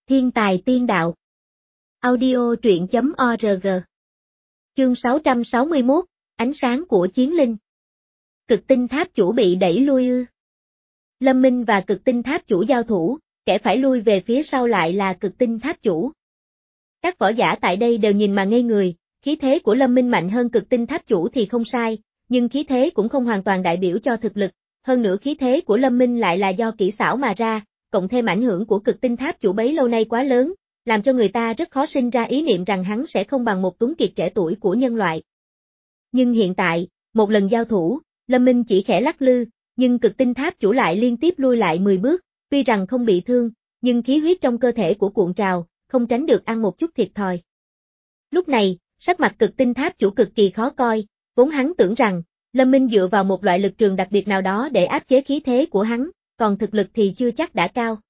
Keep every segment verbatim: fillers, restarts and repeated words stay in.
Thiên tài tiên đạo. Audio truyện chấm org. Chương sáu trăm sáu mươi mốt, ánh sáng của chiến linh. Cực tinh tháp chủ bị đẩy lui ư. Lâm Minh và cực tinh tháp chủ giao thủ, kẻ phải lui về phía sau lại là cực tinh tháp chủ. Các võ giả tại đây đều nhìn mà ngây người, khí thế của Lâm Minh mạnh hơn cực tinh tháp chủ thì không sai, nhưng khí thế cũng không hoàn toàn đại biểu cho thực lực, hơn nữa khí thế của Lâm Minh lại là do kỹ xảo mà ra, cộng thêm ảnh hưởng của cực tinh tháp chủ bấy lâu nay quá lớn, làm cho người ta rất khó sinh ra ý niệm rằng hắn sẽ không bằng một tuấn kiệt trẻ tuổi của nhân loại. Nhưng hiện tại, một lần giao thủ, Lâm Minh chỉ khẽ lắc lư, nhưng cực tinh tháp chủ lại liên tiếp lui lại mười bước, tuy rằng không bị thương, nhưng khí huyết trong cơ thể của cuộn trào, không tránh được ăn một chút thiệt thòi. Lúc này, sắc mặt cực tinh tháp chủ cực kỳ khó coi, vốn hắn tưởng rằng, Lâm Minh dựa vào một loại lực trường đặc biệt nào đó để áp chế khí thế của hắn, còn thực lực thì chưa chắc đã cao.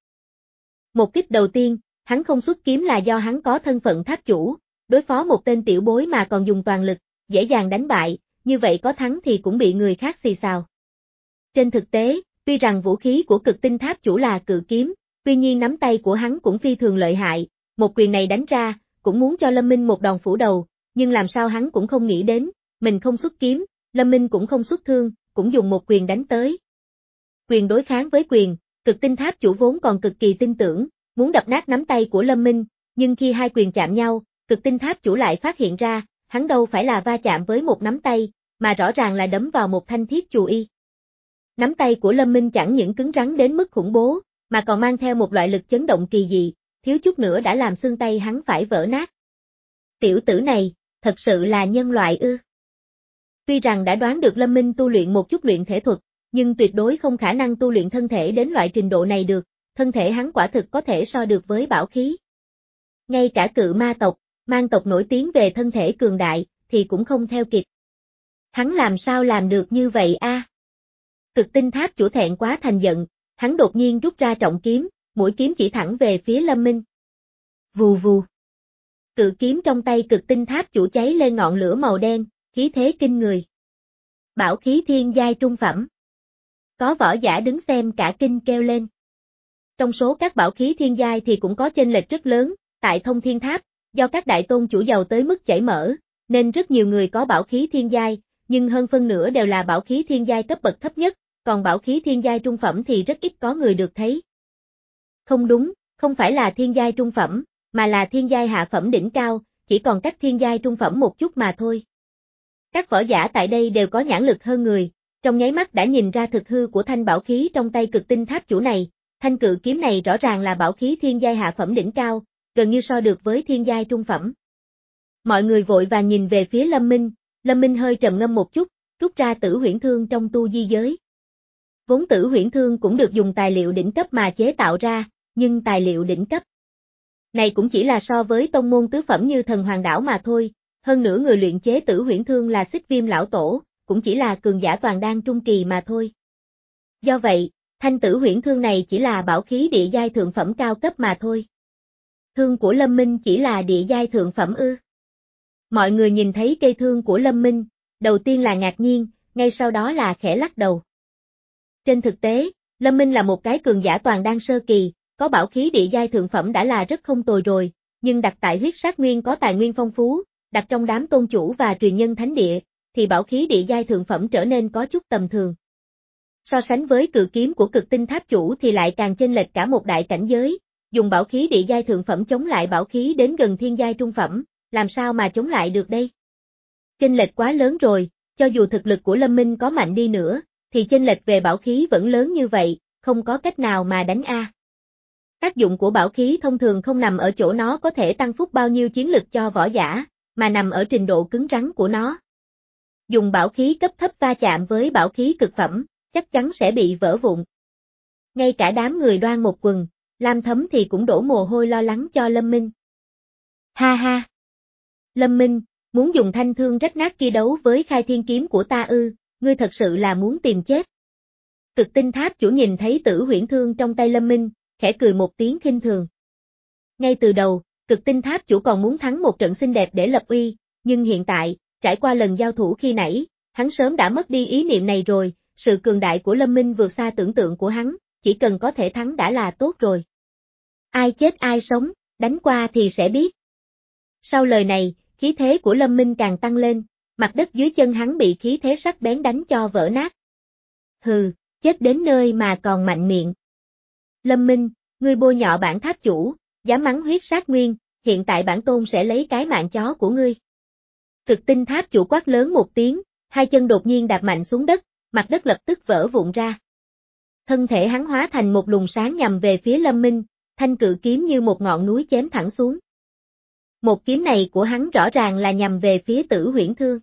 Một kích đầu tiên, hắn không xuất kiếm là do hắn có thân phận tháp chủ, đối phó một tên tiểu bối mà còn dùng toàn lực, dễ dàng đánh bại, như vậy có thắng thì cũng bị người khác xì xào. Trên thực tế, tuy rằng vũ khí của cực tinh tháp chủ là cự kiếm, tuy nhiên nắm tay của hắn cũng phi thường lợi hại, một quyền này đánh ra, cũng muốn cho Lâm Minh một đòn phủ đầu, nhưng làm sao hắn cũng không nghĩ đến, mình không xuất kiếm, Lâm Minh cũng không xuất thương, cũng dùng một quyền đánh tới. Quyền đối kháng với quyền, cực tinh tháp chủ vốn còn cực kỳ tin tưởng, muốn đập nát nắm tay của Lâm Minh, nhưng khi hai quyền chạm nhau, cực tinh tháp chủ lại phát hiện ra, hắn đâu phải là va chạm với một nắm tay, mà rõ ràng là đấm vào một thanh thiết chù y. Nắm tay của Lâm Minh chẳng những cứng rắn đến mức khủng bố, mà còn mang theo một loại lực chấn động kỳ dị, thiếu chút nữa đã làm xương tay hắn phải vỡ nát. Tiểu tử này, thật sự là nhân loại ư. Tuy rằng đã đoán được Lâm Minh tu luyện một chút luyện thể thuật, nhưng tuyệt đối không khả năng tu luyện thân thể đến loại trình độ này được, thân thể hắn quả thực có thể so được với bảo khí. Ngay cả cự ma tộc, mang tộc nổi tiếng về thân thể cường đại, thì cũng không theo kịp. Hắn làm sao làm được như vậy a? À? Cực tinh tháp chủ thẹn quá thành giận, hắn đột nhiên rút ra trọng kiếm, mũi kiếm chỉ thẳng về phía Lâm Minh. Vù vù. Cự kiếm trong tay cực tinh tháp chủ cháy lên ngọn lửa màu đen, khí thế kinh người. Bảo khí thiên giai trung phẩm. Có võ giả đứng xem cả kinh kêu lên. Trong số các bảo khí thiên giai thì cũng có chênh lệch rất lớn, tại Thông Thiên Tháp, do các đại tôn chủ giàu tới mức chảy mỡ, nên rất nhiều người có bảo khí thiên giai, nhưng hơn phân nửa đều là bảo khí thiên giai cấp bậc thấp nhất, còn bảo khí thiên giai trung phẩm thì rất ít có người được thấy. Không đúng, không phải là thiên giai trung phẩm, mà là thiên giai hạ phẩm đỉnh cao, chỉ còn cách thiên giai trung phẩm một chút mà thôi. Các võ giả tại đây đều có nhãn lực hơn người, trong nháy mắt đã nhìn ra thực hư của thanh bảo khí trong tay cực tinh tháp chủ này, thanh cự kiếm này rõ ràng là bảo khí thiên giai hạ phẩm đỉnh cao, gần như so được với thiên giai trung phẩm. Mọi người vội vàng nhìn về phía Lâm Minh, Lâm Minh hơi trầm ngâm một chút, rút ra tử huyễn thương trong tu di giới. Vốn tử huyễn thương cũng được dùng tài liệu đỉnh cấp mà chế tạo ra, nhưng tài liệu đỉnh cấp này cũng chỉ là so với tông môn tứ phẩm như Thần Hoàng Đảo mà thôi, hơn nữa người luyện chế tử huyễn thương là Xích Viêm lão tổ, cũng chỉ là cường giả toàn đan trung kỳ mà thôi. Do vậy, thanh tử huyễn thương này chỉ là bảo khí địa giai thượng phẩm cao cấp mà thôi. Thương của Lâm Minh chỉ là địa giai thượng phẩm ư? Mọi người nhìn thấy cây thương của Lâm Minh, đầu tiên là ngạc nhiên, ngay sau đó là khẽ lắc đầu. Trên thực tế, Lâm Minh là một cái cường giả toàn đan sơ kỳ, có bảo khí địa giai thượng phẩm đã là rất không tồi rồi, nhưng đặt tại huyết sát nguyên có tài nguyên phong phú, đặt trong đám tôn chủ và truyền nhân thánh địa, thì bảo khí địa giai thượng phẩm trở nên có chút tầm thường. So sánh với cự kiếm của cực tinh tháp chủ thì lại càng chênh lệch cả một đại cảnh giới, dùng bảo khí địa giai thượng phẩm chống lại bảo khí đến gần thiên giai trung phẩm, làm sao mà chống lại được đây? Chênh lệch quá lớn rồi, cho dù thực lực của Lâm Minh có mạnh đi nữa, thì chênh lệch về bảo khí vẫn lớn như vậy, không có cách nào mà đánh a. À. Tác dụng của bảo khí thông thường không nằm ở chỗ nó có thể tăng phúc bao nhiêu chiến lực cho võ giả, mà nằm ở trình độ cứng rắn của nó. Dùng bảo khí cấp thấp va chạm với bảo khí cực phẩm, chắc chắn sẽ bị vỡ vụn. Ngay cả đám người Đoan một quần, Lam Thấm thì cũng đổ mồ hôi lo lắng cho Lâm Minh. Ha ha! Lâm Minh, muốn dùng thanh thương rách nát kia đấu với khai thiên kiếm của ta ư, ngươi thật sự là muốn tìm chết. Cực tinh tháp chủ nhìn thấy tử huyễn thương trong tay Lâm Minh, khẽ cười một tiếng khinh thường. Ngay từ đầu, cực tinh tháp chủ còn muốn thắng một trận xinh đẹp để lập uy, nhưng hiện tại, trải qua lần giao thủ khi nãy, hắn sớm đã mất đi ý niệm này rồi, sự cường đại của Lâm Minh vượt xa tưởng tượng của hắn, chỉ cần có thể thắng đã là tốt rồi. Ai chết ai sống, đánh qua thì sẽ biết. Sau lời này, khí thế của Lâm Minh càng tăng lên, mặt đất dưới chân hắn bị khí thế sắc bén đánh cho vỡ nát. Hừ, chết đến nơi mà còn mạnh miệng. Lâm Minh, ngươi bôi nhọ bản tháp chủ, dám mắng huyết sát nguyên, hiện tại bản tôn sẽ lấy cái mạng chó của ngươi. Cực tinh tháp chủ quát lớn một tiếng, hai chân đột nhiên đạp mạnh xuống đất, mặt đất lập tức vỡ vụn ra. Thân thể hắn hóa thành một luồng sáng nhằm về phía Lâm Minh, thanh cự kiếm như một ngọn núi chém thẳng xuống. Một kiếm này của hắn rõ ràng là nhằm về phía Tử Huyễn Thương.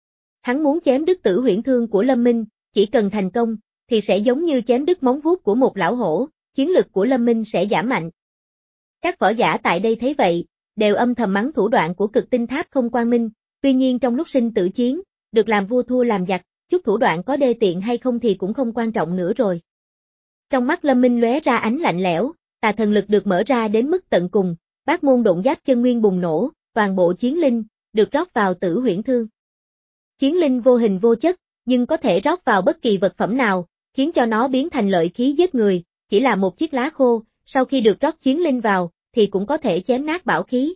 Hắn muốn chém đứt Tử Huyễn Thương của Lâm Minh, chỉ cần thành công, thì sẽ giống như chém đứt móng vuốt của một lão hổ, chiến lực của Lâm Minh sẽ giảm mạnh. Các võ giả tại đây thấy vậy, đều âm thầm mắng thủ đoạn của cực tinh tháp không quang minh, tuy nhiên trong lúc sinh tử chiến, được làm vua thua làm giặc, chút thủ đoạn có đê tiện hay không thì cũng không quan trọng nữa rồi. Trong mắt Lâm Minh lóe ra ánh lạnh lẽo, tà thần lực được mở ra đến mức tận cùng, bát môn độn giáp chân nguyên bùng nổ, toàn bộ chiến linh, được rót vào Tử Huyễn Thương. Chiến linh vô hình vô chất, nhưng có thể rót vào bất kỳ vật phẩm nào, khiến cho nó biến thành lợi khí giết người, chỉ là một chiếc lá khô, sau khi được rót chiến linh vào, thì cũng có thể chém nát bảo khí.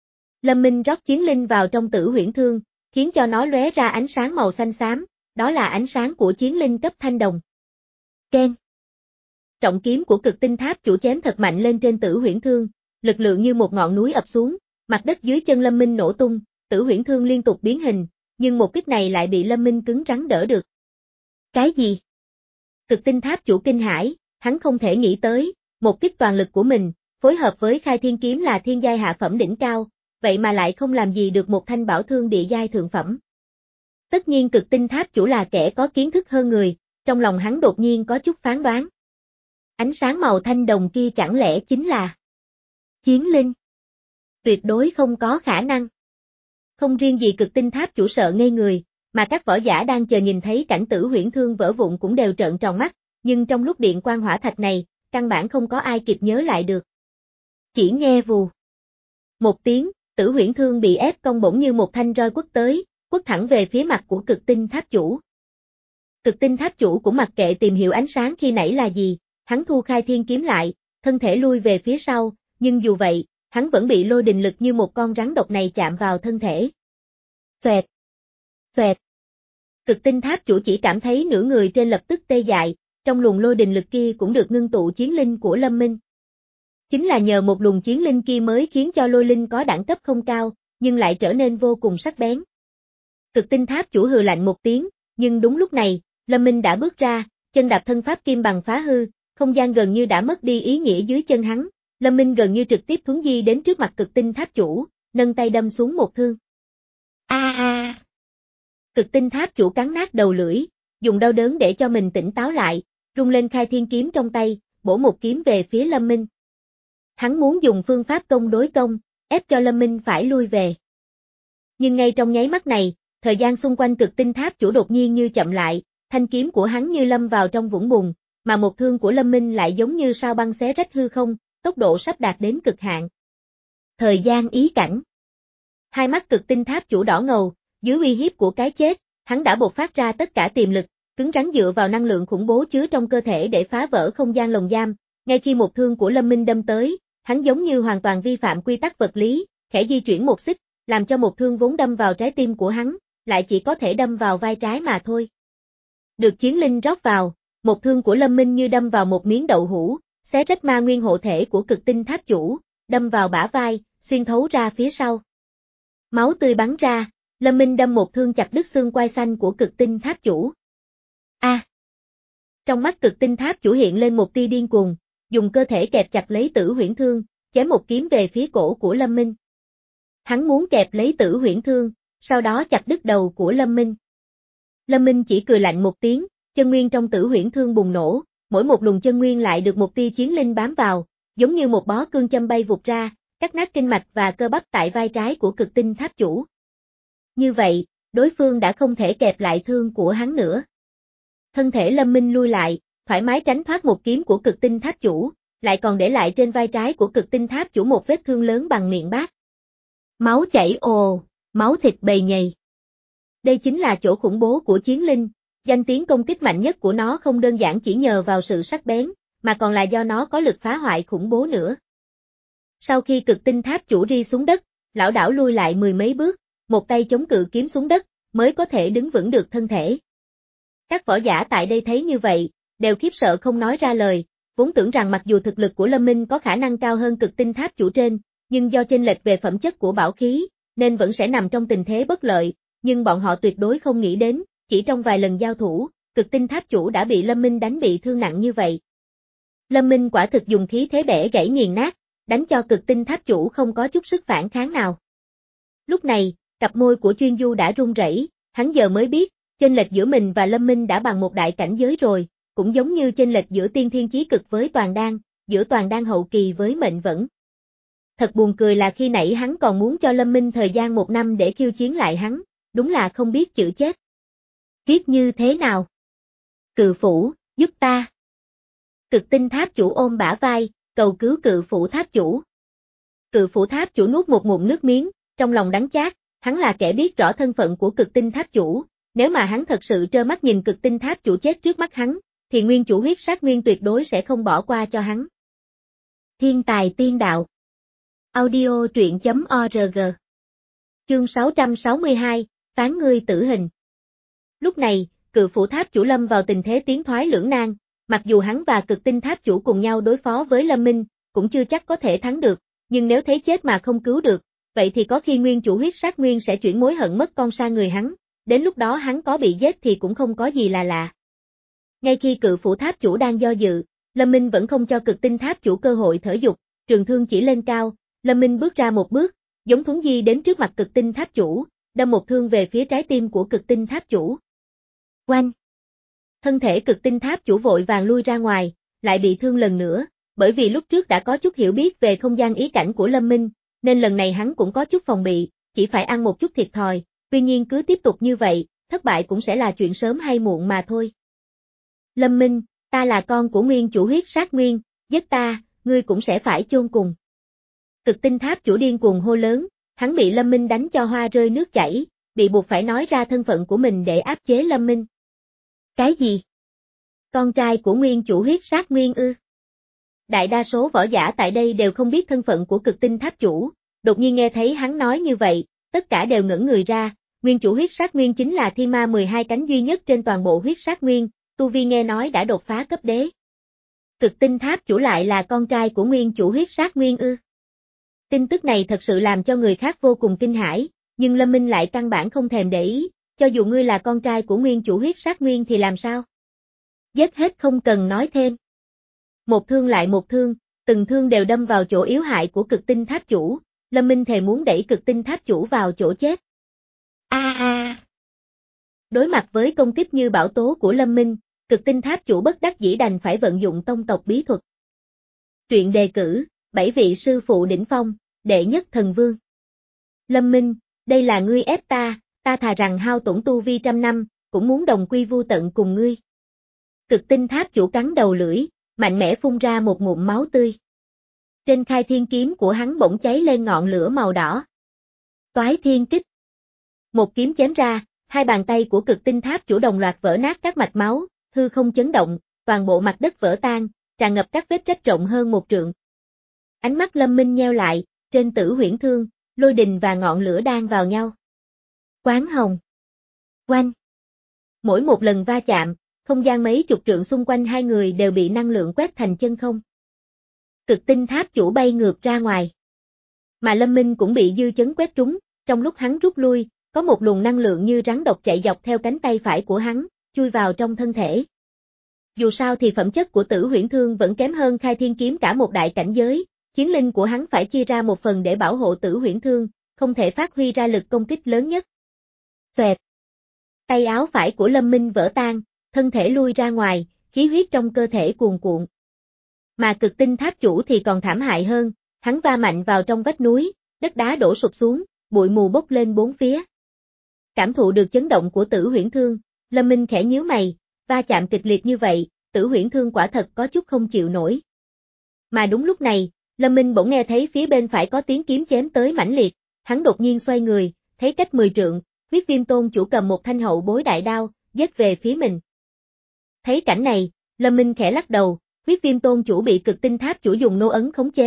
Lâm Minh rót chiến linh vào trong Tử Huyễn Thương, khiến cho nó lóe ra ánh sáng màu xanh xám, đó là ánh sáng của chiến linh cấp thanh đồng. Ken. Trọng kiếm của cực tinh tháp chủ chém thật mạnh lên trên Tử Huyễn Thương, lực lượng như một ngọn núi ập xuống, mặt đất dưới chân Lâm Minh nổ tung, Tử Huyễn Thương liên tục biến hình, nhưng một kích này lại bị Lâm Minh cứng rắn đỡ được. Cái gì? Cực tinh tháp chủ kinh hãi, hắn không thể nghĩ tới, một kích toàn lực của mình, phối hợp với khai thiên kiếm là thiên giai hạ phẩm đỉnh cao, vậy mà lại không làm gì được một thanh bảo thương địa giai thượng phẩm. Tất nhiên cực tinh tháp chủ là kẻ có kiến thức hơn người, trong lòng hắn đột nhiên có chút phán đoán. Ánh sáng màu thanh đồng kia chẳng lẽ chính là chiến linh? Tuyệt đối không có khả năng. Không riêng gì cực tinh tháp chủ sợ ngây người, mà các võ giả đang chờ nhìn thấy cảnh Tử Huyễn Thương vỡ vụn cũng đều trợn tròn mắt, nhưng trong lúc điện quang hỏa thạch này, căn bản không có ai kịp nhớ lại được. Chỉ nghe vù. Một tiếng, Tử Huyễn Thương bị ép cong bổng như một thanh roi quất tới, quất thẳng về phía mặt của cực tinh tháp chủ. Cực tinh tháp chủ cũng mặc kệ tìm hiểu ánh sáng khi nãy là gì, hắn thu khai thiên kiếm lại, thân thể lui về phía sau, nhưng dù vậy, hắn vẫn bị lôi đình lực như một con rắn độc này chạm vào thân thể. Xoẹt! Xoẹt! Cực tinh tháp chủ chỉ cảm thấy nửa người trên lập tức tê dại, trong luồng lôi đình lực kia cũng được ngưng tụ chiến linh của Lâm Minh. Chính là nhờ một luồng chiến linh kia mới khiến cho lôi linh có đẳng cấp không cao, nhưng lại trở nên vô cùng sắc bén. Cực tinh tháp chủ hừ lạnh một tiếng, nhưng đúng lúc này, Lâm Minh đã bước ra, chân đạp thân pháp kim bằng phá hư, không gian gần như đã mất đi ý nghĩa dưới chân hắn. Lâm Minh gần như trực tiếp thuấn di đến trước mặt cực tinh tháp chủ, nâng tay đâm xuống một thương. A a! Cực tinh tháp chủ cắn nát đầu lưỡi, dùng đau đớn để cho mình tỉnh táo lại, rung lên khai thiên kiếm trong tay, bổ một kiếm về phía Lâm Minh. Hắn muốn dùng phương pháp công đối công, ép cho Lâm Minh phải lui về. Nhưng ngay trong nháy mắt này, thời gian xung quanh cực tinh tháp chủ đột nhiên như chậm lại, thanh kiếm của hắn như lâm vào trong vũng bùn, mà một thương của Lâm Minh lại giống như sao băng xé rách hư không, tốc độ sắp đạt đến cực hạn. Thời gian ý cảnh. Hai mắt cực tinh tháp chủ đỏ ngầu, dưới uy hiếp của cái chết, hắn đã bộc phát ra tất cả tiềm lực, cứng rắn dựa vào năng lượng khủng bố chứa trong cơ thể để phá vỡ không gian lồng giam. Ngay khi một thương của Lâm Minh đâm tới, hắn giống như hoàn toàn vi phạm quy tắc vật lý, khẽ di chuyển một xích, làm cho một thương vốn đâm vào trái tim của hắn, lại chỉ có thể đâm vào vai trái mà thôi. Được chiến linh rót vào, một thương của Lâm Minh như đâm vào một miếng đậu hũ, xé rách ma nguyên hộ thể của cực tinh tháp chủ, đâm vào bả vai, xuyên thấu ra phía sau. Máu tươi bắn ra, Lâm Minh đâm một thương chặt đứt xương quai xanh của cực tinh tháp chủ. A! À. Trong mắt cực tinh tháp chủ hiện lên một tia điên cuồng, dùng cơ thể kẹp chặt lấy Tử Huyễn Thương, chém một kiếm về phía cổ của Lâm Minh. Hắn muốn kẹp lấy Tử Huyễn Thương, sau đó chặt đứt đầu của Lâm Minh. Lâm Minh chỉ cười lạnh một tiếng, chân nguyên trong Tử Huyễn Thương bùng nổ, mỗi một luồng chân nguyên lại được một tia chiến linh bám vào, giống như một bó cương châm bay vụt ra, cắt nát kinh mạch và cơ bắp tại vai trái của cực tinh tháp chủ. Như vậy, đối phương đã không thể kẹp lại thương của hắn nữa. Thân thể Lâm Minh lui lại, thoải mái tránh thoát một kiếm của cực tinh tháp chủ, lại còn để lại trên vai trái của cực tinh tháp chủ một vết thương lớn bằng miệng bát. Máu chảy ồ, máu thịt bầy nhầy. Đây chính là chỗ khủng bố của chiến linh, danh tiếng công kích mạnh nhất của nó không đơn giản chỉ nhờ vào sự sắc bén, mà còn là do nó có lực phá hoại khủng bố nữa. Sau khi cực tinh tháp chủ ri xuống đất, lão đảo lui lại mười mấy bước, một tay chống cự kiếm xuống đất, mới có thể đứng vững được thân thể. Các võ giả tại đây thấy như vậy, đều khiếp sợ không nói ra lời, vốn tưởng rằng mặc dù thực lực của Lâm Minh có khả năng cao hơn cực tinh tháp chủ trên, nhưng do chênh lệch về phẩm chất của bảo khí, nên vẫn sẽ nằm trong tình thế bất lợi, nhưng bọn họ tuyệt đối không nghĩ đến, chỉ trong vài lần giao thủ, cực tinh tháp chủ đã bị Lâm Minh đánh bị thương nặng như vậy. Lâm Minh quả thực dùng khí thế bẻ gãy nghiền nát, đánh cho cực tinh tháp chủ không có chút sức phản kháng nào. Lúc này, cặp môi của Chuyên Du đã run rẩy, hắn giờ mới biết, chênh lệch giữa mình và Lâm Minh đã bằng một đại cảnh giới rồi, cũng giống như chênh lệch giữa tiên thiên chí cực với toàn đan, giữa toàn đan hậu kỳ với mệnh vẫn. Thật buồn cười là khi nãy hắn còn muốn cho Lâm Minh thời gian một năm để khiêu chiến lại hắn, đúng là không biết chữ chết. Viết như thế nào? Cự phủ, giúp ta. Cực tinh tháp chủ ôm bả vai, cầu cứu cự phủ tháp chủ. Cự phủ tháp chủ nuốt một ngụm nước miếng, trong lòng đắng chát, hắn là kẻ biết rõ thân phận của cực tinh tháp chủ, nếu mà hắn thật sự trơ mắt nhìn cực tinh tháp chủ chết trước mắt hắn, thì nguyên chủ huyết sát nguyên tuyệt đối sẽ không bỏ qua cho hắn. Thiên tài tiên đạo. Audio truyện chấm org. Chương sáu trăm sáu mươi hai, phán ngươi tử hình. Lúc này, cự phủ tháp chủ lâm vào tình thế tiến thoái lưỡng nan, mặc dù hắn và cực tinh tháp chủ cùng nhau đối phó với Lâm Minh, cũng chưa chắc có thể thắng được, nhưng nếu thấy chết mà không cứu được, vậy thì có khi nguyên chủ huyết sát nguyên sẽ chuyển mối hận mất con sang người hắn, đến lúc đó hắn có bị giết thì cũng không có gì là lạ. Ngay khi cự phủ tháp chủ đang do dự, Lâm Minh vẫn không cho cực tinh tháp chủ cơ hội thở dục, trường thương chỉ lên cao, Lâm Minh bước ra một bước, giống thuấn di đến trước mặt cực tinh tháp chủ, đâm một thương về phía trái tim của cực tinh tháp chủ. Oanh! Thân thể cực tinh tháp chủ vội vàng lui ra ngoài, lại bị thương lần nữa, bởi vì lúc trước đã có chút hiểu biết về không gian ý cảnh của Lâm Minh, nên lần này hắn cũng có chút phòng bị, chỉ phải ăn một chút thiệt thòi, tuy nhiên cứ tiếp tục như vậy, thất bại cũng sẽ là chuyện sớm hay muộn mà thôi. Lâm Minh, ta là con của nguyên chủ huyết sát nguyên, giết ta, ngươi cũng sẽ phải chôn cùng. Cực tinh tháp chủ điên cuồng hô lớn, hắn bị Lâm Minh đánh cho hoa rơi nước chảy, bị buộc phải nói ra thân phận của mình để áp chế Lâm Minh. Cái gì? Con trai của nguyên chủ huyết sát nguyên ư? Đại đa số võ giả tại đây đều không biết thân phận của cực tinh tháp chủ, đột nhiên nghe thấy hắn nói như vậy, tất cả đều ngẩn người ra, nguyên chủ huyết sát nguyên chính là thi ma mười hai cánh duy nhất trên toàn bộ huyết sát nguyên, tu vi nghe nói đã đột phá cấp đế. Cực tinh tháp chủ lại là con trai của nguyên chủ huyết sát nguyên ư? Tin tức này thật sự làm cho người khác vô cùng kinh hãi, nhưng Lâm Minh lại căn bản không thèm để ý, cho dù ngươi là con trai của nguyên chủ huyết sát nguyên thì làm sao? Giết hết không cần nói thêm. Một thương lại một thương, từng thương đều đâm vào chỗ yếu hại của cực tinh tháp chủ, Lâm Minh thề muốn đẩy cực tinh tháp chủ vào chỗ chết. A a. Đối mặt với công kích như bão tố của Lâm Minh, cực tinh tháp chủ bất đắc dĩ đành phải vận dụng tông tộc bí thuật. Truyện đề cử, bảy vị sư phụ đỉnh phong, đệ nhất thần vương. Lâm Minh, đây là ngươi ép ta, ta thà rằng hao tổn tu vi trăm năm, cũng muốn đồng quy vu tận cùng ngươi. Cực tinh tháp chủ cắn đầu lưỡi, mạnh mẽ phun ra một ngụm máu tươi. Trên khai thiên kiếm của hắn bỗng cháy lên ngọn lửa màu đỏ. Toái thiên kích. Một kiếm chém ra, hai bàn tay của cực tinh tháp chủ đồng loạt vỡ nát các mạch máu, hư không chấn động, toàn bộ mặt đất vỡ tan, tràn ngập các vết rách rộng hơn một trượng. Ánh mắt Lâm Minh nheo lại, trên tử huyễn thương, lôi đình và ngọn lửa đan vào nhau. Quán hồng. Oanh. Mỗi một lần va chạm, không gian mấy chục trượng xung quanh hai người đều bị năng lượng quét thành chân không. Cực tinh tháp chủ bay ngược ra ngoài. Mà Lâm Minh cũng bị dư chấn quét trúng, trong lúc hắn rút lui, có một luồng năng lượng như rắn độc chạy dọc theo cánh tay phải của hắn, chui vào trong thân thể. Dù sao thì phẩm chất của tử huyễn thương vẫn kém hơn khai thiên kiếm cả một đại cảnh giới, chiến linh của hắn phải chia ra một phần để bảo hộ tử huyễn thương, không thể phát huy ra lực công kích lớn nhất. Xoẹt. Tay áo phải của Lâm Minh vỡ tan, thân thể lui ra ngoài, khí huyết trong cơ thể cuồn cuộn. Mà cực tinh tháp chủ thì còn thảm hại hơn, hắn va mạnh vào trong vách núi, đất đá đổ sụp xuống, bụi mù bốc lên bốn phía. Cảm thụ được chấn động của tử huyễn thương, Lâm Minh khẽ nhíu mày, va chạm kịch liệt như vậy, tử huyễn thương quả thật có chút không chịu nổi. Mà đúng lúc này, Lâm Minh bỗng nghe thấy phía bên phải có tiếng kiếm chém tới mãnh liệt, hắn đột nhiên xoay người, thấy cách mười trượng, huyết viêm tôn chủ cầm một thanh hậu bối đại đao, giết về phía mình. Thấy cảnh này, Lâm Minh khẽ lắc đầu, huyết viêm tôn chủ bị cực tinh tháp chủ dùng nô ấn khống chế,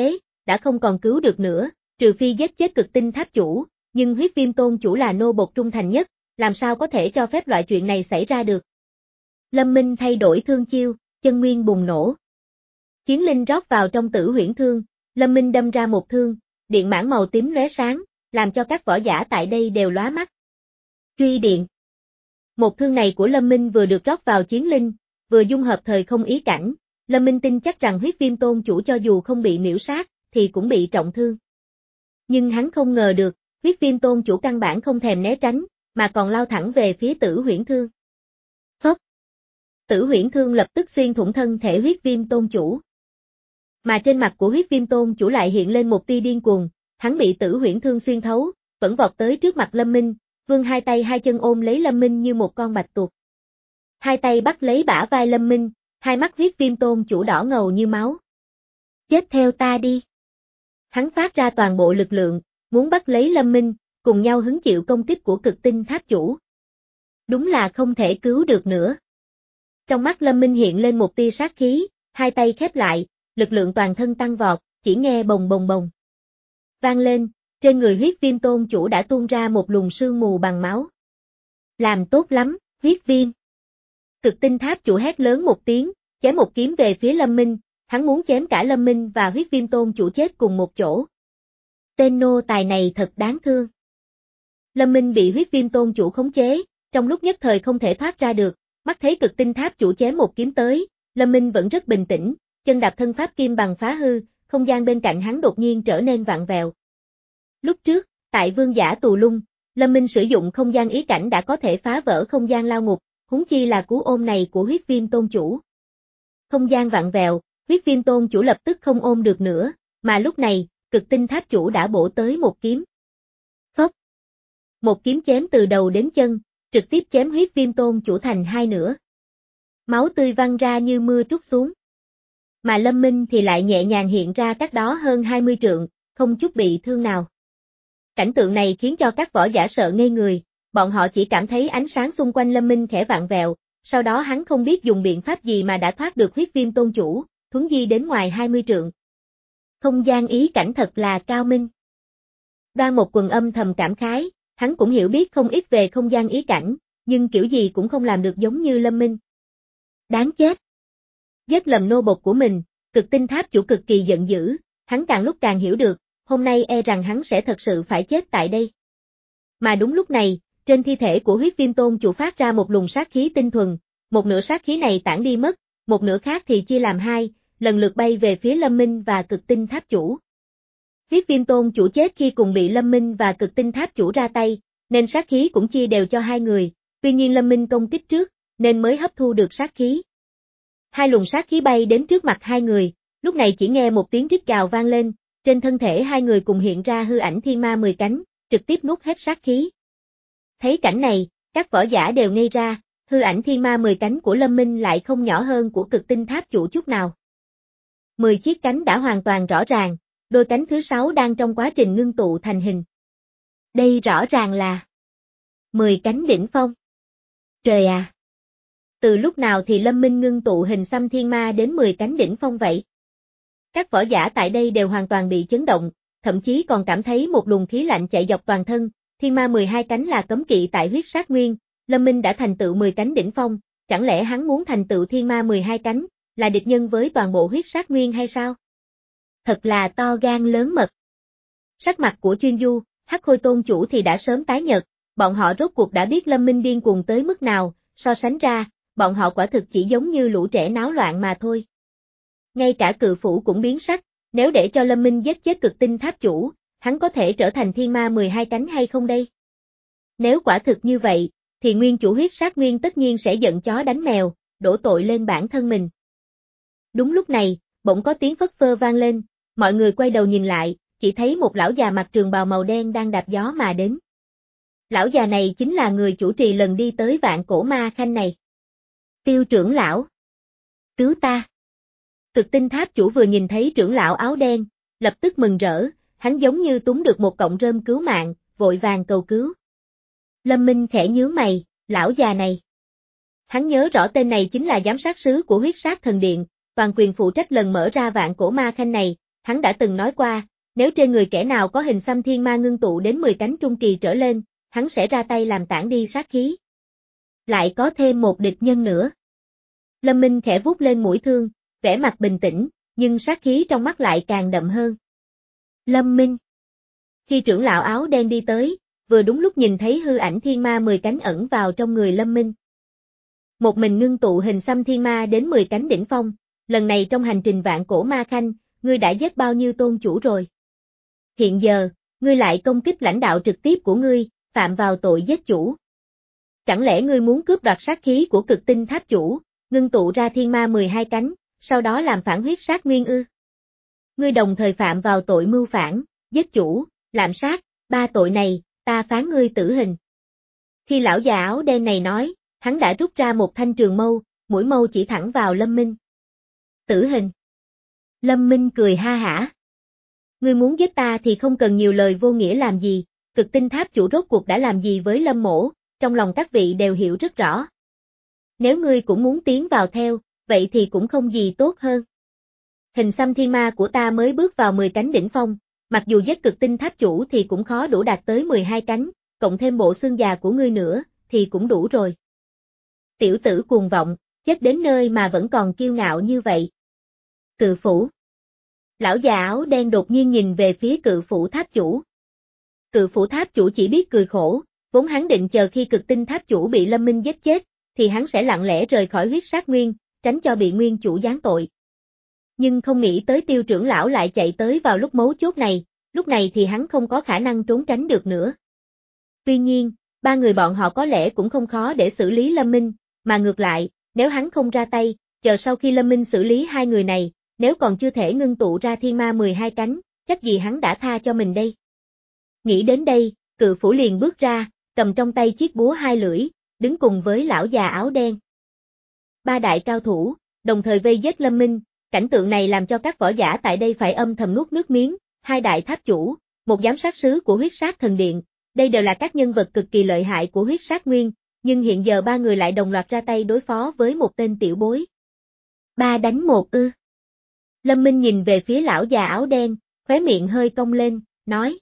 đã không còn cứu được nữa, trừ phi giết chết cực tinh tháp chủ, nhưng huyết viêm tôn chủ là nô bộc trung thành nhất, làm sao có thể cho phép loại chuyện này xảy ra được. Lâm Minh thay đổi thương chiêu, chân nguyên bùng nổ. Chiến linh rót vào trong tử huyễn thương, Lâm Minh đâm ra một thương, điện mãn màu tím lóe sáng, làm cho các võ giả tại đây đều lóa mắt. Truy điện. Một thương này của Lâm Minh vừa được rót vào chiến linh, vừa dung hợp thời không ý cảnh, Lâm Minh tin chắc rằng huyết viêm tôn chủ cho dù không bị miễu sát, thì cũng bị trọng thương. Nhưng hắn không ngờ được, huyết viêm tôn chủ căn bản không thèm né tránh, mà còn lao thẳng về phía tử huyễn thương. Phốc. Tử huyễn thương lập tức xuyên thủng thân thể huyết viêm tôn chủ. Mà trên mặt của huyết viêm tôn chủ lại hiện lên một tia điên cuồng, hắn bị tử huyễn thương xuyên thấu, vẫn vọt tới trước mặt Lâm Minh, vươn hai tay hai chân ôm lấy Lâm Minh như một con bạch tuộc. Hai tay bắt lấy bả vai Lâm Minh, hai mắt huyết viêm tôn chủ đỏ ngầu như máu. Chết theo ta đi. Hắn phát ra toàn bộ lực lượng, muốn bắt lấy Lâm Minh, cùng nhau hứng chịu công kích của cực tinh tháp chủ. Đúng là không thể cứu được nữa. Trong mắt Lâm Minh hiện lên một tia sát khí, hai tay khép lại, lực lượng toàn thân tăng vọt, chỉ nghe bồng bồng bồng. Vang lên, trên người huyết viêm tôn chủ đã tuôn ra một luồng sương mù bằng máu. Làm tốt lắm, huyết viêm. Cực tinh tháp chủ hét lớn một tiếng, chém một kiếm về phía Lâm Minh, hắn muốn chém cả Lâm Minh và huyết viêm tôn chủ chết cùng một chỗ. Tên nô tài này thật đáng thương. Lâm Minh bị huyết viêm tôn chủ khống chế, trong lúc nhất thời không thể thoát ra được, mắt thấy cực tinh tháp chủ chém một kiếm tới, Lâm Minh vẫn rất bình tĩnh, chân đạp thân pháp kim bằng phá hư, không gian bên cạnh hắn đột nhiên trở nên vặn vẹo. Lúc trước, tại Vương Giả Tù Lung, Lâm Minh sử dụng không gian ý cảnh đã có thể phá vỡ không gian lao ngục, huống chi là cú ôm này của huyết viêm tôn chủ. Không gian vặn vẹo, huyết viêm tôn chủ lập tức không ôm được nữa, mà lúc này, cực tinh tháp chủ đã bổ tới một kiếm. Phốc. Một kiếm chém từ đầu đến chân, trực tiếp chém huyết viêm tôn chủ thành hai nửa. Máu tươi văng ra như mưa trút xuống. Mà Lâm Minh thì lại nhẹ nhàng hiện ra cách đó hơn hai mươi trượng, không chút bị thương nào. Cảnh tượng này khiến cho các võ giả sợ ngây người, bọn họ chỉ cảm thấy ánh sáng xung quanh Lâm Minh khẽ vặn vẹo, sau đó hắn không biết dùng biện pháp gì mà đã thoát được huyết viêm tôn chủ, thuấn di đến ngoài hai mươi trượng. Không gian ý cảnh thật là cao minh. Đoan Một Quần âm thầm cảm khái, hắn cũng hiểu biết không ít về không gian ý cảnh, nhưng kiểu gì cũng không làm được giống như Lâm Minh. Đáng chết. Giết lầm nô bộc của mình, cực tinh tháp chủ cực kỳ giận dữ, hắn càng lúc càng hiểu được, hôm nay e rằng hắn sẽ thật sự phải chết tại đây. Mà đúng lúc này, trên thi thể của huyết viêm tôn chủ phát ra một luồng sát khí tinh thuần, một nửa sát khí này tản đi mất, một nửa khác thì chia làm hai, lần lượt bay về phía Lâm Minh và cực tinh tháp chủ. Huyết viêm tôn chủ chết khi cùng bị Lâm Minh và cực tinh tháp chủ ra tay, nên sát khí cũng chia đều cho hai người, tuy nhiên Lâm Minh công kích trước, nên mới hấp thu được sát khí. Hai luồng sát khí bay đến trước mặt hai người, lúc này chỉ nghe một tiếng rít gào vang lên, trên thân thể hai người cùng hiện ra hư ảnh thiên ma mười cánh, trực tiếp nuốt hết sát khí. Thấy cảnh này, các võ giả đều ngây ra, hư ảnh thiên ma mười cánh của Lâm Minh lại không nhỏ hơn của cực tinh tháp chủ chút nào. Mười chiếc cánh đã hoàn toàn rõ ràng, đôi cánh thứ sáu đang trong quá trình ngưng tụ thành hình. Đây rõ ràng là mười cánh đỉnh phong. Trời à! Từ lúc nào thì Lâm Minh ngưng tụ hình xăm thiên ma đến mười cánh đỉnh phong vậy? Các võ giả tại đây đều hoàn toàn bị chấn động, thậm chí còn cảm thấy một luồng khí lạnh chạy dọc toàn thân, thiên ma mười hai cánh là cấm kỵ tại huyết sát nguyên, Lâm Minh đã thành tựu mười cánh đỉnh phong, chẳng lẽ hắn muốn thành tựu thiên ma mười hai cánh, là địch nhân với toàn bộ huyết sát nguyên hay sao? Thật là to gan lớn mật. Sắc mặt của Chuyên Du, Hắc Khôi tôn chủ thì đã sớm tái nhợt, bọn họ rốt cuộc đã biết Lâm Minh điên cuồng tới mức nào, so sánh ra, bọn họ quả thực chỉ giống như lũ trẻ náo loạn mà thôi. Ngay cả cự phủ cũng biến sắc, nếu để cho Lâm Minh giết chết cực tinh tháp chủ, hắn có thể trở thành thiên ma mười hai cánh hay không đây? Nếu quả thực như vậy, thì nguyên chủ huyết sát nguyên tất nhiên sẽ giận chó đánh mèo, đổ tội lên bản thân mình. Đúng lúc này, bỗng có tiếng phất phơ vang lên, mọi người quay đầu nhìn lại, chỉ thấy một lão già mặc trường bào màu đen đang đạp gió mà đến. Lão già này chính là người chủ trì lần đi tới vạn cổ ma khanh này. Tiêu trưởng lão. Cứu ta. Cực tinh tháp chủ vừa nhìn thấy trưởng lão áo đen, lập tức mừng rỡ, hắn giống như túm được một cọng rơm cứu mạng, vội vàng cầu cứu. Lâm Minh khẽ nhướng mày, lão già này. Hắn nhớ rõ tên này chính là giám sát sứ của huyết sát thần điện, toàn quyền phụ trách lần mở ra vạn cổ ma khanh này, hắn đã từng nói qua, nếu trên người kẻ nào có hình xăm thiên ma ngưng tụ đến mười cánh trung kỳ trở lên, hắn sẽ ra tay làm tản đi sát khí. Lại có thêm một địch nhân nữa. Lâm Minh khẽ vuốt lên mũi thương, vẻ mặt bình tĩnh, nhưng sát khí trong mắt lại càng đậm hơn. Lâm Minh. Khi trưởng lão áo đen đi tới, vừa đúng lúc nhìn thấy hư ảnh thiên ma mười cánh ẩn vào trong người Lâm Minh. Một mình ngưng tụ hình xăm thiên ma đến mười cánh đỉnh phong, lần này trong hành trình vạn cổ ma khanh, ngươi đã giết bao nhiêu tôn chủ rồi? Hiện giờ, ngươi lại công kích lãnh đạo trực tiếp của ngươi, phạm vào tội giết chủ. Chẳng lẽ ngươi muốn cướp đoạt sát khí của cực tinh tháp chủ, ngưng tụ ra thiên ma mười hai cánh, sau đó làm phản huyết sát nguyên ư? Ngươi đồng thời phạm vào tội mưu phản, giết chủ, lạm sát, ba tội này, ta phán ngươi tử hình. Khi lão già áo đen này nói, hắn đã rút ra một thanh trường mâu, mũi mâu chỉ thẳng vào Lâm Minh. Tử hình. Lâm Minh cười ha hả. Ngươi muốn giết ta thì không cần nhiều lời vô nghĩa làm gì, cực tinh tháp chủ rốt cuộc đã làm gì với Lâm mỗ, trong lòng các vị đều hiểu rất rõ. Nếu ngươi cũng muốn tiến vào theo, vậy thì cũng không gì tốt hơn. Hình xăm thiên ma của ta mới bước vào mười cánh đỉnh phong, mặc dù giết cực tinh tháp chủ thì cũng khó đủ đạt tới mười hai cánh, cộng thêm bộ xương già của ngươi nữa, thì cũng đủ rồi. Tiểu tử cuồng vọng, chết đến nơi mà vẫn còn kiêu ngạo như vậy. Cự phủ. Lão già áo đen đột nhiên nhìn về phía cự phủ tháp chủ. Cự phủ tháp chủ chỉ biết cười khổ, vốn hắn định chờ khi cực tinh tháp chủ bị Lâm Minh giết chết, thì hắn sẽ lặng lẽ rời khỏi huyết sát nguyên, tránh cho bị nguyên chủ giáng tội. Nhưng không nghĩ tới Tiêu trưởng lão lại chạy tới vào lúc mấu chốt này, lúc này thì hắn không có khả năng trốn tránh được nữa. Tuy nhiên, ba người bọn họ có lẽ cũng không khó để xử lý Lâm Minh, mà ngược lại, nếu hắn không ra tay, chờ sau khi Lâm Minh xử lý hai người này, nếu còn chưa thể ngưng tụ ra thiên ma mười hai cánh, chắc gì hắn đã tha cho mình đây. Nghĩ đến đây, cự phủ liền bước ra, cầm trong tay chiếc búa hai lưỡi, đứng cùng với lão già áo đen. Ba đại cao thủ, đồng thời vây giết Lâm Minh, cảnh tượng này làm cho các võ giả tại đây phải âm thầm nuốt nước miếng, hai đại tháp chủ, một giám sát sứ của huyết sát thần điện, đây đều là các nhân vật cực kỳ lợi hại của huyết sát nguyên, nhưng hiện giờ ba người lại đồng loạt ra tay đối phó với một tên tiểu bối. Ba đánh một ư. Lâm Minh nhìn về phía lão già áo đen, khóe miệng hơi cong lên, nói.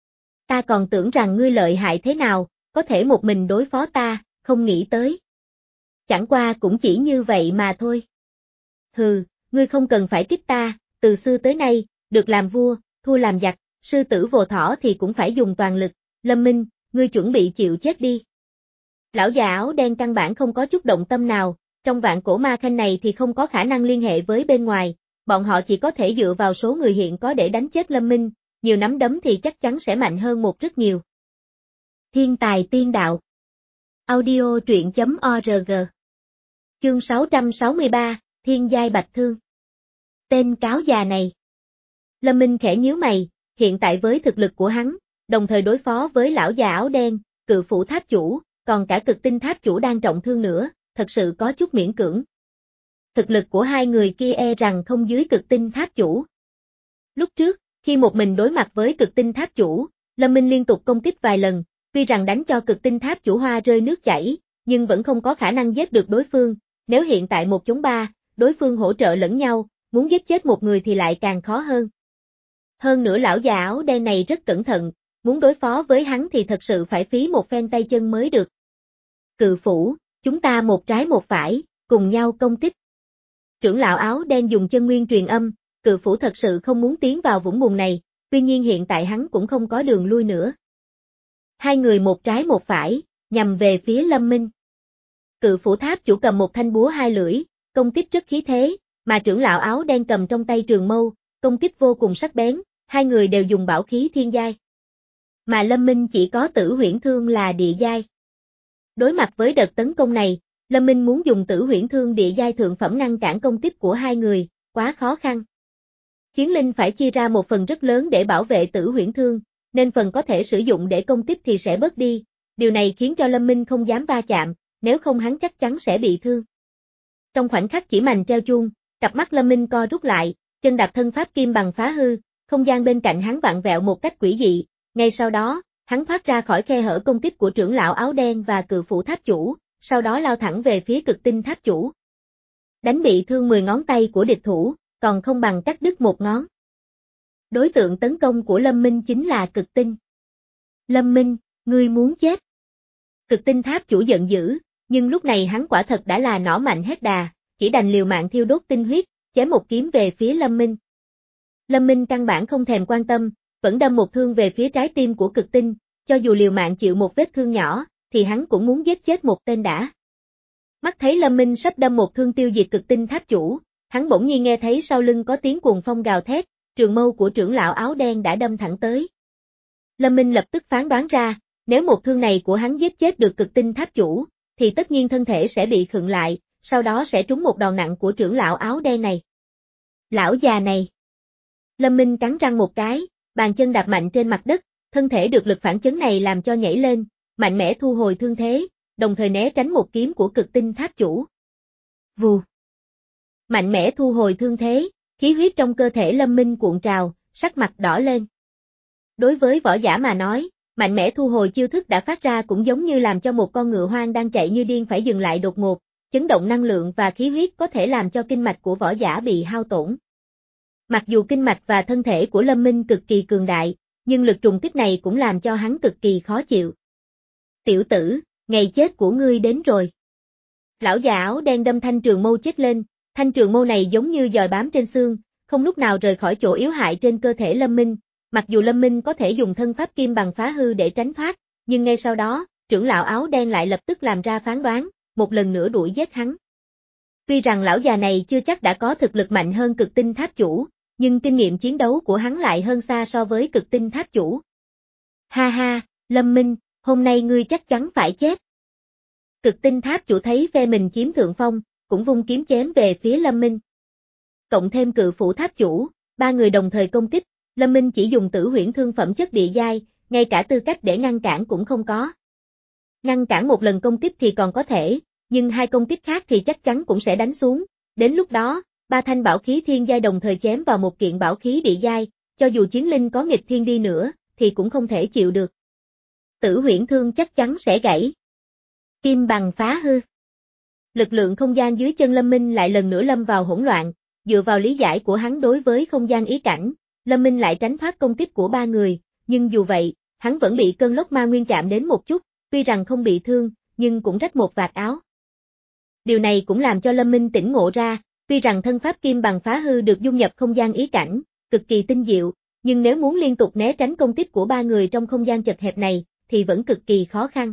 Ta còn tưởng rằng ngươi lợi hại thế nào, có thể một mình đối phó ta, không nghĩ tới. Chẳng qua cũng chỉ như vậy mà thôi. Hừ, ngươi không cần phải tiếp ta, từ xưa tới nay, được làm vua, thua làm giặc, sư tử vồ thỏ thì cũng phải dùng toàn lực, Lâm Minh, ngươi chuẩn bị chịu chết đi. Lão già áo đen căn bản không có chút động tâm nào, trong vạn cổ ma khanh này thì không có khả năng liên hệ với bên ngoài, bọn họ chỉ có thể dựa vào số người hiện có để đánh chết Lâm Minh, nhiều nắm đấm thì chắc chắn sẽ mạnh hơn một rất nhiều. Thiên tài tiên đạo. Audio truyện chấm org. Chương sáu trăm sáu mươi ba, Thiên giai bạch thương. Tên cáo già này. Lâm Minh khẽ nhíu mày, hiện tại với thực lực của hắn, đồng thời đối phó với lão già áo đen, cự phủ tháp chủ, còn cả cực tinh tháp chủ đang trọng thương nữa, thật sự có chút miễn cưỡng. Thực lực của hai người kia e rằng không dưới cực tinh tháp chủ. Lúc trước, khi một mình đối mặt với cực tinh tháp chủ, Lâm Minh liên tục công kích vài lần, tuy rằng đánh cho cực tinh tháp chủ hoa rơi nước chảy, nhưng vẫn không có khả năng giết được đối phương, nếu hiện tại một chống ba, đối phương hỗ trợ lẫn nhau, muốn giết chết một người thì lại càng khó hơn. Hơn nữa lão già áo đen này rất cẩn thận, muốn đối phó với hắn thì thật sự phải phí một phen tay chân mới được. Cự phủ, chúng ta một trái một phải, cùng nhau công kích. Trưởng lão áo đen dùng chân nguyên truyền âm, cự phủ thật sự không muốn tiến vào vũng bùn này, tuy nhiên hiện tại hắn cũng không có đường lui nữa. Hai người một trái một phải, nhằm về phía Lâm Minh. Cự phủ tháp chủ cầm một thanh búa hai lưỡi, công kích rất khí thế, mà trưởng lão áo đen cầm trong tay trường mâu, công kích vô cùng sắc bén, hai người đều dùng bảo khí thiên giai. Mà Lâm Minh chỉ có tử huyễn thương là địa giai. Đối mặt với đợt tấn công này, Lâm Minh muốn dùng tử huyễn thương địa giai thượng phẩm ngăn cản công kích của hai người, quá khó khăn. Chiến linh phải chia ra một phần rất lớn để bảo vệ tử huyễn thương, nên phần có thể sử dụng để công kích thì sẽ bớt đi, điều này khiến cho Lâm Minh không dám va chạm, nếu không hắn chắc chắn sẽ bị thương. Trong khoảnh khắc chỉ mành treo chuông, cặp mắt Lâm Minh co rút lại, chân đạp thân pháp kim bằng phá hư, không gian bên cạnh hắn vặn vẹo một cách quỷ dị, ngay sau đó, hắn thoát ra khỏi khe hở công kích của trưởng lão áo đen và cự phủ tháp chủ, sau đó lao thẳng về phía cực tinh tháp chủ. Đánh bị thương mười ngón tay của địch thủ, còn không bằng cắt đứt một ngón. Đối tượng tấn công của Lâm Minh chính là Cực Tinh. Lâm Minh, ngươi muốn chết. Cực Tinh tháp chủ giận dữ, nhưng lúc này hắn quả thật đã là nỏ mạnh hết đà, chỉ đành liều mạng thiêu đốt tinh huyết, chém một kiếm về phía Lâm Minh. Lâm Minh căn bản không thèm quan tâm, vẫn đâm một thương về phía trái tim của Cực Tinh, cho dù liều mạng chịu một vết thương nhỏ, thì hắn cũng muốn giết chết một tên đã. Mắt thấy Lâm Minh sắp đâm một thương tiêu diệt Cực Tinh tháp chủ, hắn bỗng nhiên nghe thấy sau lưng có tiếng cuồng phong gào thét, trường mâu của trưởng lão áo đen đã đâm thẳng tới. Lâm Minh lập tức phán đoán ra, nếu một thương này của hắn giết chết được Cực Tinh tháp chủ, thì tất nhiên thân thể sẽ bị khựng lại, sau đó sẽ trúng một đòn nặng của trưởng lão áo đen này. Lão già này. Lâm Minh cắn răng một cái, bàn chân đạp mạnh trên mặt đất, thân thể được lực phản chấn này làm cho nhảy lên, mạnh mẽ thu hồi thương thế, đồng thời né tránh một kiếm của Cực Tinh tháp chủ. Vù. Mạnh mẽ thu hồi thương thế, khí huyết trong cơ thể Lâm Minh cuộn trào, sắc mặt đỏ lên. Đối với võ giả mà nói, mạnh mẽ thu hồi chiêu thức đã phát ra cũng giống như làm cho một con ngựa hoang đang chạy như điên phải dừng lại đột ngột, chấn động năng lượng và khí huyết có thể làm cho kinh mạch của võ giả bị hao tổn. Mặc dù kinh mạch và thân thể của Lâm Minh cực kỳ cường đại, nhưng lực trùng kích này cũng làm cho hắn cực kỳ khó chịu. Tiểu tử, ngày chết của ngươi đến rồi. Lão già áo đen đâm thanh trường mâu chết lên, thanh trường mâu này giống như dòi bám trên xương, không lúc nào rời khỏi chỗ yếu hại trên cơ thể Lâm Minh. Mặc dù Lâm Minh có thể dùng thân pháp kim bằng phá hư để tránh thoát, nhưng ngay sau đó, trưởng lão áo đen lại lập tức làm ra phán đoán, một lần nữa đuổi giết hắn. Tuy rằng lão già này chưa chắc đã có thực lực mạnh hơn Cực Tinh tháp chủ, nhưng kinh nghiệm chiến đấu của hắn lại hơn xa so với Cực Tinh tháp chủ. Ha ha, Lâm Minh, hôm nay ngươi chắc chắn phải chết. Cực Tinh tháp chủ thấy phe mình chiếm thượng phong, cũng vung kiếm chém về phía Lâm Minh. Cộng thêm Cự Phủ tháp chủ, ba người đồng thời công kích, Lâm Minh chỉ dùng Tử Huyễn thương phẩm chất địa giai, ngay cả tư cách để ngăn cản cũng không có. Ngăn cản một lần công kích thì còn có thể, nhưng hai công kích khác thì chắc chắn cũng sẽ đánh xuống, đến lúc đó, ba thanh bảo khí thiên giai đồng thời chém vào một kiện bảo khí địa giai, cho dù chiến linh có nghịch thiên đi nữa, thì cũng không thể chịu được. Tử Huyễn thương chắc chắn sẽ gãy. Kim bằng phá hư. Lực lượng không gian dưới chân Lâm Minh lại lần nữa lâm vào hỗn loạn, dựa vào lý giải của hắn đối với không gian ý cảnh, Lâm Minh lại tránh thoát công kích của ba người, nhưng dù vậy, hắn vẫn bị cơn lốc ma nguyên chạm đến một chút, tuy rằng không bị thương, nhưng cũng rách một vạt áo. Điều này cũng làm cho Lâm Minh tỉnh ngộ ra, tuy rằng thân pháp kim bằng phá hư được dung nhập không gian ý cảnh, cực kỳ tinh diệu, nhưng nếu muốn liên tục né tránh công kích của ba người trong không gian chật hẹp này, thì vẫn cực kỳ khó khăn.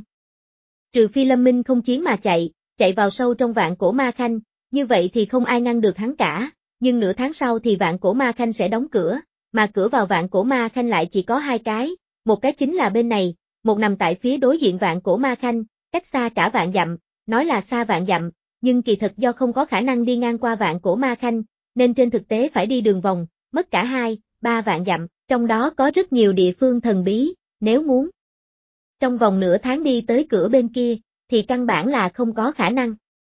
Trừ phi Lâm Minh không chiến mà chạy, chạy vào sâu trong Vạn Cổ Ma Khanh, như vậy thì không ai ngăn được hắn cả, nhưng nửa tháng sau thì Vạn Cổ Ma Khanh sẽ đóng cửa, mà cửa vào Vạn Cổ Ma Khanh lại chỉ có hai cái, một cái chính là bên này, một nằm tại phía đối diện Vạn Cổ Ma Khanh, cách xa cả vạn dặm, nói là xa vạn dặm, nhưng kỳ thật do không có khả năng đi ngang qua Vạn Cổ Ma Khanh, nên trên thực tế phải đi đường vòng, mất cả hai, ba vạn dặm, trong đó có rất nhiều địa phương thần bí, nếu muốn trong vòng nửa tháng đi tới cửa bên kia, thì căn bản là không có khả năng.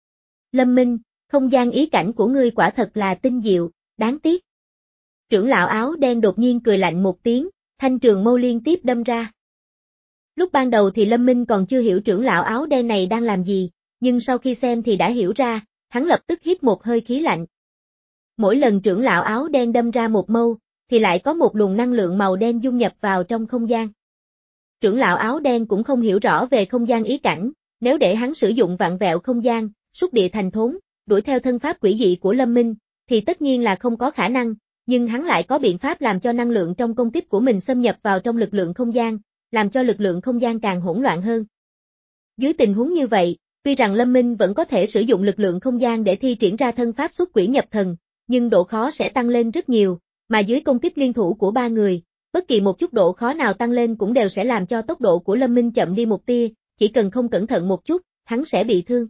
Lâm Minh, không gian ý cảnh của ngươi quả thật là tinh diệu, đáng tiếc. Trưởng lão áo đen đột nhiên cười lạnh một tiếng, thanh trường mâu liên tiếp đâm ra. Lúc ban đầu thì Lâm Minh còn chưa hiểu trưởng lão áo đen này đang làm gì, nhưng sau khi xem thì đã hiểu ra, hắn lập tức hít một hơi khí lạnh. Mỗi lần trưởng lão áo đen đâm ra một mâu, thì lại có một luồng năng lượng màu đen dung nhập vào trong không gian. Trưởng lão áo đen cũng không hiểu rõ về không gian ý cảnh, nếu để hắn sử dụng vạn vẹo không gian, xúc địa thành thốn, đuổi theo thân pháp quỷ dị của Lâm Minh, thì tất nhiên là không có khả năng, nhưng hắn lại có biện pháp làm cho năng lượng trong công kích của mình xâm nhập vào trong lực lượng không gian, làm cho lực lượng không gian càng hỗn loạn hơn. Dưới tình huống như vậy, tuy rằng Lâm Minh vẫn có thể sử dụng lực lượng không gian để thi triển ra thân pháp xuất quỷ nhập thần, nhưng độ khó sẽ tăng lên rất nhiều, mà dưới công kích liên thủ của ba người, bất kỳ một chút độ khó nào tăng lên cũng đều sẽ làm cho tốc độ của Lâm Minh chậm đi một tia, chỉ cần không cẩn thận một chút, hắn sẽ bị thương.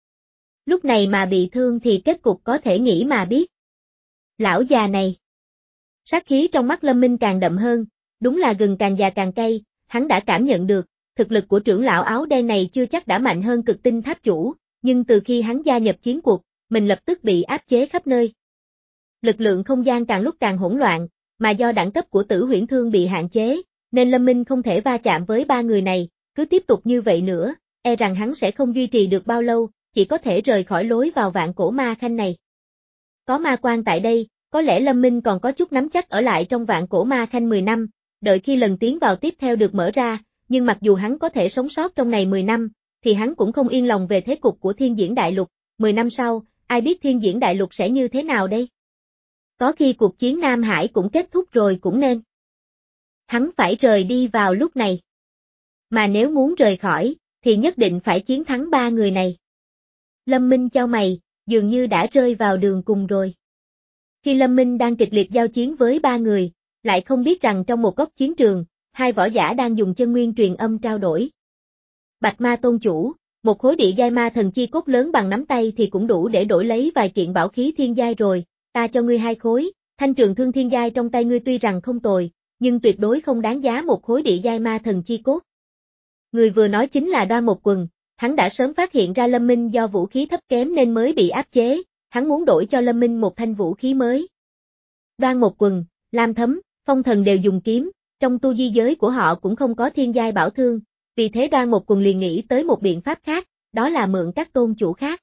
Lúc này mà bị thương thì kết cục có thể nghĩ mà biết. Lão già này. Sát khí trong mắt Lâm Minh càng đậm hơn, đúng là gừng càng già càng cay, hắn đã cảm nhận được, thực lực của trưởng lão áo đen này chưa chắc đã mạnh hơn Cực Tinh tháp chủ, nhưng từ khi hắn gia nhập chiến cuộc, mình lập tức bị áp chế khắp nơi. Lực lượng không gian càng lúc càng hỗn loạn, mà do đẳng cấp của Tử Huyễn thương bị hạn chế, nên Lâm Minh không thể va chạm với ba người này, cứ tiếp tục như vậy nữa, e rằng hắn sẽ không duy trì được bao lâu, chỉ có thể rời khỏi lối vào Vạn Cổ Ma Khanh này. Có ma quan tại đây, có lẽ Lâm Minh còn có chút nắm chắc ở lại trong Vạn Cổ Ma Khanh mười năm, đợi khi lần tiến vào tiếp theo được mở ra, nhưng mặc dù hắn có thể sống sót trong này mười năm, thì hắn cũng không yên lòng về thế cục của Thiên Diễn Đại Lục, mười năm sau, ai biết Thiên Diễn Đại Lục sẽ như thế nào đây? Có khi cuộc chiến Nam Hải cũng kết thúc rồi cũng nên. Hắn phải rời đi vào lúc này. Mà nếu muốn rời khỏi, thì nhất định phải chiến thắng ba người này. Lâm Minh chau mày, dường như đã rơi vào đường cùng rồi. Khi Lâm Minh đang kịch liệt giao chiến với ba người, lại không biết rằng trong một góc chiến trường, hai võ giả đang dùng chân nguyên truyền âm trao đổi. Bạch Ma Tôn Chủ, một khối địa giai ma thần chi cốt lớn bằng nắm tay thì cũng đủ để đổi lấy vài kiện bảo khí thiên giai rồi, ta cho ngươi hai khối, thanh trường thương thiên giai trong tay ngươi tuy rằng không tồi, nhưng tuyệt đối không đáng giá một khối địa giai ma thần chi cốt. Người vừa nói chính là Đoan Một Quần, hắn đã sớm phát hiện ra Lâm Minh do vũ khí thấp kém nên mới bị áp chế, hắn muốn đổi cho Lâm Minh một thanh vũ khí mới. Đoan Một Quần, Lam Thấm, Phong Thần đều dùng kiếm, trong tu di giới của họ cũng không có thiên giai bảo thương, vì thế Đoan Một Quần liền nghĩ tới một biện pháp khác, đó là mượn các tôn chủ khác.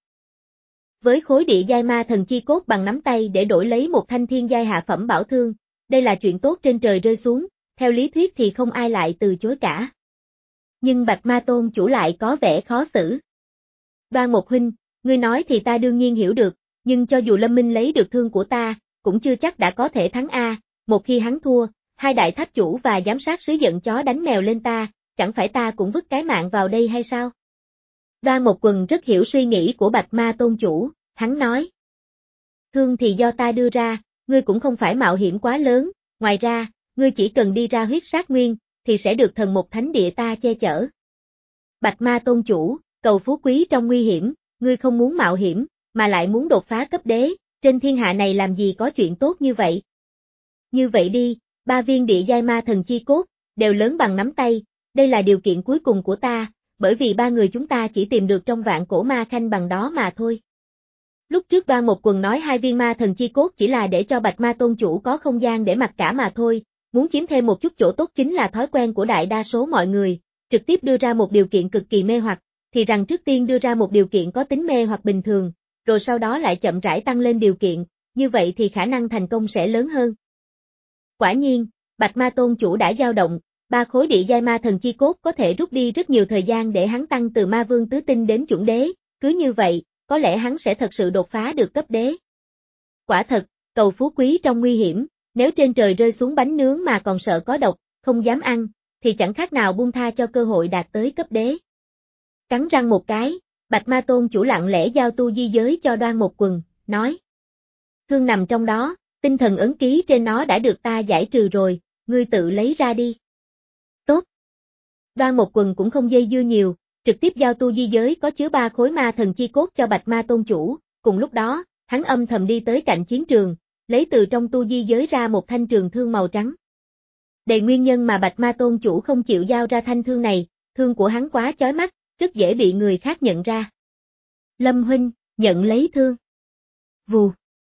Với khối địa giai ma thần chi cốt bằng nắm tay để đổi lấy một thanh thiên giai hạ phẩm bảo thương, đây là chuyện tốt trên trời rơi xuống, theo lý thuyết thì không ai lại từ chối cả. Nhưng Bạch Ma Tôn Chủ lại có vẻ khó xử. Đoan Một Huynh, ngươi nói thì ta đương nhiên hiểu được, nhưng cho dù Lâm Minh lấy được thương của ta, cũng chưa chắc đã có thể thắng a, một khi hắn thua, hai đại tháp chủ và giám sát sứ giận chó đánh mèo lên ta, chẳng phải ta cũng vứt cái mạng vào đây hay sao? Đoan Một Quần rất hiểu suy nghĩ của Bạch Ma Tôn Chủ, hắn nói. Thương thì do ta đưa ra, ngươi cũng không phải mạo hiểm quá lớn, ngoài ra, ngươi chỉ cần đi ra huyết sát nguyên, thì sẽ được thần một thánh địa ta che chở. Bạch Ma Tôn Chủ, cầu phú quý trong nguy hiểm, ngươi không muốn mạo hiểm, mà lại muốn đột phá cấp đế, trên thiên hạ này làm gì có chuyện tốt như vậy. Như vậy đi, ba viên địa giai ma thần chi cốt, đều lớn bằng nắm tay, đây là điều kiện cuối cùng của ta, bởi vì ba người chúng ta chỉ tìm được trong Vạn Cổ Ma Khanh bằng đó mà thôi. Lúc trước Đoan Một Quần nói hai viên ma thần chi cốt chỉ là để cho Bạch Ma Tôn Chủ có không gian để mặc cả mà thôi, muốn chiếm thêm một chút chỗ tốt chính là thói quen của đại đa số mọi người, trực tiếp đưa ra một điều kiện cực kỳ mê hoặc, thì rằng trước tiên đưa ra một điều kiện có tính mê hoặc bình thường, rồi sau đó lại chậm rãi tăng lên điều kiện, như vậy thì khả năng thành công sẽ lớn hơn. Quả nhiên, Bạch Ma Tôn Chủ đã dao động, ba khối địa giai ma thần chi cốt có thể rút đi rất nhiều thời gian để hắn tăng từ ma vương tứ tinh đến chuẩn đế, cứ như vậy, có lẽ hắn sẽ thật sự đột phá được cấp đế. Quả thật, cầu phú quý trong nguy hiểm, nếu trên trời rơi xuống bánh nướng mà còn sợ có độc, không dám ăn, thì chẳng khác nào buông tha cho cơ hội đạt tới cấp đế. Cắn răng một cái, Bạch Ma Tôn Chủ lặng lẽ giao tu di giới cho Đoan Một Quần, nói. Thương nằm trong đó, tinh thần ấn ký trên nó đã được ta giải trừ rồi, ngươi tự lấy ra đi. Tốt. Đoan Một Quần cũng không dây dưa nhiều, trực tiếp giao tu di giới có chứa ba khối ma thần chi cốt cho Bạch Ma Tôn Chủ, cùng lúc đó, hắn âm thầm đi tới cạnh chiến trường, lấy từ trong tu di giới ra một thanh trường thương màu trắng. Đề nguyên nhân mà Bạch Ma Tôn Chủ không chịu giao ra thanh thương này, thương của hắn quá chói mắt, rất dễ bị người khác nhận ra. Lâm Huynh, nhận lấy thương. Vù.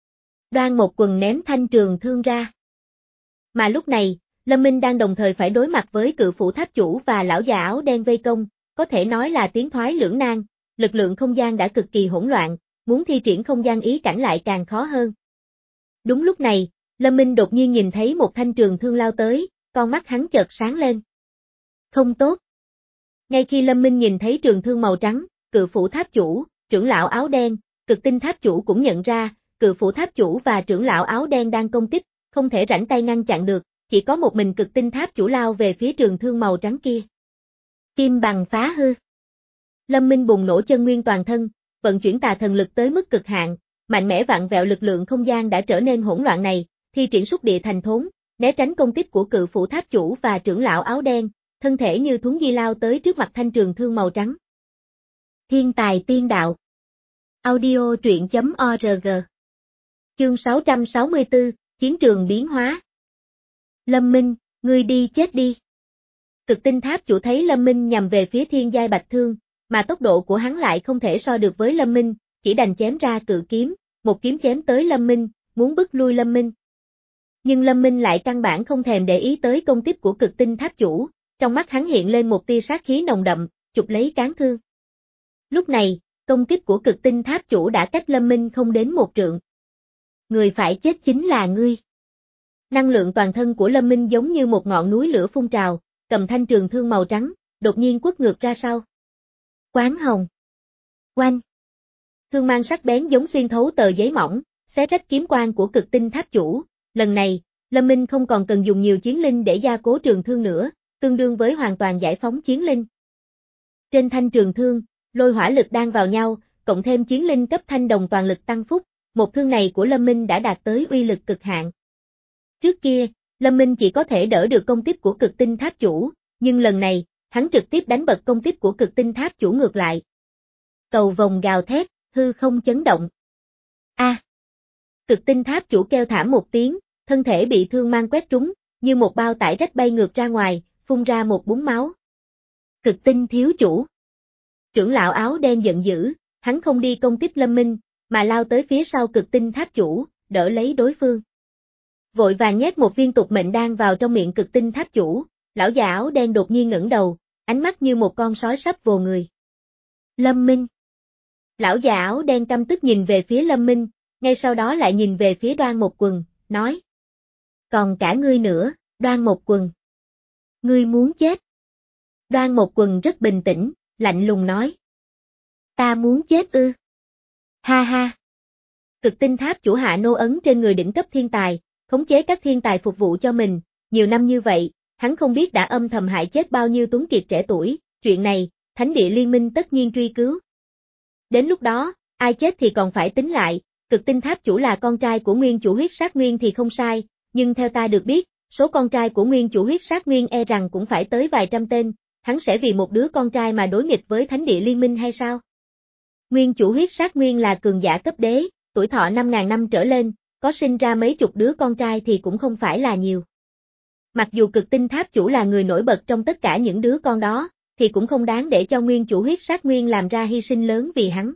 Đoan Một Quần ném thanh trường thương ra. Mà lúc này, Lâm Minh đang đồng thời phải đối mặt với Cự Phủ Tháp Chủ và lão già áo đen vây công, có thể nói là tiến thoái lưỡng nan, lực lượng không gian đã cực kỳ hỗn loạn, muốn thi triển không gian ý cảnh lại càng khó hơn. Đúng lúc này, Lâm Minh đột nhiên nhìn thấy một thanh trường thương lao tới, con mắt hắn chợt sáng lên. Không tốt. Ngay khi Lâm Minh nhìn thấy trường thương màu trắng, Cự Phủ Tháp Chủ, trưởng lão áo đen, Cực Tinh Tháp Chủ cũng nhận ra, Cự Phủ Tháp Chủ và trưởng lão áo đen đang công kích, không thể rảnh tay ngăn chặn được, chỉ có một mình Cực Tinh Tháp Chủ lao về phía trường thương màu trắng kia. Kim bằng phá hư. Lâm Minh bùng nổ chân nguyên toàn thân, vận chuyển tà thần lực tới mức cực hạn, mạnh mẽ vặn vẹo lực lượng không gian đã trở nên hỗn loạn này, thi triển xúc địa thành thốn, né tránh công kích của Cự Phủ Tháp Chủ và trưởng lão áo đen, thân thể như thuấn di lao tới trước mặt thanh trường thương màu trắng. Thiên tài tiên đạo. Audio truyện chấm org. Chương sáu trăm sáu mươi tư, Chiến trường biến hóa. Lâm Minh, ngươi đi chết đi. Cực Tinh Tháp Chủ thấy Lâm Minh nhằm về phía thiên giai bạch thương, mà tốc độ của hắn lại không thể so được với Lâm Minh, chỉ đành chém ra cự kiếm, một kiếm chém tới Lâm Minh, muốn bức lui Lâm Minh. Nhưng Lâm Minh lại căn bản không thèm để ý tới công kích của Cực Tinh Tháp Chủ, trong mắt hắn hiện lên một tia sát khí nồng đậm, chụp lấy cán thương. Lúc này, công kích của Cực Tinh Tháp Chủ đã cách Lâm Minh không đến một trượng. Người phải chết chính là ngươi. Năng lượng toàn thân của Lâm Minh giống như một ngọn núi lửa phun trào, cầm thanh trường thương màu trắng, đột nhiên quất ngược ra sau. Quán hồng. Oanh. Thương mang sắc bén giống xuyên thấu tờ giấy mỏng, xé rách kiếm quang của cực tinh tháp chủ. Lần này, Lâm Minh không còn cần dùng nhiều chiến linh để gia cố trường thương nữa, tương đương với hoàn toàn giải phóng chiến linh. Trên thanh trường thương, lôi hỏa lực đan vào nhau, cộng thêm chiến linh cấp thanh đồng toàn lực tăng phúc, một thương này của Lâm Minh đã đạt tới uy lực cực hạn. Trước kia, Lâm Minh chỉ có thể đỡ được công kích của cực tinh tháp chủ, nhưng lần này, hắn trực tiếp đánh bật công kích của cực tinh tháp chủ ngược lại. Cầu vồng gào thét, hư không chấn động. A! À, cực tinh tháp chủ kêu thảm một tiếng, thân thể bị thương mang quét trúng, như một bao tải rách bay ngược ra ngoài, phun ra một búng máu. Cực tinh thiếu chủ. Trưởng lão áo đen giận dữ, hắn không đi công kích Lâm Minh, mà lao tới phía sau cực tinh tháp chủ, đỡ lấy đối phương. Vội vàng nhét một viên tục mệnh đan vào trong miệng cực tinh tháp chủ, lão già áo đen đột nhiên ngẩng đầu, ánh mắt như một con sói sắp vồ người. Lâm Minh. Lão già áo đen căm tức nhìn về phía Lâm Minh, ngay sau đó lại nhìn về phía Đoan Một Quần, nói. Còn cả ngươi nữa, Đoan Một Quần. Ngươi muốn chết. Đoan Một Quần rất bình tĩnh, lạnh lùng nói. Ta muốn chết ư. Ha ha. Cực tinh tháp chủ hạ nô ấn trên người đỉnh cấp thiên tài, khống chế các thiên tài phục vụ cho mình, nhiều năm như vậy, hắn không biết đã âm thầm hại chết bao nhiêu tuấn kiệt trẻ tuổi, chuyện này, Thánh địa liên minh tất nhiên truy cứu. Đến lúc đó, ai chết thì còn phải tính lại, cực tinh tháp chủ là con trai của nguyên chủ huyết sát nguyên thì không sai, nhưng theo ta được biết, số con trai của nguyên chủ huyết sát nguyên e rằng cũng phải tới vài trăm tên, hắn sẽ vì một đứa con trai mà đối nghịch với Thánh địa liên minh hay sao? Nguyên chủ huyết sát nguyên là cường giả cấp đế, tuổi thọ năm ngàn năm trở lên, có sinh ra mấy chục đứa con trai thì cũng không phải là nhiều. Mặc dù cực tinh tháp chủ là người nổi bật trong tất cả những đứa con đó, thì cũng không đáng để cho nguyên chủ huyết sát nguyên làm ra hy sinh lớn vì hắn.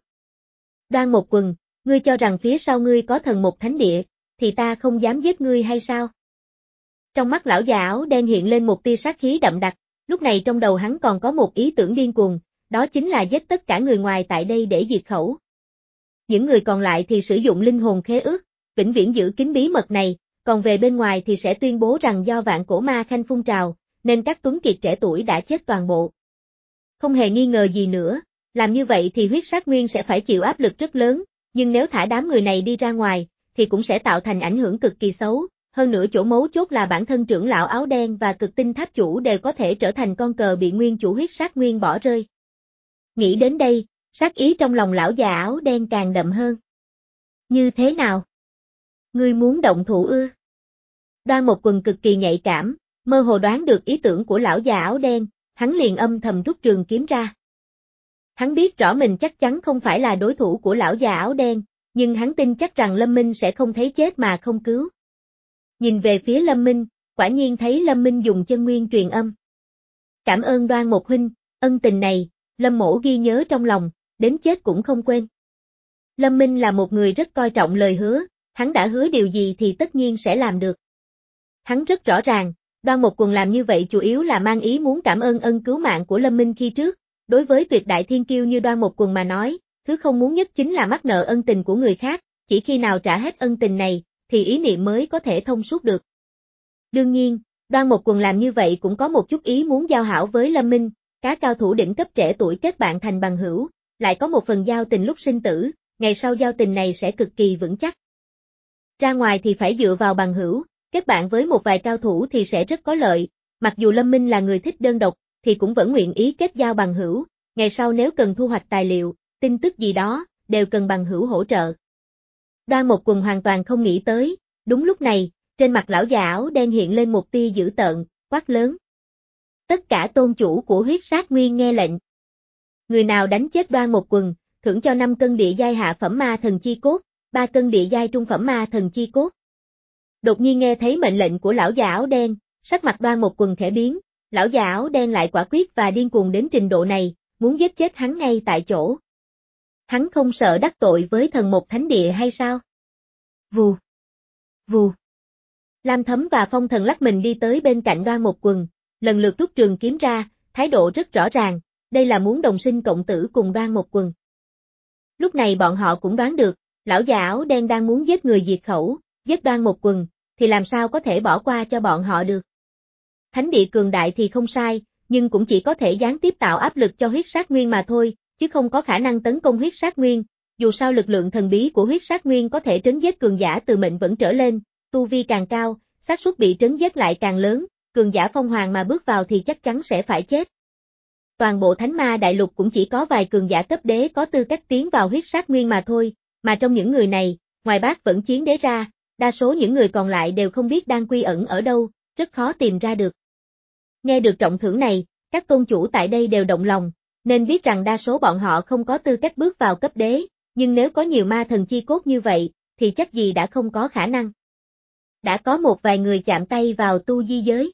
Đoan Một Quần, ngươi cho rằng phía sau ngươi có thần một thánh địa, thì ta không dám giết ngươi hay sao? Trong mắt lão già áo đen hiện lên một tia sát khí đậm đặc, lúc này trong đầu hắn còn có một ý tưởng điên cuồng, đó chính là giết tất cả người ngoài tại đây để diệt khẩu. Những người còn lại thì sử dụng linh hồn khế ước, vĩnh viễn giữ kín bí mật này, còn về bên ngoài thì sẽ tuyên bố rằng do vạn cổ ma khanh phun trào, nên các tuấn kiệt trẻ tuổi đã chết toàn bộ. Không hề nghi ngờ gì nữa, làm như vậy thì huyết sát nguyên sẽ phải chịu áp lực rất lớn, nhưng nếu thả đám người này đi ra ngoài, thì cũng sẽ tạo thành ảnh hưởng cực kỳ xấu, hơn nữa chỗ mấu chốt là bản thân trưởng lão áo đen và cực tinh tháp chủ đều có thể trở thành con cờ bị nguyên chủ huyết sát nguyên bỏ rơi. Nghĩ đến đây, sát ý trong lòng lão già áo đen càng đậm hơn. Như thế nào? Ngươi muốn động thủ ư? Đoan Một Quần cực kỳ nhạy cảm, mơ hồ đoán được ý tưởng của lão già áo đen, hắn liền âm thầm rút trường kiếm ra. Hắn biết rõ mình chắc chắn không phải là đối thủ của lão già áo đen, nhưng hắn tin chắc rằng Lâm Minh sẽ không thấy chết mà không cứu. Nhìn về phía Lâm Minh, quả nhiên thấy Lâm Minh dùng chân nguyên truyền âm. Cảm ơn Đoan Một huynh, ân tình này, Lâm mỗ ghi nhớ trong lòng, đến chết cũng không quên. Lâm Minh là một người rất coi trọng lời hứa, hắn đã hứa điều gì thì tất nhiên sẽ làm được. Hắn rất rõ ràng, Đoan Một Quần làm như vậy chủ yếu là mang ý muốn cảm ơn ân cứu mạng của Lâm Minh khi trước, đối với tuyệt đại thiên kiêu như Đoan Một Quần mà nói, thứ không muốn nhất chính là mắc nợ ân tình của người khác, chỉ khi nào trả hết ân tình này, thì ý niệm mới có thể thông suốt được. Đương nhiên, Đoan Một Quần làm như vậy cũng có một chút ý muốn giao hảo với Lâm Minh, các cao thủ đỉnh cấp trẻ tuổi kết bạn thành bằng hữu, lại có một phần giao tình lúc sinh tử, ngày sau giao tình này sẽ cực kỳ vững chắc. Ra ngoài thì phải dựa vào bằng hữu, kết bạn với một vài cao thủ thì sẽ rất có lợi, mặc dù Lâm Minh là người thích đơn độc, thì cũng vẫn nguyện ý kết giao bằng hữu, ngày sau nếu cần thu hoạch tài liệu, tin tức gì đó, đều cần bằng hữu hỗ trợ. Đoan Một Quần hoàn toàn không nghĩ tới, đúng lúc này, trên mặt lão già áo đen hiện lên một tia dữ tợn, quát lớn. Tất cả tôn chủ của huyết sát nguyên nghe lệnh. Người nào đánh chết Đoan Một Quần, thưởng cho năm cân địa giai hạ phẩm ma thần chi cốt, ba cân địa giai trung phẩm ma thần chi cốt. Đột nhiên nghe thấy mệnh lệnh của lão già áo đen, sắc mặt Đoan Một Quần khẽ biến, lão già áo đen lại quả quyết và điên cuồng đến trình độ này, muốn giết chết hắn ngay tại chỗ. Hắn không sợ đắc tội với thần một thánh địa hay sao? Vù, vù. Lam Thấm và Phong Thần lắc mình đi tới bên cạnh Đoan Một Quần, lần lượt rút trường kiếm ra, thái độ rất rõ ràng, đây là muốn đồng sinh cộng tử cùng Đoan Một Quần. Lúc này bọn họ cũng đoán được, Lão già áo đen đang muốn giết người diệt khẩu, giết Đoan Một Quần, thì làm sao có thể bỏ qua cho bọn họ được. Thánh địa cường đại thì không sai, nhưng cũng chỉ có thể gián tiếp tạo áp lực cho huyết sát nguyên mà thôi, chứ không có khả năng tấn công huyết sát nguyên. Dù sao lực lượng thần bí của huyết sát nguyên có thể trấn giết cường giả từ mệnh vẫn trở lên, tu vi càng cao, xác suất bị trấn giết lại càng lớn, cường giả phong hoàng mà bước vào thì chắc chắn sẽ phải chết. Toàn bộ Thánh Ma Đại Lục cũng chỉ có vài cường giả cấp đế có tư cách tiến vào huyết sát nguyên mà thôi, mà trong những người này, ngoài Bác Vẫn Chiến Đế ra, đa số những người còn lại đều không biết đang quy ẩn ở đâu, rất khó tìm ra được. Nghe được trọng thưởng này, các tôn chủ tại đây đều động lòng, nên biết rằng đa số bọn họ không có tư cách bước vào cấp đế, nhưng nếu có nhiều ma thần chi cốt như vậy, thì chắc gì đã không có khả năng. Đã có một vài người chạm tay vào tu di giới.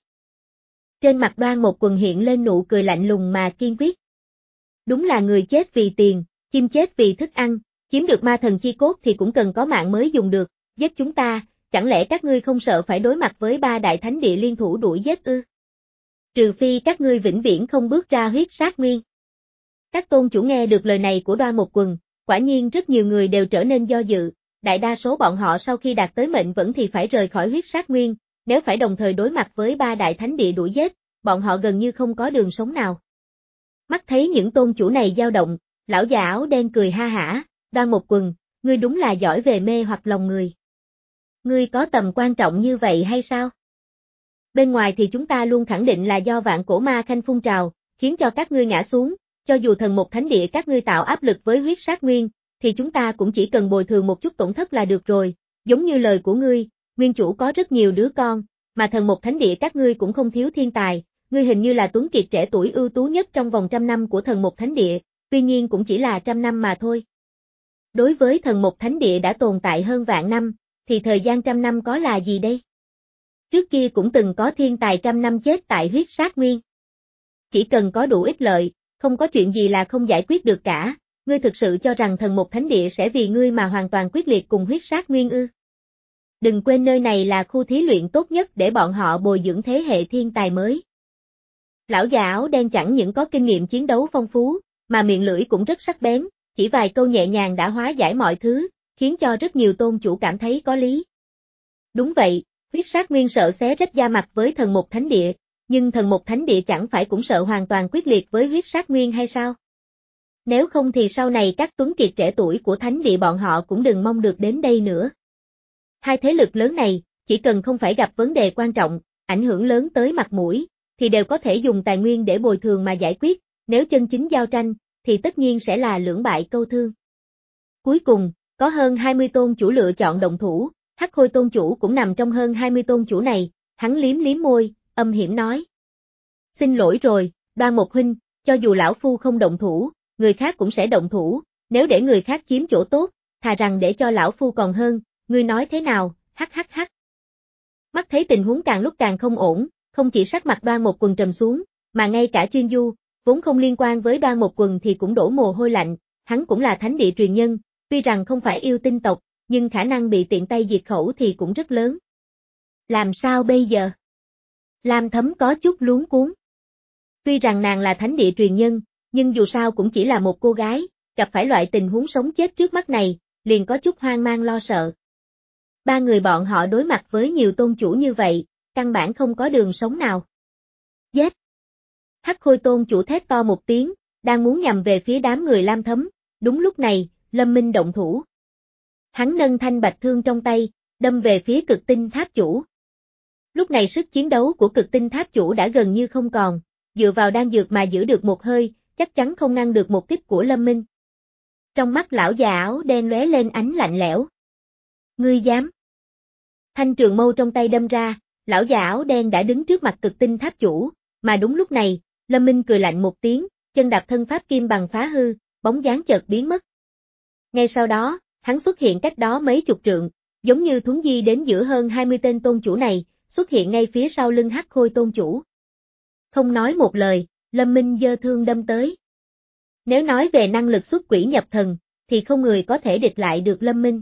Trên mặt Đoan Một Quần hiện lên nụ cười lạnh lùng mà kiên quyết. Đúng là người chết vì tiền, chim chết vì thức ăn, chiếm được ma thần chi cốt thì cũng cần có mạng mới dùng được, giết chúng ta, chẳng lẽ các ngươi không sợ phải đối mặt với ba đại thánh địa liên thủ đuổi giết ư? Trừ phi các ngươi vĩnh viễn không bước ra huyết sát nguyên. Các tôn chủ nghe được lời này của Đoan Một Quần, quả nhiên rất nhiều người đều trở nên do dự, đại đa số bọn họ sau khi đạt tới mệnh vẫn thì phải rời khỏi huyết sát nguyên, nếu phải đồng thời đối mặt với ba đại thánh địa đuổi giết, bọn họ gần như không có đường sống nào. Mắt thấy những tôn chủ này dao động, lão già áo đen cười ha hả, Đoan Một Quần, ngươi đúng là giỏi về mê hoặc lòng người. Ngươi có tầm quan trọng như vậy hay sao? Bên ngoài thì chúng ta luôn khẳng định là do vạn cổ ma khanh phun trào, khiến cho các ngươi ngã xuống, cho dù thần một thánh địa các ngươi tạo áp lực với huyết sát nguyên, thì chúng ta cũng chỉ cần bồi thường một chút tổn thất là được rồi, giống như lời của ngươi, nguyên chủ có rất nhiều đứa con, mà thần một thánh địa các ngươi cũng không thiếu thiên tài, ngươi hình như là tuấn kiệt trẻ tuổi ưu tú nhất trong vòng trăm năm của thần một thánh địa, tuy nhiên cũng chỉ là trăm năm mà thôi. Đối với thần một thánh địa đã tồn tại hơn vạn năm, thì thời gian trăm năm có là gì đây? Trước kia cũng từng có thiên tài trăm năm chết tại huyết sát nguyên. Chỉ cần có đủ ích lợi, không có chuyện gì là không giải quyết được cả, ngươi thực sự cho rằng thần một thánh địa sẽ vì ngươi mà hoàn toàn quyết liệt cùng huyết sát nguyên ư? Đừng quên nơi này là khu thí luyện tốt nhất để bọn họ bồi dưỡng thế hệ thiên tài mới. Lão già áo đen chẳng những có kinh nghiệm chiến đấu phong phú, mà miệng lưỡi cũng rất sắc bén, chỉ vài câu nhẹ nhàng đã hóa giải mọi thứ, khiến cho rất nhiều tôn chủ cảm thấy có lý. Đúng vậy, huyết sát nguyên sợ xé rách da mặt với thần một thánh địa, nhưng thần một thánh địa chẳng phải cũng sợ hoàn toàn quyết liệt với huyết sát nguyên hay sao? Nếu không thì sau này các tuấn kiệt trẻ tuổi của thánh địa bọn họ cũng đừng mong được đến đây nữa. Hai thế lực lớn này, chỉ cần không phải gặp vấn đề quan trọng, ảnh hưởng lớn tới mặt mũi, thì đều có thể dùng tài nguyên để bồi thường mà giải quyết, nếu chân chính giao tranh, thì tất nhiên sẽ là lưỡng bại câu thương. Cuối cùng, có hơn hai mươi tôn chủ lựa chọn động thủ, Hắc Khôi tôn chủ cũng nằm trong hơn hai mươi tôn chủ này, hắn liếm liếm môi, âm hiểm nói. Xin lỗi rồi, Đoan Một huynh, cho dù lão phu không động thủ, người khác cũng sẽ động thủ, nếu để người khác chiếm chỗ tốt, thà rằng để cho lão phu còn hơn, ngươi nói thế nào, hắc hắc hắc. Mắt thấy tình huống càng lúc càng không ổn, không chỉ sắc mặt Đoan Một Quần trầm xuống, mà ngay cả Chuyên Du, vốn không liên quan với Đoan Một Quần thì cũng đổ mồ hôi lạnh, hắn cũng là thánh địa truyền nhân, tuy rằng không phải yêu tinh tộc, nhưng khả năng bị tiện tay diệt khẩu thì cũng rất lớn. Làm sao bây giờ? Lam Thấm có chút luống cuống. Tuy rằng nàng là thánh địa truyền nhân, nhưng dù sao cũng chỉ là một cô gái, gặp phải loại tình huống sống chết trước mắt này, liền có chút hoang mang lo sợ. Ba người bọn họ đối mặt với nhiều tôn chủ như vậy, căn bản không có đường sống nào. Giết! Hắc Khôi tôn chủ thét to một tiếng, đang muốn nhằm về phía đám người Lam Thấm, đúng lúc này, Lâm Minh động thủ. Hắn nâng thanh bạch thương trong tay, đâm về phía Cực Tinh Tháp chủ. Lúc này sức chiến đấu của Cực Tinh Tháp chủ đã gần như không còn, dựa vào đan dược mà giữ được một hơi, chắc chắn không ngăn được một kích của Lâm Minh. Trong mắt lão già áo đen lóe lên ánh lạnh lẽo. Ngươi dám? Thanh trường mâu trong tay đâm ra, lão già áo đen đã đứng trước mặt Cực Tinh Tháp chủ, mà đúng lúc này, Lâm Minh cười lạnh một tiếng, chân đạp thân pháp kim bằng phá hư, bóng dáng chợt biến mất. Ngay sau đó, hắn xuất hiện cách đó mấy chục trượng, giống như thuấn di đến giữa hơn hai mươi tên tôn chủ này, xuất hiện ngay phía sau lưng Hắc Khôi tôn chủ. Không nói một lời, Lâm Minh giơ thương đâm tới. Nếu nói về năng lực xuất quỷ nhập thần, thì không người có thể địch lại được Lâm Minh.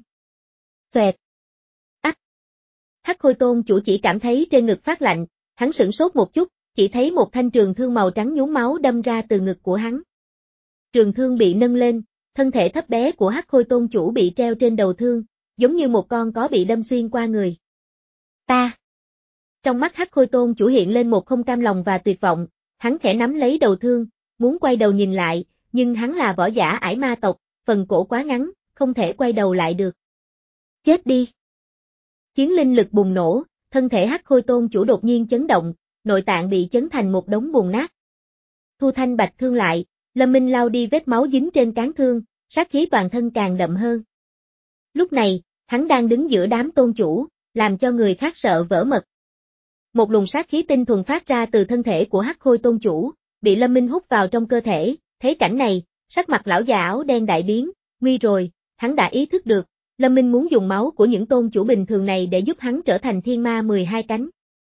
Xoẹt. Ách. Hắc Khôi tôn chủ chỉ cảm thấy trên ngực phát lạnh, hắn sửng sốt một chút, chỉ thấy một thanh trường thương màu trắng nhuốm máu đâm ra từ ngực của hắn. Trường thương bị nâng lên, thân thể thấp bé của Hắc Khôi Tôn chủ bị treo trên đầu thương, giống như một con có bị đâm xuyên qua người. Ta! Trong mắt Hắc Khôi Tôn chủ hiện lên một không cam lòng và tuyệt vọng, hắn khẽ nắm lấy đầu thương, muốn quay đầu nhìn lại, nhưng hắn là võ giả ải ma tộc, phần cổ quá ngắn, không thể quay đầu lại được. Chết đi! Chiến linh lực bùng nổ, thân thể Hắc Khôi Tôn chủ đột nhiên chấn động, nội tạng bị chấn thành một đống bùn nát. Thu thanh bạch thương lại, Lâm Minh lau đi vết máu dính trên cán thương, sát khí toàn thân càng đậm hơn. Lúc này, hắn đang đứng giữa đám tôn chủ, làm cho người khác sợ vỡ mật. Một luồng sát khí tinh thuần phát ra từ thân thể của Hắc Khôi Tôn chủ, bị Lâm Minh hút vào trong cơ thể, thấy cảnh này, sắc mặt lão già áo đen đại biến, nguy rồi, hắn đã ý thức được, Lâm Minh muốn dùng máu của những tôn chủ bình thường này để giúp hắn trở thành thiên ma mười hai cánh.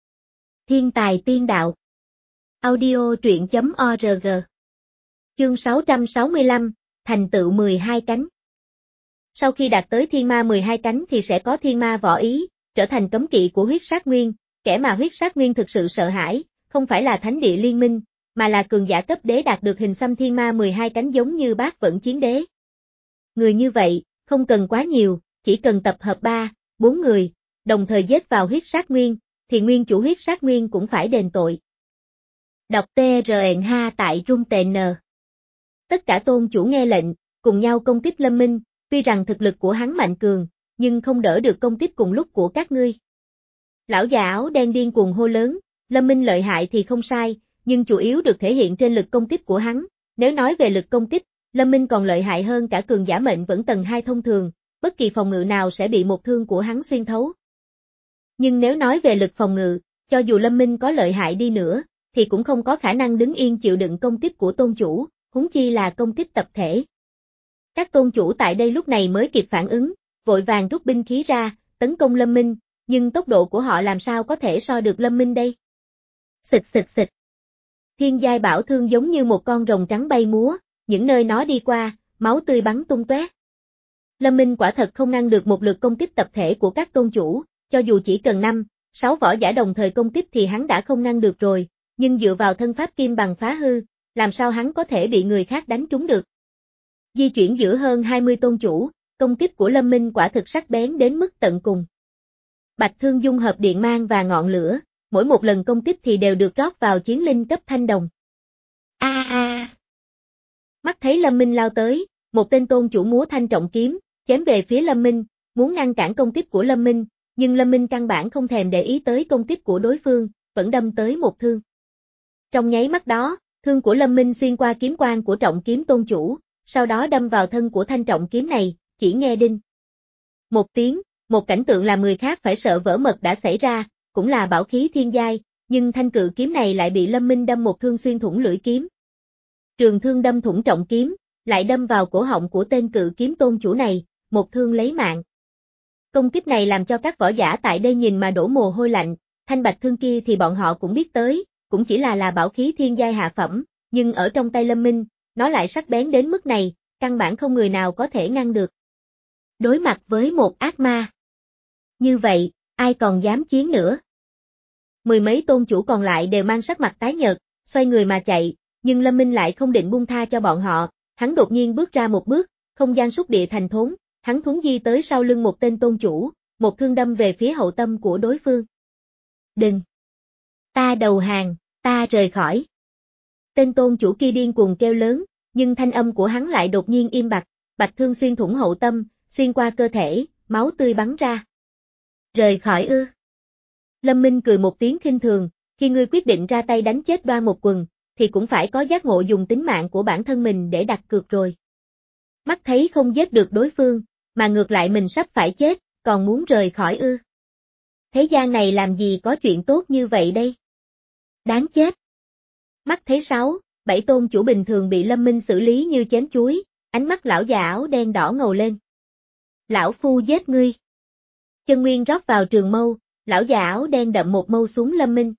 Thiên tài tiên đạo. Audio truyện chấm org. Chương sáu trăm sáu mươi lăm, thành tựu mười hai cánh. Sau khi đạt tới thiên ma mười hai cánh thì sẽ có thiên ma võ ý, trở thành cấm kỵ của huyết sát nguyên, kẻ mà huyết sát nguyên thực sự sợ hãi, không phải là thánh địa liên minh, mà là cường giả cấp đế đạt được hình xăm thiên ma mười hai cánh giống như Bát Vận Chiến Đế. Người như vậy, không cần quá nhiều, chỉ cần tập hợp ba, bốn người, đồng thời giết vào huyết sát nguyên, thì nguyên chủ huyết sát nguyên cũng phải đền tội. Đọc T R N H tại Trung T N. Tất cả tôn chủ nghe lệnh, cùng nhau công kích Lâm Minh, tuy rằng thực lực của hắn mạnh cường, nhưng không đỡ được công kích cùng lúc của các ngươi. Lão già áo đen điên cuồng hô lớn, Lâm Minh lợi hại thì không sai, nhưng chủ yếu được thể hiện trên lực công kích của hắn. Nếu nói về lực công kích, Lâm Minh còn lợi hại hơn cả cường giả mệnh vẫn tầng hai thông thường, bất kỳ phòng ngự nào sẽ bị một thương của hắn xuyên thấu. Nhưng nếu nói về lực phòng ngự, cho dù Lâm Minh có lợi hại đi nữa, thì cũng không có khả năng đứng yên chịu đựng công kích của tôn chủ, huống chi là công kích tập thể. Các tôn chủ tại đây lúc này mới kịp phản ứng, vội vàng rút binh khí ra, tấn công Lâm Minh, nhưng tốc độ của họ làm sao có thể so được Lâm Minh đây? Xịt xịt xịt. Thiên giai bảo thương giống như một con rồng trắng bay múa, những nơi nó đi qua, máu tươi bắn tung tóe. Lâm Minh quả thật không ngăn được một lượt công kích tập thể của các tôn chủ, cho dù chỉ cần năm, sáu võ giả đồng thời công kích thì hắn đã không ngăn được rồi, nhưng dựa vào thân pháp kim bằng phá hư, làm sao hắn có thể bị người khác đánh trúng được. Di chuyển giữa hơn hai mươi tôn chủ, công kích của Lâm Minh quả thực sắc bén đến mức tận cùng. Bạch thương dung hợp điện mang và ngọn lửa, mỗi một lần công kích thì đều được rót vào chiến linh cấp thanh đồng. A a. Mắt thấy Lâm Minh lao tới, một tên tôn chủ múa thanh trọng kiếm, chém về phía Lâm Minh, muốn ngăn cản công kích của Lâm Minh, nhưng Lâm Minh căn bản không thèm để ý tới công kích của đối phương, vẫn đâm tới một thương. Trong nháy mắt đó, thương của Lâm Minh xuyên qua kiếm quang của trọng kiếm tôn chủ, sau đó đâm vào thân của thanh trọng kiếm này, chỉ nghe đinh. Một tiếng, một cảnh tượng làm người khác phải sợ vỡ mật đã xảy ra, cũng là bảo khí thiên giai, nhưng thanh cự kiếm này lại bị Lâm Minh đâm một thương xuyên thủng lưỡi kiếm. Trường thương đâm thủng trọng kiếm, lại đâm vào cổ họng của tên cự kiếm tôn chủ này, một thương lấy mạng. Công kích này làm cho các võ giả tại đây nhìn mà đổ mồ hôi lạnh, thanh bạch thương kia thì bọn họ cũng biết tới, cũng chỉ là là bảo khí thiên giai hạ phẩm, nhưng ở trong tay Lâm Minh, nó lại sắc bén đến mức này, căn bản không người nào có thể ngăn được. Đối mặt với một ác ma. Như vậy, ai còn dám chiến nữa? Mười mấy tôn chủ còn lại đều mang sắc mặt tái nhợt, xoay người mà chạy, nhưng Lâm Minh lại không định buông tha cho bọn họ, hắn đột nhiên bước ra một bước, không gian xúc địa thành thốn, hắn thuấn di tới sau lưng một tên tôn chủ, một thương đâm về phía hậu tâm của đối phương. Đừng! Ta đầu hàng, ta rời khỏi. Tên tôn chủ kia điên cuồng kêu lớn, nhưng thanh âm của hắn lại đột nhiên im bặt, bạch thương xuyên thủng hậu tâm, xuyên qua cơ thể, máu tươi bắn ra. Rời khỏi ư? Lâm Minh cười một tiếng khinh thường, khi ngươi quyết định ra tay đánh chết Đoan Một Quần, thì cũng phải có giác ngộ dùng tính mạng của bản thân mình để đặt cược rồi. Mắt thấy không giết được đối phương, mà ngược lại mình sắp phải chết, còn muốn rời khỏi ư? Thế gian này làm gì có chuyện tốt như vậy đây? Đáng chết! Mắt thấy sáu, bảy tôn chủ bình thường bị Lâm Minh xử lý như chém chuối, ánh mắt lão già áo đen đỏ ngầu lên. Lão phu giết ngươi! Chân nguyên rót vào trường mâu, lão già áo đen đậm một mâu xuống Lâm Minh.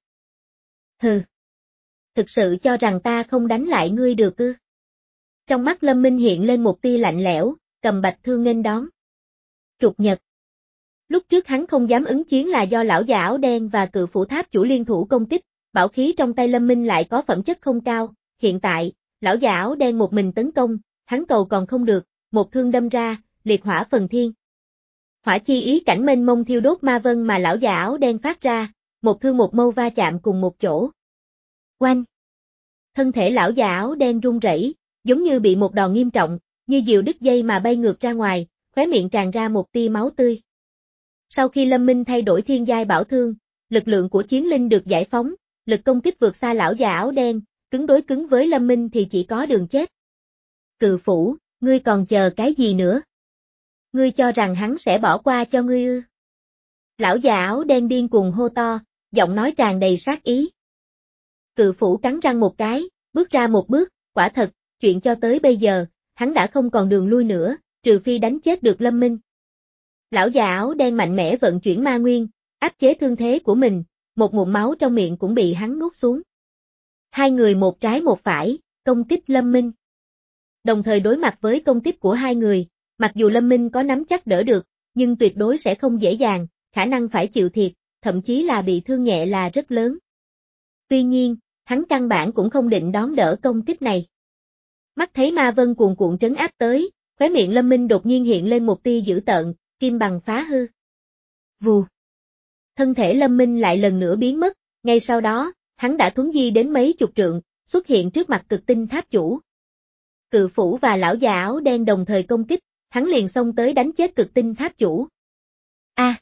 Hừ! Thực sự cho rằng ta không đánh lại ngươi được ư? Trong mắt Lâm Minh hiện lên một tia lạnh lẽo, cầm bạch thương nghênh đón. Trục nhật. Lúc trước hắn không dám ứng chiến là do lão già áo đen và cự phủ tháp chủ liên thủ công kích, bảo khí trong tay Lâm Minh lại có phẩm chất không cao, hiện tại, lão già áo đen một mình tấn công, hắn cầu còn không được, một thương đâm ra, liệt hỏa phần thiên. Hỏa chi ý cảnh mênh mông thiêu đốt ma vân mà lão già áo đen phát ra, một thương một mâu va chạm cùng một chỗ. Oanh! Thân thể lão già áo đen run rẩy, giống như bị một đòn nghiêm trọng, như diều đứt dây mà bay ngược ra ngoài, khóe miệng tràn ra một tia máu tươi. Sau khi Lâm Minh thay đổi thiên giai bảo thương, lực lượng của chiến linh được giải phóng, lực công kích vượt xa lão già áo đen, cứng đối cứng với Lâm Minh thì chỉ có đường chết. Cự phủ, ngươi còn chờ cái gì nữa? Ngươi cho rằng hắn sẽ bỏ qua cho ngươi ư? Lão già áo đen điên cuồng hô to, giọng nói tràn đầy sát ý. Cự phủ cắn răng một cái, bước ra một bước, quả thật, chuyện cho tới bây giờ, hắn đã không còn đường lui nữa, trừ phi đánh chết được Lâm Minh. Lão già áo đen mạnh mẽ vận chuyển ma nguyên, áp chế thương thế của mình, một ngụm máu trong miệng cũng bị hắn nuốt xuống. Hai người một trái một phải, công kích Lâm Minh. Đồng thời đối mặt với công kích của hai người, mặc dù Lâm Minh có nắm chắc đỡ được, nhưng tuyệt đối sẽ không dễ dàng, khả năng phải chịu thiệt, thậm chí là bị thương nhẹ là rất lớn. Tuy nhiên, hắn căn bản cũng không định đón đỡ công kích này. Mắt thấy ma vân cuồn cuộn trấn áp tới, khóe miệng Lâm Minh đột nhiên hiện lên một tia dữ tợn, kim bằng phá hư. Vù. Thân thể Lâm Minh lại lần nữa biến mất, ngay sau đó, hắn đã thuấn di đến mấy chục trượng, xuất hiện trước mặt cực tinh tháp chủ. Cự phủ và lão già áo đen đồng thời công kích, hắn liền xông tới đánh chết cực tinh tháp chủ. A! À.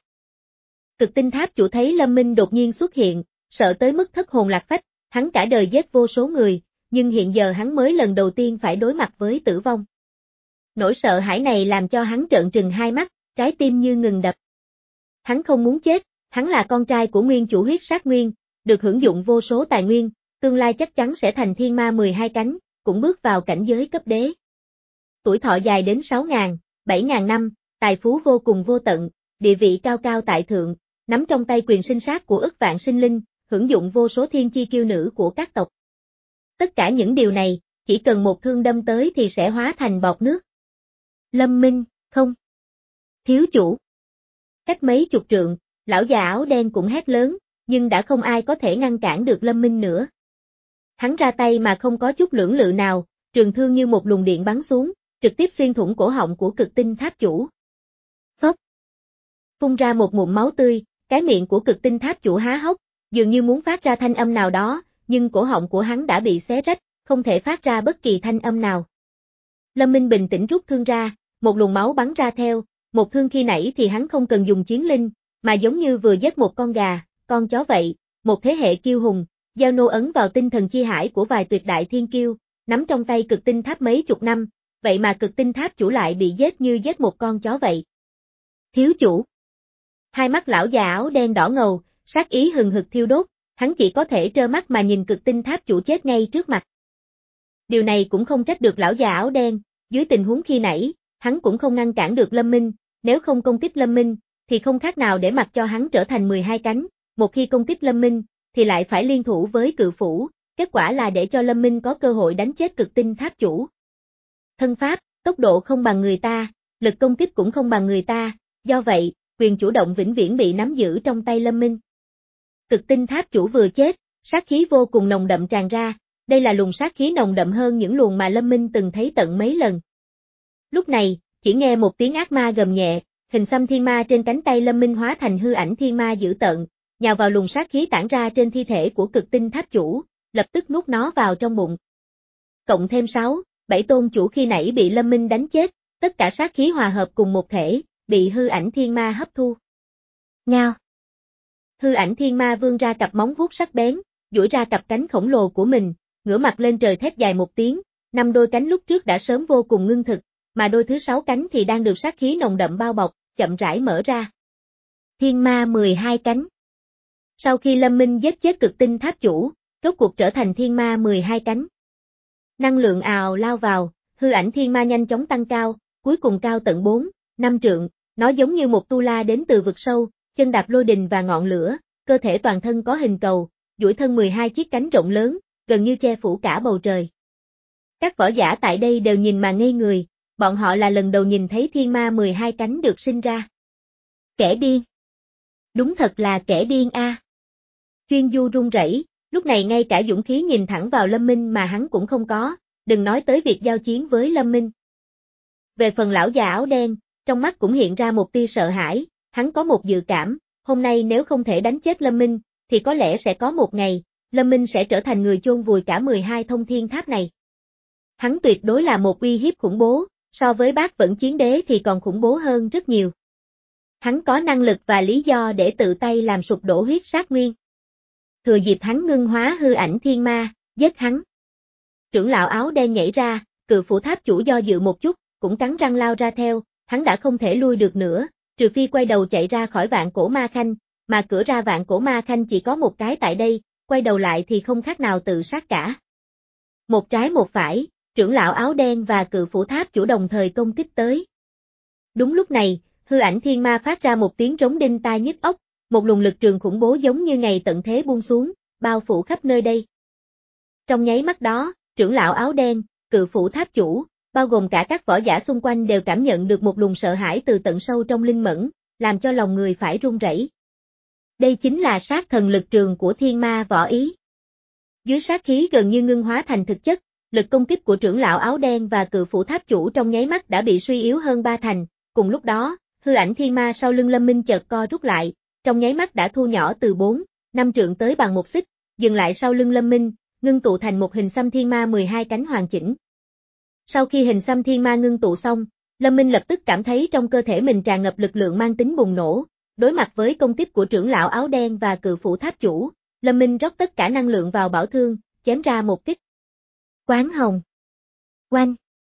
Cực tinh tháp chủ thấy Lâm Minh đột nhiên xuất hiện, sợ tới mức thất hồn lạc phách, hắn cả đời giết vô số người, nhưng hiện giờ hắn mới lần đầu tiên phải đối mặt với tử vong. Nỗi sợ hãi này làm cho hắn trợn trừng hai mắt, trái tim như ngừng đập. Hắn không muốn chết, hắn là con trai của nguyên chủ huyết sát nguyên, được hưởng dụng vô số tài nguyên, tương lai chắc chắn sẽ thành thiên ma mười hai cánh, cũng bước vào cảnh giới cấp đế. Tuổi thọ dài đến sáu ngàn, bảy ngàn năm, tài phú vô cùng vô tận, địa vị cao cao tại thượng, nắm trong tay quyền sinh sát của ức vạn sinh linh, hưởng dụng vô số thiên chi kiêu nữ của các tộc. Tất cả những điều này, chỉ cần một thương đâm tới thì sẽ hóa thành bọt nước. Lâm Minh, không. Thiếu chủ. Cách mấy chục trượng, lão già áo đen cũng hét lớn, nhưng đã không ai có thể ngăn cản được Lâm Minh nữa. Hắn ra tay mà không có chút lưỡng lự nào, trường thương như một luồng điện bắn xuống, trực tiếp xuyên thủng cổ họng của cực tinh tháp chủ. Phốc. Phun ra một ngụm máu tươi, cái miệng của cực tinh tháp chủ há hốc, dường như muốn phát ra thanh âm nào đó, nhưng cổ họng của hắn đã bị xé rách, không thể phát ra bất kỳ thanh âm nào. Lâm Minh bình tĩnh rút thương ra, một luồng máu bắn ra theo, một thương khi nãy thì hắn không cần dùng chiến linh, mà giống như vừa giết một con gà, con chó vậy, một thế hệ kiêu hùng, giao nô ấn vào tinh thần chi hải của vài tuyệt đại thiên kiêu, nắm trong tay cực tinh tháp mấy chục năm, vậy mà cực tinh tháp chủ lại bị giết như giết một con chó vậy. Thiếu chủ. Hai mắt lão già áo đen đỏ ngầu, sát ý hừng hực thiêu đốt, hắn chỉ có thể trơ mắt mà nhìn cực tinh tháp chủ chết ngay trước mặt. Điều này cũng không trách được lão già áo đen, dưới tình huống khi nãy, hắn cũng không ngăn cản được Lâm Minh, nếu không công kích Lâm Minh, thì không khác nào để mặc cho hắn trở thành mười hai cánh, một khi công kích Lâm Minh, thì lại phải liên thủ với cự phủ, kết quả là để cho Lâm Minh có cơ hội đánh chết cực tinh tháp chủ. Thân pháp, tốc độ không bằng người ta, lực công kích cũng không bằng người ta, do vậy, quyền chủ động vĩnh viễn bị nắm giữ trong tay Lâm Minh. Cực tinh tháp chủ vừa chết, sát khí vô cùng nồng đậm tràn ra, đây là luồng sát khí nồng đậm hơn những luồng mà Lâm Minh từng thấy tận mấy lần. Lúc này, chỉ nghe một tiếng ác ma gầm nhẹ, hình xăm thiên ma trên cánh tay Lâm Minh hóa thành hư ảnh thiên ma dữ tợn, nhào vào luồng sát khí tản ra trên thi thể của cực tinh tháp chủ, lập tức nuốt nó vào trong bụng. Cộng thêm sáu, bảy tôn chủ khi nãy bị Lâm Minh đánh chết, tất cả sát khí hòa hợp cùng một thể, bị hư ảnh thiên ma hấp thu. Ngao. Hư ảnh thiên ma vươn ra cặp móng vuốt sắc bén, duỗi ra cặp cánh khổng lồ của mình, ngửa mặt lên trời thét dài một tiếng, năm đôi cánh lúc trước đã sớm vô cùng ngưng thực, mà đôi thứ sáu cánh thì đang được sát khí nồng đậm bao bọc, chậm rãi mở ra. Thiên ma mười hai cánh. Sau khi Lâm Minh giết chết cực tinh tháp chủ, rốt cuộc trở thành thiên ma mười hai cánh. Năng lượng ào lao vào, hư ảnh thiên ma nhanh chóng tăng cao, cuối cùng cao tận bốn, năm trượng, nó giống như một tu la đến từ vực sâu, chân đạp lôi đình và ngọn lửa, cơ thể toàn thân có hình cầu, duỗi thân mười hai chiếc cánh rộng lớn, gần như che phủ cả bầu trời. Các võ giả tại đây đều nhìn mà ngây người, bọn họ là lần đầu nhìn thấy thiên ma mười hai cánh được sinh ra. Kẻ điên. Đúng thật là kẻ điên a. À. Chuyên Du run rẩy, lúc này ngay cả dũng khí nhìn thẳng vào Lâm Minh mà hắn cũng không có, đừng nói tới việc giao chiến với Lâm Minh. Về phần lão già áo đen, trong mắt cũng hiện ra một tia sợ hãi, hắn có một dự cảm, hôm nay nếu không thể đánh chết Lâm Minh, thì có lẽ sẽ có một ngày, Lâm Minh sẽ trở thành người chôn vùi cả mười hai thông thiên tháp này. Hắn tuyệt đối là một uy hiếp khủng bố, so với Bát Vẫn Chiến Đế thì còn khủng bố hơn rất nhiều. Hắn có năng lực và lý do để tự tay làm sụp đổ huyết sát nguyên. Thừa dịp hắn ngưng hóa hư ảnh thiên ma, giết hắn. Trưởng lão áo đen nhảy ra, Cự Phủ Tháp chủ do dự một chút, cũng cắn răng lao ra theo, hắn đã không thể lui được nữa, trừ phi quay đầu chạy ra khỏi Vạn Cổ Ma Khanh, mà cửa ra Vạn Cổ Ma Khanh chỉ có một cái tại đây, quay đầu lại thì không khác nào tự sát cả. Một trái một phải, trưởng lão áo đen và Cự Phủ Tháp chủ đồng thời công kích tới. Đúng lúc này, hư ảnh thiên ma phát ra một tiếng rống đinh tai nhức óc, một luồng lực trường khủng bố giống như ngày tận thế buông xuống, bao phủ khắp nơi đây. Trong nháy mắt đó, trưởng lão áo đen, Cự Phủ Tháp chủ, bao gồm cả các võ giả xung quanh đều cảm nhận được một luồng sợ hãi từ tận sâu trong linh mẫn, làm cho lòng người phải run rẩy. Đây chính là sát thần lực trường của thiên ma võ ý. Dưới sát khí gần như ngưng hóa thành thực chất, lực công kích của trưởng lão áo đen và Cự Phủ Tháp chủ trong nháy mắt đã bị suy yếu hơn ba thành, cùng lúc đó, hư ảnh thiên ma sau lưng Lâm Minh chợt co rút lại, trong nháy mắt đã thu nhỏ từ bốn, năm trượng tới bằng một xích, dừng lại sau lưng Lâm Minh, ngưng tụ thành một hình xăm thiên ma mười hai cánh hoàn chỉnh. Sau khi hình xăm thiên ma ngưng tụ xong, Lâm Minh lập tức cảm thấy trong cơ thể mình tràn ngập lực lượng mang tính bùng nổ, đối mặt với công kích của trưởng lão áo đen và Cự Phủ Tháp chủ, Lâm Minh rót tất cả năng lượng vào bảo thương, chém ra một kích. Quán hồng. Oanh.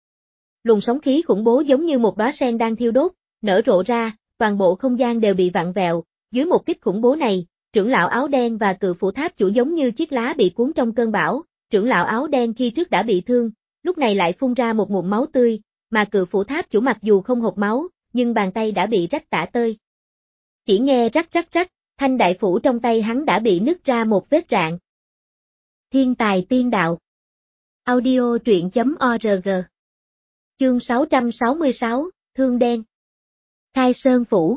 Luồng sóng khí khủng bố giống như một đóa sen đang thiêu đốt, nở rộ ra, toàn bộ không gian đều bị vặn vẹo, dưới một kích khủng bố này, trưởng lão áo đen và Cự Phủ Tháp chủ giống như chiếc lá bị cuốn trong cơn bão, trưởng lão áo đen khi trước đã bị thương, lúc này lại phun ra một ngụm máu tươi, mà Cự Phủ Tháp chủ mặc dù không hộc máu, nhưng bàn tay đã bị rách tả tơi. Chỉ nghe rắc rắc rắc, thanh đại phủ trong tay hắn đã bị nứt ra một vết rạn. Thiên tài tiên đạo. Audio truyện chấm org. Chương sáu trăm sáu mươi sáu, Thương Đen. Khai Sơn Phủ.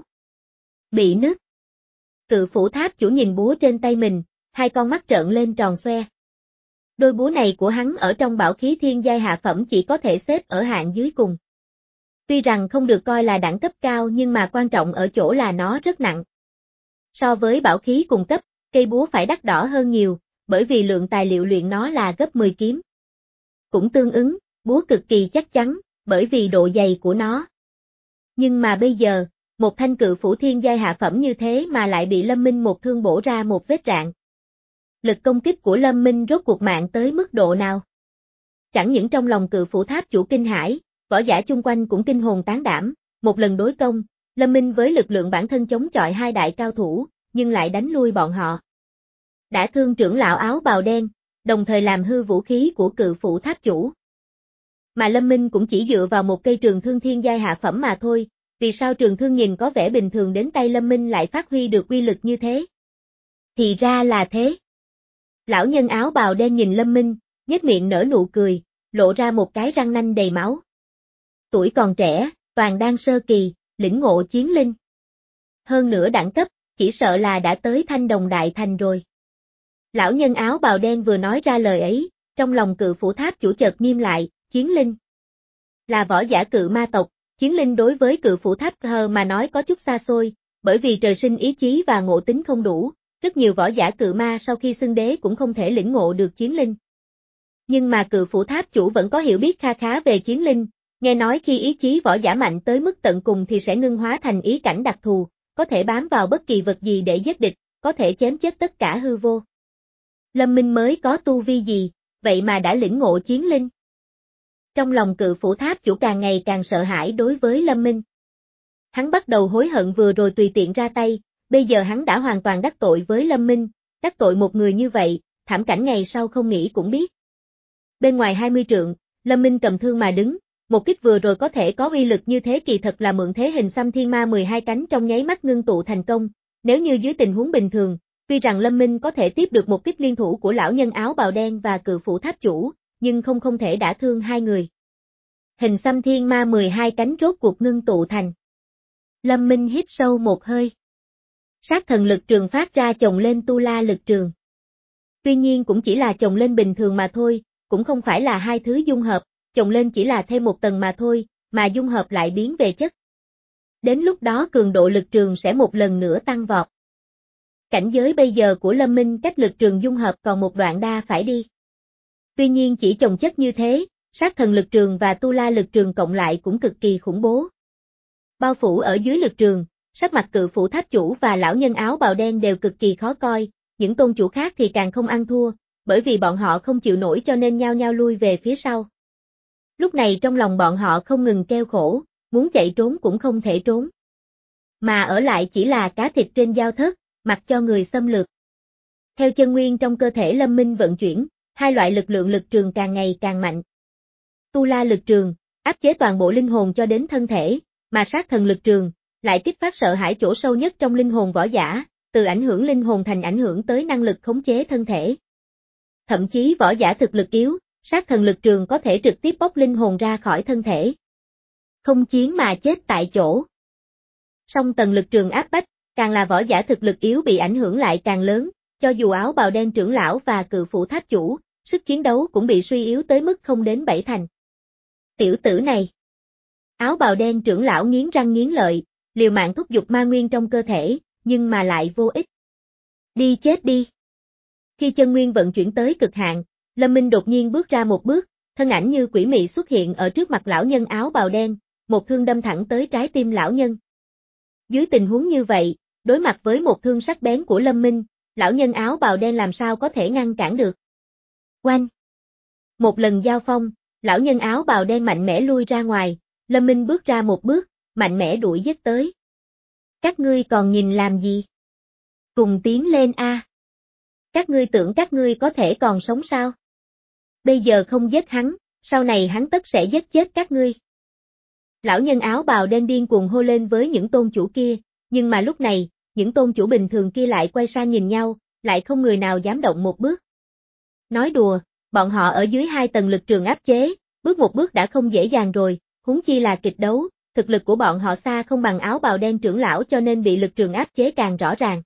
Bị nứt. Cự Phủ Tháp chủ nhìn búa trên tay mình, hai con mắt trợn lên tròn xoe. Đôi búa này của hắn ở trong bảo khí thiên giai hạ phẩm chỉ có thể xếp ở hạng dưới cùng. Tuy rằng không được coi là đẳng cấp cao nhưng mà quan trọng ở chỗ là nó rất nặng. So với bảo khí cùng cấp, cây búa phải đắt đỏ hơn nhiều, bởi vì lượng tài liệu luyện nó là gấp mười kiếm. Cũng tương ứng, búa cực kỳ chắc chắn, bởi vì độ dày của nó. Nhưng mà bây giờ, một thanh Cự Phủ thiên giai hạ phẩm như thế mà lại bị Lâm Minh một thương bổ ra một vết rạn. Lực công kích của Lâm Minh rốt cuộc mạnh tới mức độ nào? Chẳng những trong lòng Cự Phủ Tháp chủ kinh hãi, võ giả chung quanh cũng kinh hồn tán đảm, một lần đối công, Lâm Minh với lực lượng bản thân chống chọi hai đại cao thủ, nhưng lại đánh lui bọn họ. Đã thương trưởng lão áo bào đen, đồng thời làm hư vũ khí của Cự Phủ Tháp chủ. Mà Lâm Minh cũng chỉ dựa vào một cây trường thương thiên giai hạ phẩm mà thôi, vì sao trường thương nhìn có vẻ bình thường đến tay Lâm Minh lại phát huy được uy lực như thế? Thì ra là thế. Lão nhân áo bào đen nhìn Lâm Minh, nhếch miệng nở nụ cười, lộ ra một cái răng nanh đầy máu. Tuổi còn trẻ, toàn đang sơ kỳ, lĩnh ngộ chiến linh. Hơn nữa đẳng cấp, chỉ sợ là đã tới Thanh Đồng Đại Thành rồi. Lão nhân áo bào đen vừa nói ra lời ấy, trong lòng Cự Phủ Tháp chủ chợt nghiêm lại, chiến linh. Là võ giả cự ma tộc, chiến linh đối với Cự Phủ Tháp hờ mà nói có chút xa xôi, bởi vì trời sinh ý chí và ngộ tính không đủ, rất nhiều võ giả cự ma sau khi xưng đế cũng không thể lĩnh ngộ được chiến linh. Nhưng mà Cự Phủ Tháp chủ vẫn có hiểu biết kha khá về chiến linh, nghe nói khi ý chí võ giả mạnh tới mức tận cùng thì sẽ ngưng hóa thành ý cảnh đặc thù, có thể bám vào bất kỳ vật gì để giết địch, có thể chém chết tất cả hư vô. Lâm Minh mới có tu vi gì, vậy mà đã lĩnh ngộ chiến linh. Trong lòng Cự Phủ Tháp chủ càng ngày càng sợ hãi đối với Lâm Minh. Hắn bắt đầu hối hận vừa rồi tùy tiện ra tay, bây giờ hắn đã hoàn toàn đắc tội với Lâm Minh, đắc tội một người như vậy, thảm cảnh ngày sau không nghĩ cũng biết. Bên ngoài hai mươi trượng, Lâm Minh cầm thương mà đứng, một kích vừa rồi có thể có uy lực như thế kỳ thật là mượn thế hình xăm thiên ma mười hai cánh trong nháy mắt ngưng tụ thành công, nếu như dưới tình huống bình thường, tuy rằng Lâm Minh có thể tiếp được một kích liên thủ của lão nhân áo bào đen và Cự Phủ Tháp chủ, nhưng không không thể đả thương hai người. Hình xăm thiên ma mười hai cánh rốt cuộc ngưng tụ thành. Lâm Minh hít sâu một hơi. Sát thần lực trường phát ra chồng lên tu la lực trường. Tuy nhiên cũng chỉ là chồng lên bình thường mà thôi, cũng không phải là hai thứ dung hợp, chồng lên chỉ là thêm một tầng mà thôi, mà dung hợp lại biến về chất. Đến lúc đó cường độ lực trường sẽ một lần nữa tăng vọt. Cảnh giới bây giờ của Lâm Minh cách lực trường dung hợp còn một đoạn đa phải đi. Tuy nhiên chỉ chồng chất như thế, sát thần lực trường và tu la lực trường cộng lại cũng cực kỳ khủng bố. Bao phủ ở dưới lực trường, sắc mặt cự phủ tháp chủ và lão nhân áo bào đen đều cực kỳ khó coi, những tôn chủ khác thì càng không ăn thua, bởi vì bọn họ không chịu nổi cho nên nhao nhao lui về phía sau. Lúc này trong lòng bọn họ không ngừng kêu khổ, muốn chạy trốn cũng không thể trốn. Mà ở lại chỉ là cá thịt trên dao thớt, mặc cho người xâm lược. Theo chân nguyên trong cơ thể Lâm Minh vận chuyển, hai loại lực lượng lực trường càng ngày càng mạnh. Tu la lực trường, áp chế toàn bộ linh hồn cho đến thân thể, mà sát thần lực trường, lại kích phát sợ hãi chỗ sâu nhất trong linh hồn võ giả, từ ảnh hưởng linh hồn thành ảnh hưởng tới năng lực khống chế thân thể. Thậm chí võ giả thực lực yếu, sát thần lực trường có thể trực tiếp bóc linh hồn ra khỏi thân thể. Không chiến mà chết tại chỗ. Song tầng lực trường áp bách, càng là võ giả thực lực yếu bị ảnh hưởng lại càng lớn, cho dù áo bào đen trưởng lão và cự phủ tháp chủ, sức chiến đấu cũng bị suy yếu tới mức không đến bảy thành. Tiểu tử này. Áo bào đen trưởng lão nghiến răng nghiến lợi, liều mạng thúc giục ma nguyên trong cơ thể, nhưng mà lại vô ích. Đi chết đi. Khi chân nguyên vận chuyển tới cực hạn, Lâm Minh đột nhiên bước ra một bước, thân ảnh như quỷ mị xuất hiện ở trước mặt lão nhân áo bào đen, một thương đâm thẳng tới trái tim lão nhân. Dưới tình huống như vậy, đối mặt với một thương sắc bén của Lâm Minh, lão nhân áo bào đen làm sao có thể ngăn cản được. Oanh! Một lần giao phong, lão nhân áo bào đen mạnh mẽ lui ra ngoài, Lâm Minh bước ra một bước, mạnh mẽ đuổi giết tới. Các ngươi còn nhìn làm gì? Cùng tiến lên a. Các ngươi tưởng các ngươi có thể còn sống sao? Bây giờ không giết hắn, sau này hắn tất sẽ giết chết các ngươi. Lão nhân áo bào đen điên cuồng hô lên với những tôn chủ kia, nhưng mà lúc này, những tôn chủ bình thường kia lại quay sang nhìn nhau, lại không người nào dám động một bước. Nói đùa, bọn họ ở dưới hai tầng lực trường áp chế, bước một bước đã không dễ dàng rồi, huống chi là kịch đấu, thực lực của bọn họ xa không bằng áo bào đen trưởng lão cho nên bị lực trường áp chế càng rõ ràng.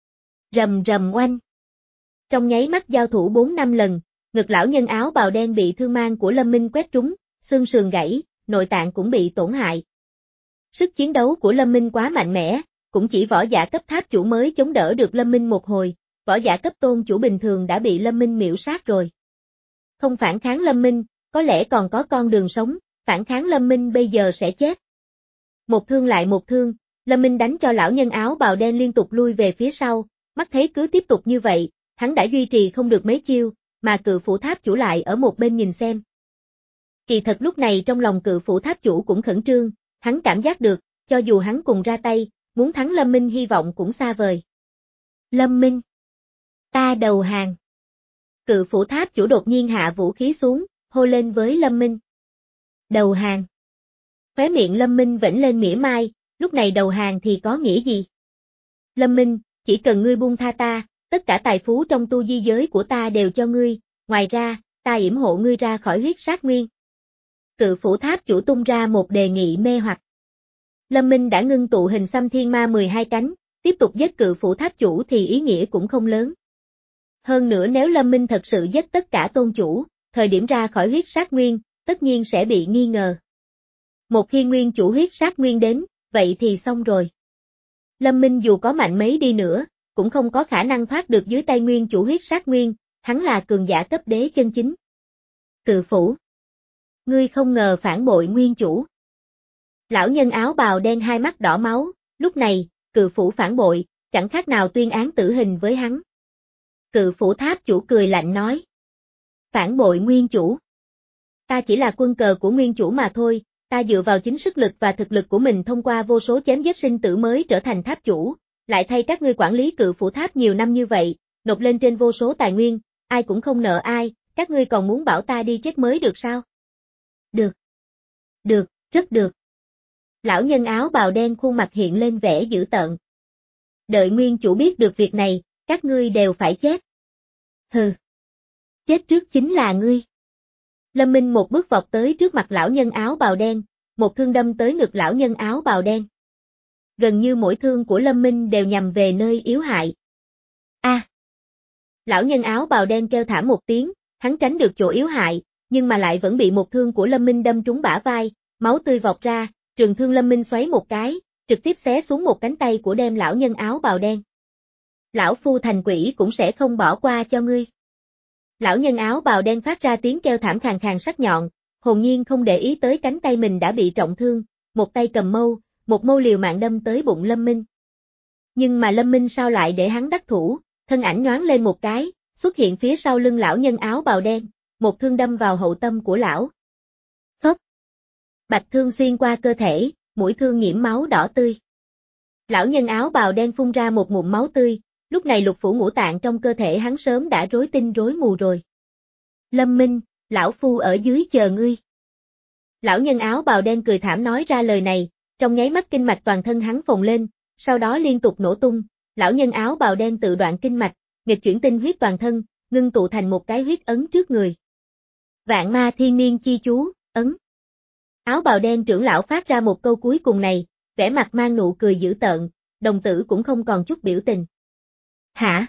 Rầm rầm oanh. Trong nháy mắt giao thủ bốn năm lần, ngực lão nhân áo bào đen bị thương mang của Lâm Minh quét trúng, xương sườn gãy, nội tạng cũng bị tổn hại. Sức chiến đấu của Lâm Minh quá mạnh mẽ, cũng chỉ võ giả cấp tháp chủ mới chống đỡ được Lâm Minh một hồi, võ giả cấp tôn chủ bình thường đã bị Lâm Minh miểu sát rồi. Không phản kháng Lâm Minh, có lẽ còn có con đường sống, phản kháng Lâm Minh bây giờ sẽ chết. Một thương lại một thương, Lâm Minh đánh cho lão nhân áo bào đen liên tục lui về phía sau, mắt thấy cứ tiếp tục như vậy, hắn đã duy trì không được mấy chiêu, mà cự phủ tháp chủ lại ở một bên nhìn xem. Kỳ thật lúc này trong lòng cự phủ tháp chủ cũng khẩn trương, hắn cảm giác được, cho dù hắn cùng ra tay, muốn thắng Lâm Minh hy vọng cũng xa vời. Lâm Minh! Ta đầu hàng! Cự phủ tháp chủ đột nhiên hạ vũ khí xuống, hô lên với Lâm Minh. Đầu hàng! Khóe miệng Lâm Minh vểnh lên mỉa mai, lúc này đầu hàng thì có nghĩa gì? Lâm Minh, chỉ cần ngươi buông tha ta, tất cả tài phú trong tu di giới của ta đều cho ngươi, ngoài ra, ta yểm hộ ngươi ra khỏi huyết sát nguyên. Cự phủ tháp chủ tung ra một đề nghị mê hoặc. Lâm Minh đã ngưng tụ hình xăm thiên ma mười hai cánh, tiếp tục giết cự phủ tháp chủ thì ý nghĩa cũng không lớn. Hơn nữa nếu Lâm Minh thật sự giết tất cả tôn chủ, thời điểm ra khỏi huyết sát nguyên, tất nhiên sẽ bị nghi ngờ. Một khi nguyên chủ huyết sát nguyên đến, vậy thì xong rồi. Lâm Minh dù có mạnh mấy đi nữa, cũng không có khả năng thoát được dưới tay nguyên chủ huyết sát nguyên, hắn là cường giả cấp đế chân chính. Cự phủ. Ngươi không ngờ phản bội nguyên chủ. Lão nhân áo bào đen hai mắt đỏ máu, lúc này, cự phủ phản bội, chẳng khác nào tuyên án tử hình với hắn. Cự phủ tháp chủ cười lạnh nói. Phản bội nguyên chủ. Ta chỉ là quân cờ của nguyên chủ mà thôi, ta dựa vào chính sức lực và thực lực của mình thông qua vô số chém giết sinh tử mới trở thành tháp chủ, lại thay các ngươi quản lý cự phủ tháp nhiều năm như vậy, nộp lên trên vô số tài nguyên, ai cũng không nợ ai, các ngươi còn muốn bảo ta đi chết mới được sao? Được. Được, rất được. Lão nhân áo bào đen khuôn mặt hiện lên vẻ dữ tợn. Đợi nguyên chủ biết được việc này, các ngươi đều phải chết. Hừ. Chết trước chính là ngươi. Lâm Minh một bước vọt tới trước mặt lão nhân áo bào đen, một thương đâm tới ngực lão nhân áo bào đen. Gần như mỗi thương của Lâm Minh đều nhằm về nơi yếu hại. A! À. Lão nhân áo bào đen kêu thảm một tiếng, hắn tránh được chỗ yếu hại, nhưng mà lại vẫn bị một thương của Lâm Minh đâm trúng bả vai, máu tươi vọt ra, trường thương Lâm Minh xoáy một cái, trực tiếp xé xuống một cánh tay của đem lão nhân áo bào đen. Lão phu thành quỷ cũng sẽ không bỏ qua cho ngươi. Lão nhân áo bào đen phát ra tiếng kêu thảm khàn khàn sắc nhọn, hồn nhiên không để ý tới cánh tay mình đã bị trọng thương, một tay cầm mâu, một mâu liều mạng đâm tới bụng Lâm Minh. Nhưng mà Lâm Minh sao lại để hắn đắc thủ, thân ảnh nhoáng lên một cái, xuất hiện phía sau lưng lão nhân áo bào đen, một thương đâm vào hậu tâm của lão. Phốc. Bạch thương xuyên qua cơ thể, mũi thương nhiễm máu đỏ tươi. Lão nhân áo bào đen phun ra một ngụm máu tươi, lúc này lục phủ ngũ tạng trong cơ thể hắn sớm đã rối tinh rối mù rồi. Lâm Minh, lão phu ở dưới chờ ngươi. Lão nhân áo bào đen cười thảm nói ra lời này, trong nháy mắt kinh mạch toàn thân hắn phồng lên, sau đó liên tục nổ tung, lão nhân áo bào đen tự đoạn kinh mạch, nghịch chuyển tinh huyết toàn thân, ngưng tụ thành một cái huyết ấn trước người. Vạn ma thiên niên chi chú, ấn. Áo bào đen trưởng lão phát ra một câu cuối cùng này, vẻ mặt mang nụ cười dữ tợn, đồng tử cũng không còn chút biểu tình. Hả?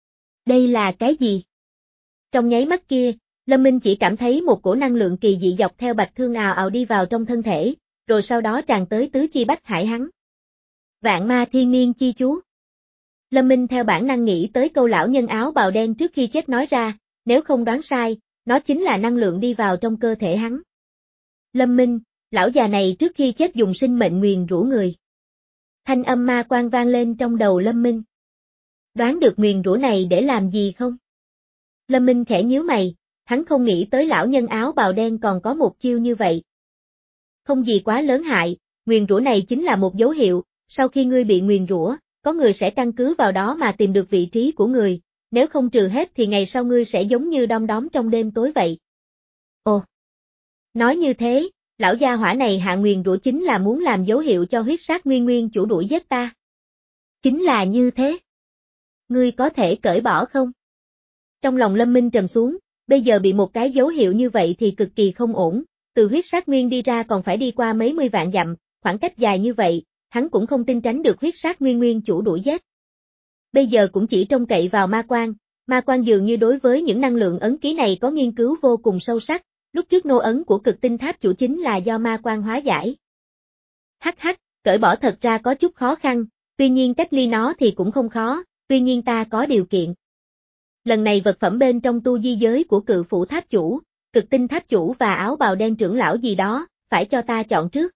Đây là cái gì? Trong nháy mắt kia, Lâm Minh chỉ cảm thấy một cổ năng lượng kỳ dị dọc theo bạch thương ào ào đi vào trong thân thể, rồi sau đó tràn tới tứ chi bách hải hắn. Vạn ma thiên niên chi chú. Lâm Minh theo bản năng nghĩ tới câu lão nhân áo bào đen trước khi chết nói ra, nếu không đoán sai, nó chính là năng lượng đi vào trong cơ thể hắn. Lâm Minh, lão già này trước khi chết dùng sinh mệnh nguyền rủa người. Thanh âm ma quan vang lên trong đầu Lâm Minh. Đoán được nguyền rủa này để làm gì không? Lâm Minh khẽ nhíu mày, hắn không nghĩ tới lão nhân áo bào đen còn có một chiêu như vậy. Không gì quá lớn hại, nguyền rủa này chính là một dấu hiệu, sau khi ngươi bị nguyền rủa, có người sẽ căn cứ vào đó mà tìm được vị trí của người, nếu không trừ hết thì ngày sau ngươi sẽ giống như đom đóm trong đêm tối vậy. Ồ! Nói như thế, lão gia hỏa này hạ nguyền rủa chính là muốn làm dấu hiệu cho huyết sát nguyên nguyên chủ đuổi giết ta. Chính là như thế. Ngươi có thể cởi bỏ không? Trong lòng Lâm Minh trầm xuống, bây giờ bị một cái dấu hiệu như vậy thì cực kỳ không ổn, từ huyết sát nguyên đi ra còn phải đi qua mấy mươi vạn dặm, khoảng cách dài như vậy, hắn cũng không tin tránh được huyết sát nguyên nguyên chủ đuổi giết. Bây giờ cũng chỉ trông cậy vào ma quan, ma quan dường như đối với những năng lượng ấn ký này có nghiên cứu vô cùng sâu sắc, lúc trước nô ấn của cực tinh tháp chủ chính là do ma quan hóa giải. Hắc hắc, cởi bỏ thật ra có chút khó khăn, tuy nhiên cách ly nó thì cũng không khó, tuy nhiên ta có điều kiện. Lần này vật phẩm bên trong tu di giới của cự phủ tháp chủ, cực tinh tháp chủ và áo bào đen trưởng lão gì đó, phải cho ta chọn trước.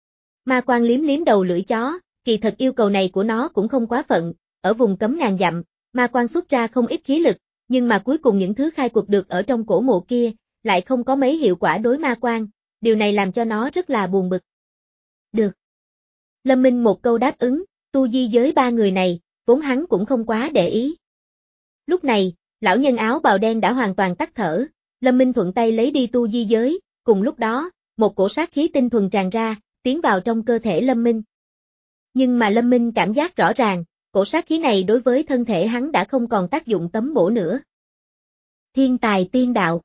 Ma quan liếm liếm đầu lưỡi chó, kỳ thật yêu cầu này của nó cũng không quá phận, ở vùng cấm ngàn dặm, ma quan xuất ra không ít khí lực, nhưng mà cuối cùng những thứ khai quật được ở trong cổ mộ kia, lại không có mấy hiệu quả đối ma quan, điều này làm cho nó rất là buồn bực. Được. Lâm Minh một câu đáp ứng, tu di giới ba người này, vốn hắn cũng không quá để ý. Lúc này, lão nhân áo bào đen đã hoàn toàn tắt thở, Lâm Minh thuận tay lấy đi tu di giới, cùng lúc đó, một cổ sát khí tinh thuần tràn ra, tiến vào trong cơ thể Lâm Minh. Nhưng mà Lâm Minh cảm giác rõ ràng, cổ sát khí này đối với thân thể hắn đã không còn tác dụng tấm bổ nữa. Thiên tài tiên đạo.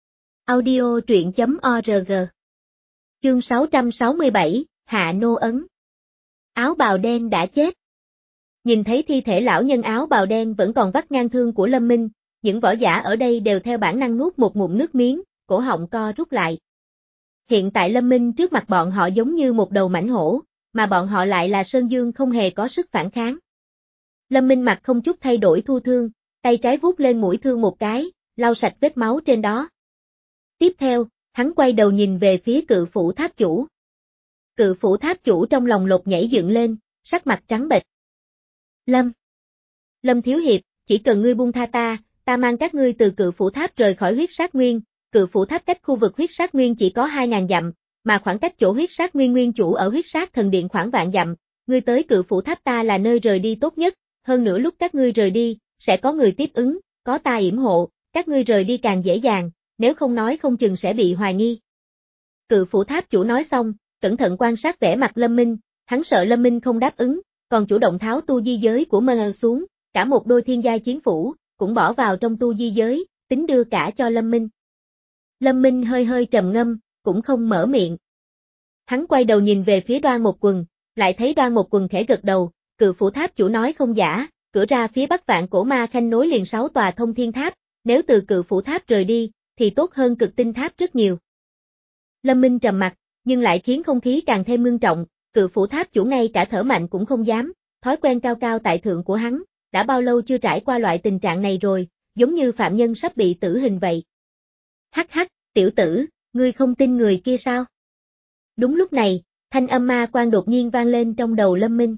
Audio truyện chấm org. Chương sáu trăm sáu mươi bảy, Hạ Nô Ấn. Áo bào đen đã chết. Nhìn thấy thi thể lão nhân áo bào đen vẫn còn vắt ngang thương của Lâm Minh, những võ giả ở đây đều theo bản năng nuốt một ngụm nước miếng, cổ họng co rút lại. Hiện tại Lâm Minh trước mặt bọn họ giống như một đầu mãnh hổ, mà bọn họ lại là Sơn Dương không hề có sức phản kháng. Lâm Minh mặt không chút thay đổi thu thương, tay trái vuốt lên mũi thương một cái, lau sạch vết máu trên đó. Tiếp theo, hắn quay đầu nhìn về phía cự phủ tháp chủ. Cự phủ tháp chủ trong lòng lột nhảy dựng lên, sắc mặt trắng bệch. Lâm! Lâm Thiếu Hiệp, chỉ cần ngươi buông tha ta, ta mang các ngươi từ cự phủ tháp rời khỏi huyết sát nguyên, cự phủ tháp cách khu vực huyết sát nguyên chỉ có hai ngàn dặm, mà khoảng cách chỗ huyết sát nguyên nguyên chủ ở huyết sát thần điện khoảng vạn dặm, ngươi tới cự phủ tháp ta là nơi rời đi tốt nhất, hơn nữa lúc các ngươi rời đi, sẽ có người tiếp ứng, có ta yểm hộ, các ngươi rời đi càng dễ dàng, nếu không nói không chừng sẽ bị hoài nghi. Cự phủ tháp chủ nói xong, cẩn thận quan sát vẻ mặt Lâm Minh, hắn sợ Lâm Minh không đáp ứng, còn chủ động tháo tu di giới của Mơ xuống, cả một đôi thiên giai chiến phủ, cũng bỏ vào trong tu di giới, tính đưa cả cho Lâm Minh. Lâm Minh hơi hơi trầm ngâm, cũng không mở miệng. Hắn quay đầu nhìn về phía Đoan Một Quần, lại thấy Đoan Một Quần khẽ gật đầu, cự phủ tháp chủ nói không giả, cửa ra phía bắc vạn cổ ma khanh nối liền sáu tòa thông thiên tháp, nếu từ cự phủ tháp rời đi, thì tốt hơn cực tinh tháp rất nhiều. Lâm Minh trầm mặt, nhưng lại khiến không khí càng thêm ngưng trọng, Cự Phủ Tháp chủ ngay cả thở mạnh cũng không dám, thói quen cao cao tại thượng của hắn, đã bao lâu chưa trải qua loại tình trạng này rồi, giống như phạm nhân sắp bị tử hình vậy. Hắc hắc, tiểu tử, ngươi không tin người kia sao? Đúng lúc này, thanh âm ma quan đột nhiên vang lên trong đầu Lâm Minh.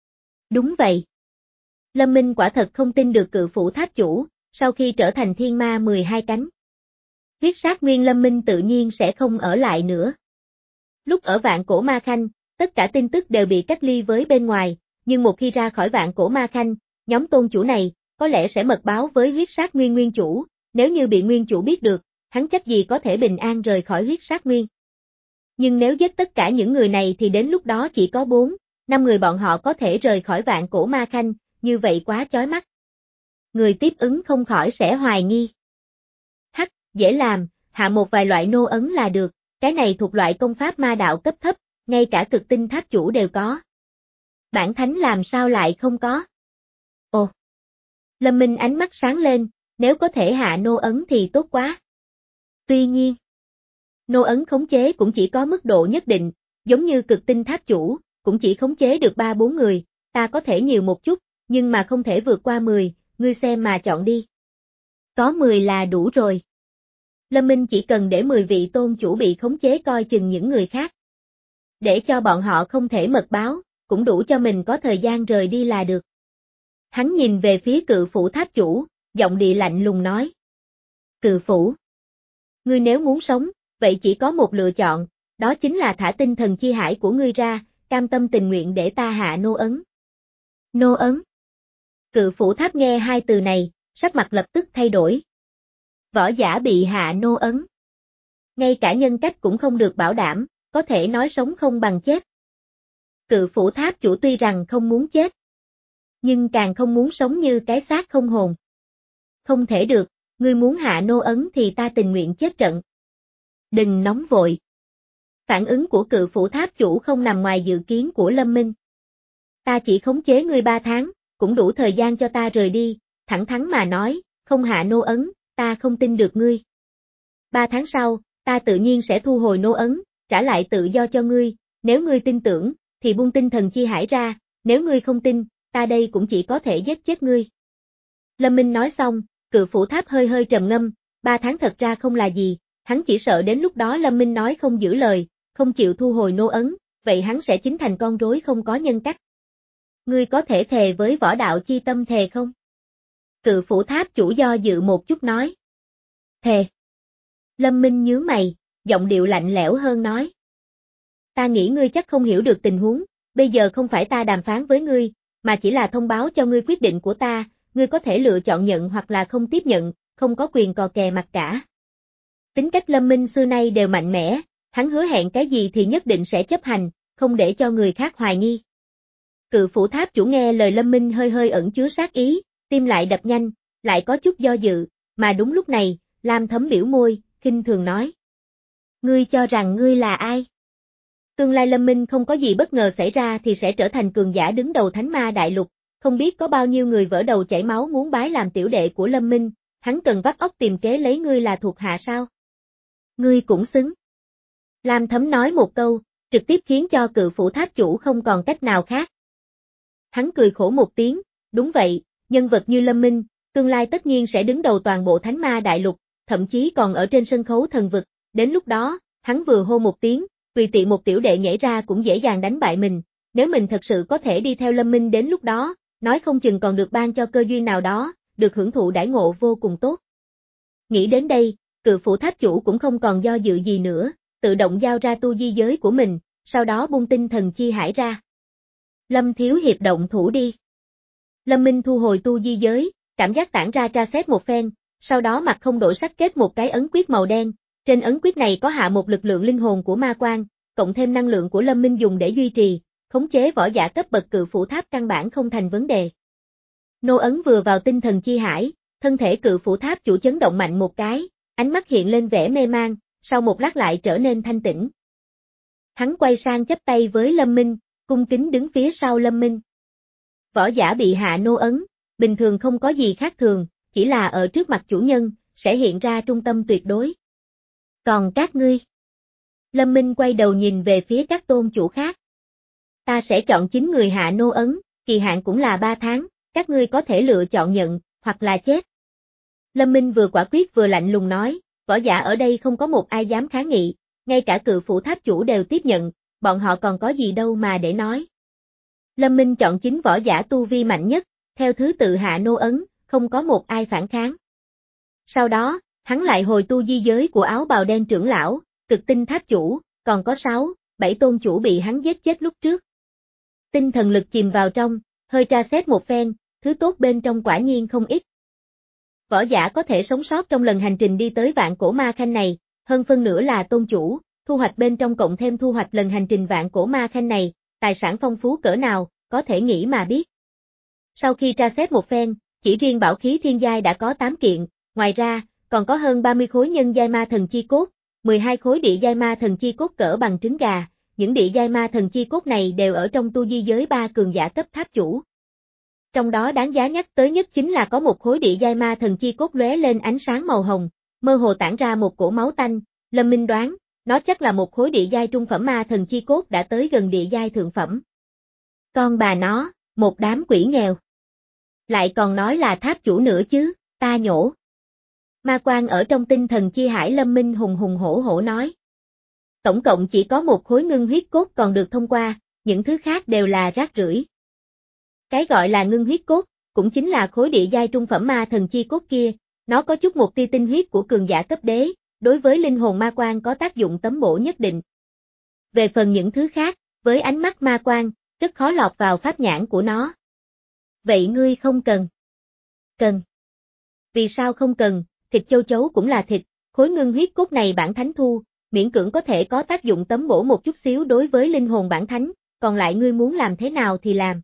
Đúng vậy. Lâm Minh quả thật không tin được Cự Phủ Tháp chủ, sau khi trở thành thiên ma mười hai cánh. Huyết sát nguyên Lâm Minh tự nhiên sẽ không ở lại nữa. Lúc ở Vạn Cổ Ma Khanh, tất cả tin tức đều bị cách ly với bên ngoài, nhưng một khi ra khỏi Vạn Cổ Ma Khanh, nhóm tôn chủ này, có lẽ sẽ mật báo với huyết sát nguyên nguyên chủ, nếu như bị nguyên chủ biết được, hắn chắc gì có thể bình an rời khỏi huyết sát nguyên. Nhưng nếu giết tất cả những người này thì đến lúc đó chỉ có bốn, năm người bọn họ có thể rời khỏi Vạn Cổ Ma Khanh, như vậy quá chói mắt. Người tiếp ứng không khỏi sẽ hoài nghi. Hắc, dễ làm, hạ một vài loại nô ấn là được, cái này thuộc loại công pháp ma đạo cấp thấp, ngay cả cực tinh tháp chủ đều có. Bản thánh làm sao lại không có? Ồ! Lâm Minh ánh mắt sáng lên, nếu có thể hạ nô ấn thì tốt quá. Tuy nhiên, nô ấn khống chế cũng chỉ có mức độ nhất định, giống như cực tinh tháp chủ, cũng chỉ khống chế được ba bốn người, ta có thể nhiều một chút, nhưng mà không thể vượt qua mười, ngươi xem mà chọn đi. Có mười là đủ rồi. Lâm Minh chỉ cần để mười vị tôn chủ bị khống chế coi chừng những người khác. Để cho bọn họ không thể mật báo, cũng đủ cho mình có thời gian rời đi là được. Hắn nhìn về phía Cự Phủ Tháp chủ, giọng địa lạnh lùng nói. Cự Phủ. Ngươi nếu muốn sống, vậy chỉ có một lựa chọn, đó chính là thả tinh thần chi hải của ngươi ra, cam tâm tình nguyện để ta hạ nô ấn. Nô ấn. Cự Phủ Tháp nghe hai từ này, sắc mặt lập tức thay đổi. Võ giả bị hạ nô ấn. Ngay cả nhân cách cũng không được bảo đảm, có thể nói sống không bằng chết. Cự Phủ Tháp chủ tuy rằng không muốn chết, nhưng càng không muốn sống như cái xác không hồn. Không thể được, ngươi muốn hạ nô ấn thì ta tình nguyện chết trận. Đừng nóng vội. Phản ứng của Cự Phủ Tháp chủ không nằm ngoài dự kiến của Lâm Minh. Ta chỉ khống chế ngươi ba tháng, cũng đủ thời gian cho ta rời đi, thẳng thắn mà nói, không hạ nô ấn, ta không tin được ngươi. Ba tháng sau, ta tự nhiên sẽ thu hồi nô ấn, trả lại tự do cho ngươi, nếu ngươi tin tưởng, thì buông tinh thần chi hải ra, nếu ngươi không tin, ta đây cũng chỉ có thể giết chết ngươi. Lâm Minh nói xong, Cự Phủ Tháp hơi hơi trầm ngâm, ba tháng thật ra không là gì, hắn chỉ sợ đến lúc đó Lâm Minh nói không giữ lời, không chịu thu hồi nô ấn, vậy hắn sẽ chính thành con rối không có nhân cách. Ngươi có thể thề với võ đạo chi tâm thề không? Cự Phủ Tháp chủ do dự một chút nói. Thề. Lâm Minh nhướng mày, giọng điệu lạnh lẽo hơn nói. Ta nghĩ ngươi chắc không hiểu được tình huống, bây giờ không phải ta đàm phán với ngươi, mà chỉ là thông báo cho ngươi quyết định của ta, ngươi có thể lựa chọn nhận hoặc là không tiếp nhận, không có quyền cò kè mặt cả. Tính cách Lâm Minh xưa nay đều mạnh mẽ, hắn hứa hẹn cái gì thì nhất định sẽ chấp hành, không để cho người khác hoài nghi. Cự Phủ Tháp chủ nghe lời Lâm Minh hơi hơi ẩn chứa sát ý, tim lại đập nhanh, lại có chút do dự, mà đúng lúc này, Lam Thấm biểu môi, khinh thường nói. Ngươi cho rằng ngươi là ai? Tương lai Lâm Minh không có gì bất ngờ xảy ra thì sẽ trở thành cường giả đứng đầu Thánh Ma Đại Lục, không biết có bao nhiêu người vỡ đầu chảy máu muốn bái làm tiểu đệ của Lâm Minh, hắn cần vắt óc tìm kế lấy ngươi là thuộc hạ sao? Ngươi cũng xứng. Lam Thấm nói một câu, trực tiếp khiến cho Cự Phủ Tháp chủ không còn cách nào khác. Hắn cười khổ một tiếng, đúng vậy, nhân vật như Lâm Minh, tương lai tất nhiên sẽ đứng đầu toàn bộ Thánh Ma Đại Lục, thậm chí còn ở trên sân khấu thần vực, đến lúc đó, hắn vừa hô một tiếng, tùy tiện một tiểu đệ nhảy ra cũng dễ dàng đánh bại mình, nếu mình thật sự có thể đi theo Lâm Minh đến lúc đó, nói không chừng còn được ban cho cơ duyên nào đó, được hưởng thụ đãi ngộ vô cùng tốt. Nghĩ đến đây, Cự Phủ Tháp chủ cũng không còn do dự gì nữa, tự động giao ra tu di giới của mình, sau đó buông tinh thần chi hải ra. Lâm thiếu hiệp động thủ đi. Lâm Minh thu hồi tu di giới, cảm giác tản ra tra xét một phen, sau đó mặt không đổi sắc kết một cái ấn quyết màu đen, trên ấn quyết này có hạ một lực lượng linh hồn của ma quan, cộng thêm năng lượng của Lâm Minh dùng để duy trì, khống chế võ giả cấp bậc Cự Phủ Tháp căn bản không thành vấn đề. Nô ấn vừa vào tinh thần chi hải, thân thể Cự Phủ Tháp chủ chấn động mạnh một cái, ánh mắt hiện lên vẻ mê mang, sau một lát lại trở nên thanh tĩnh. Hắn quay sang chắp tay với Lâm Minh, cung kính đứng phía sau Lâm Minh. Võ giả bị hạ nô ấn, bình thường không có gì khác thường, chỉ là ở trước mặt chủ nhân, sẽ hiện ra trung tâm tuyệt đối. Còn các ngươi? Lâm Minh quay đầu nhìn về phía các tôn chủ khác. Ta sẽ chọn chín người hạ nô ấn, kỳ hạn cũng là ba tháng, các ngươi có thể lựa chọn nhận, hoặc là chết. Lâm Minh vừa quả quyết vừa lạnh lùng nói, võ giả ở đây không có một ai dám kháng nghị, ngay cả cự phủ tháp chủ đều tiếp nhận, bọn họ còn có gì đâu mà để nói. Lâm Minh chọn chín võ giả tu vi mạnh nhất, theo thứ tự hạ nô ấn, không có một ai phản kháng. Sau đó, hắn lại hồi tu di giới của áo bào đen trưởng lão, cực tinh tháp chủ, còn có sáu, bảy tôn chủ bị hắn giết chết lúc trước. Tinh thần lực chìm vào trong, hơi tra xét một phen, thứ tốt bên trong quả nhiên không ít. Võ giả có thể sống sót trong lần hành trình đi tới vạn cổ ma khanh này, hơn phân nửa là tôn chủ, thu hoạch bên trong cộng thêm thu hoạch lần hành trình vạn cổ ma khanh này, tài sản phong phú cỡ nào, có thể nghĩ mà biết. Sau khi tra xét một phen, chỉ riêng bảo khí thiên giai đã có tám kiện, ngoài ra, còn có hơn ba mươi khối nhân giai ma thần chi cốt, mười hai khối địa giai ma thần chi cốt cỡ bằng trứng gà, những địa giai ma thần chi cốt này đều ở trong tu di giới ba cường giả cấp tháp chủ. Trong đó đáng giá nhắc tới nhất chính là có một khối địa giai ma thần chi cốt lóe lên ánh sáng màu hồng, mơ hồ tản ra một cổ máu tanh, Lâm Minh đoán, nó chắc là một khối địa giai trung phẩm ma thần chi cốt đã tới gần địa giai thượng phẩm. Con bà nó, một đám quỷ nghèo. Lại còn nói là tháp chủ nữa chứ, ta nhổ. Ma quan ở trong tinh thần chi hải Lâm Minh hùng hùng hổ hổ nói. Tổng cộng chỉ có một khối ngưng huyết cốt còn được thông qua, những thứ khác đều là rác rưởi. Cái gọi là ngưng huyết cốt, cũng chính là khối địa giai trung phẩm ma thần chi cốt kia, nó có chút một tia tinh huyết của cường giả cấp đế, đối với linh hồn ma quan có tác dụng tấm bổ nhất định. Về phần những thứ khác, với ánh mắt ma quan, rất khó lọt vào pháp nhãn của nó. Vậy ngươi không cần. Cần. Vì sao không cần, thịt châu chấu cũng là thịt, khối ngưng huyết cốt này bản thánh thu, miễn cưỡng có thể có tác dụng tấm bổ một chút xíu đối với linh hồn bản thánh, còn lại ngươi muốn làm thế nào thì làm.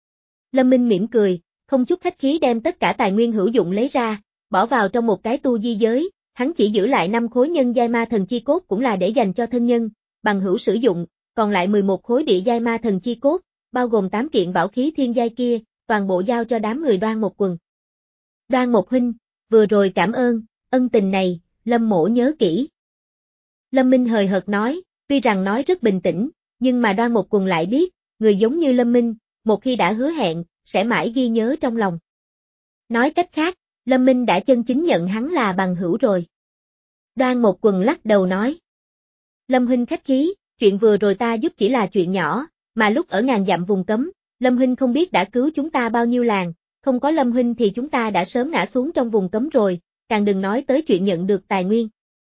Lâm Minh mỉm cười, không chút khách khí đem tất cả tài nguyên hữu dụng lấy ra, bỏ vào trong một cái tu di giới, hắn chỉ giữ lại năm khối nhân giai ma thần chi cốt cũng là để dành cho thân nhân, bằng hữu sử dụng, còn lại mười một khối địa giai ma thần chi cốt, bao gồm tám kiện bảo khí thiên giai kia, toàn bộ giao cho đám người Đoan Một Quần. Đoan Một huynh, vừa rồi cảm ơn, ân tình này, Lâm mỗ nhớ kỹ. Lâm Minh hời hợt nói, tuy rằng nói rất bình tĩnh, nhưng mà Đoan Một Quần lại biết, người giống như Lâm Minh, một khi đã hứa hẹn, sẽ mãi ghi nhớ trong lòng. Nói cách khác, Lâm Minh đã chân chính nhận hắn là bằng hữu rồi. Đoan Một Quần lắc đầu nói. Lâm huynh khách khí, chuyện vừa rồi ta giúp chỉ là chuyện nhỏ, mà lúc ở ngàn dặm vùng cấm, Lâm huynh không biết đã cứu chúng ta bao nhiêu làng, không có Lâm huynh thì chúng ta đã sớm ngã xuống trong vùng cấm rồi, càng đừng nói tới chuyện nhận được tài nguyên.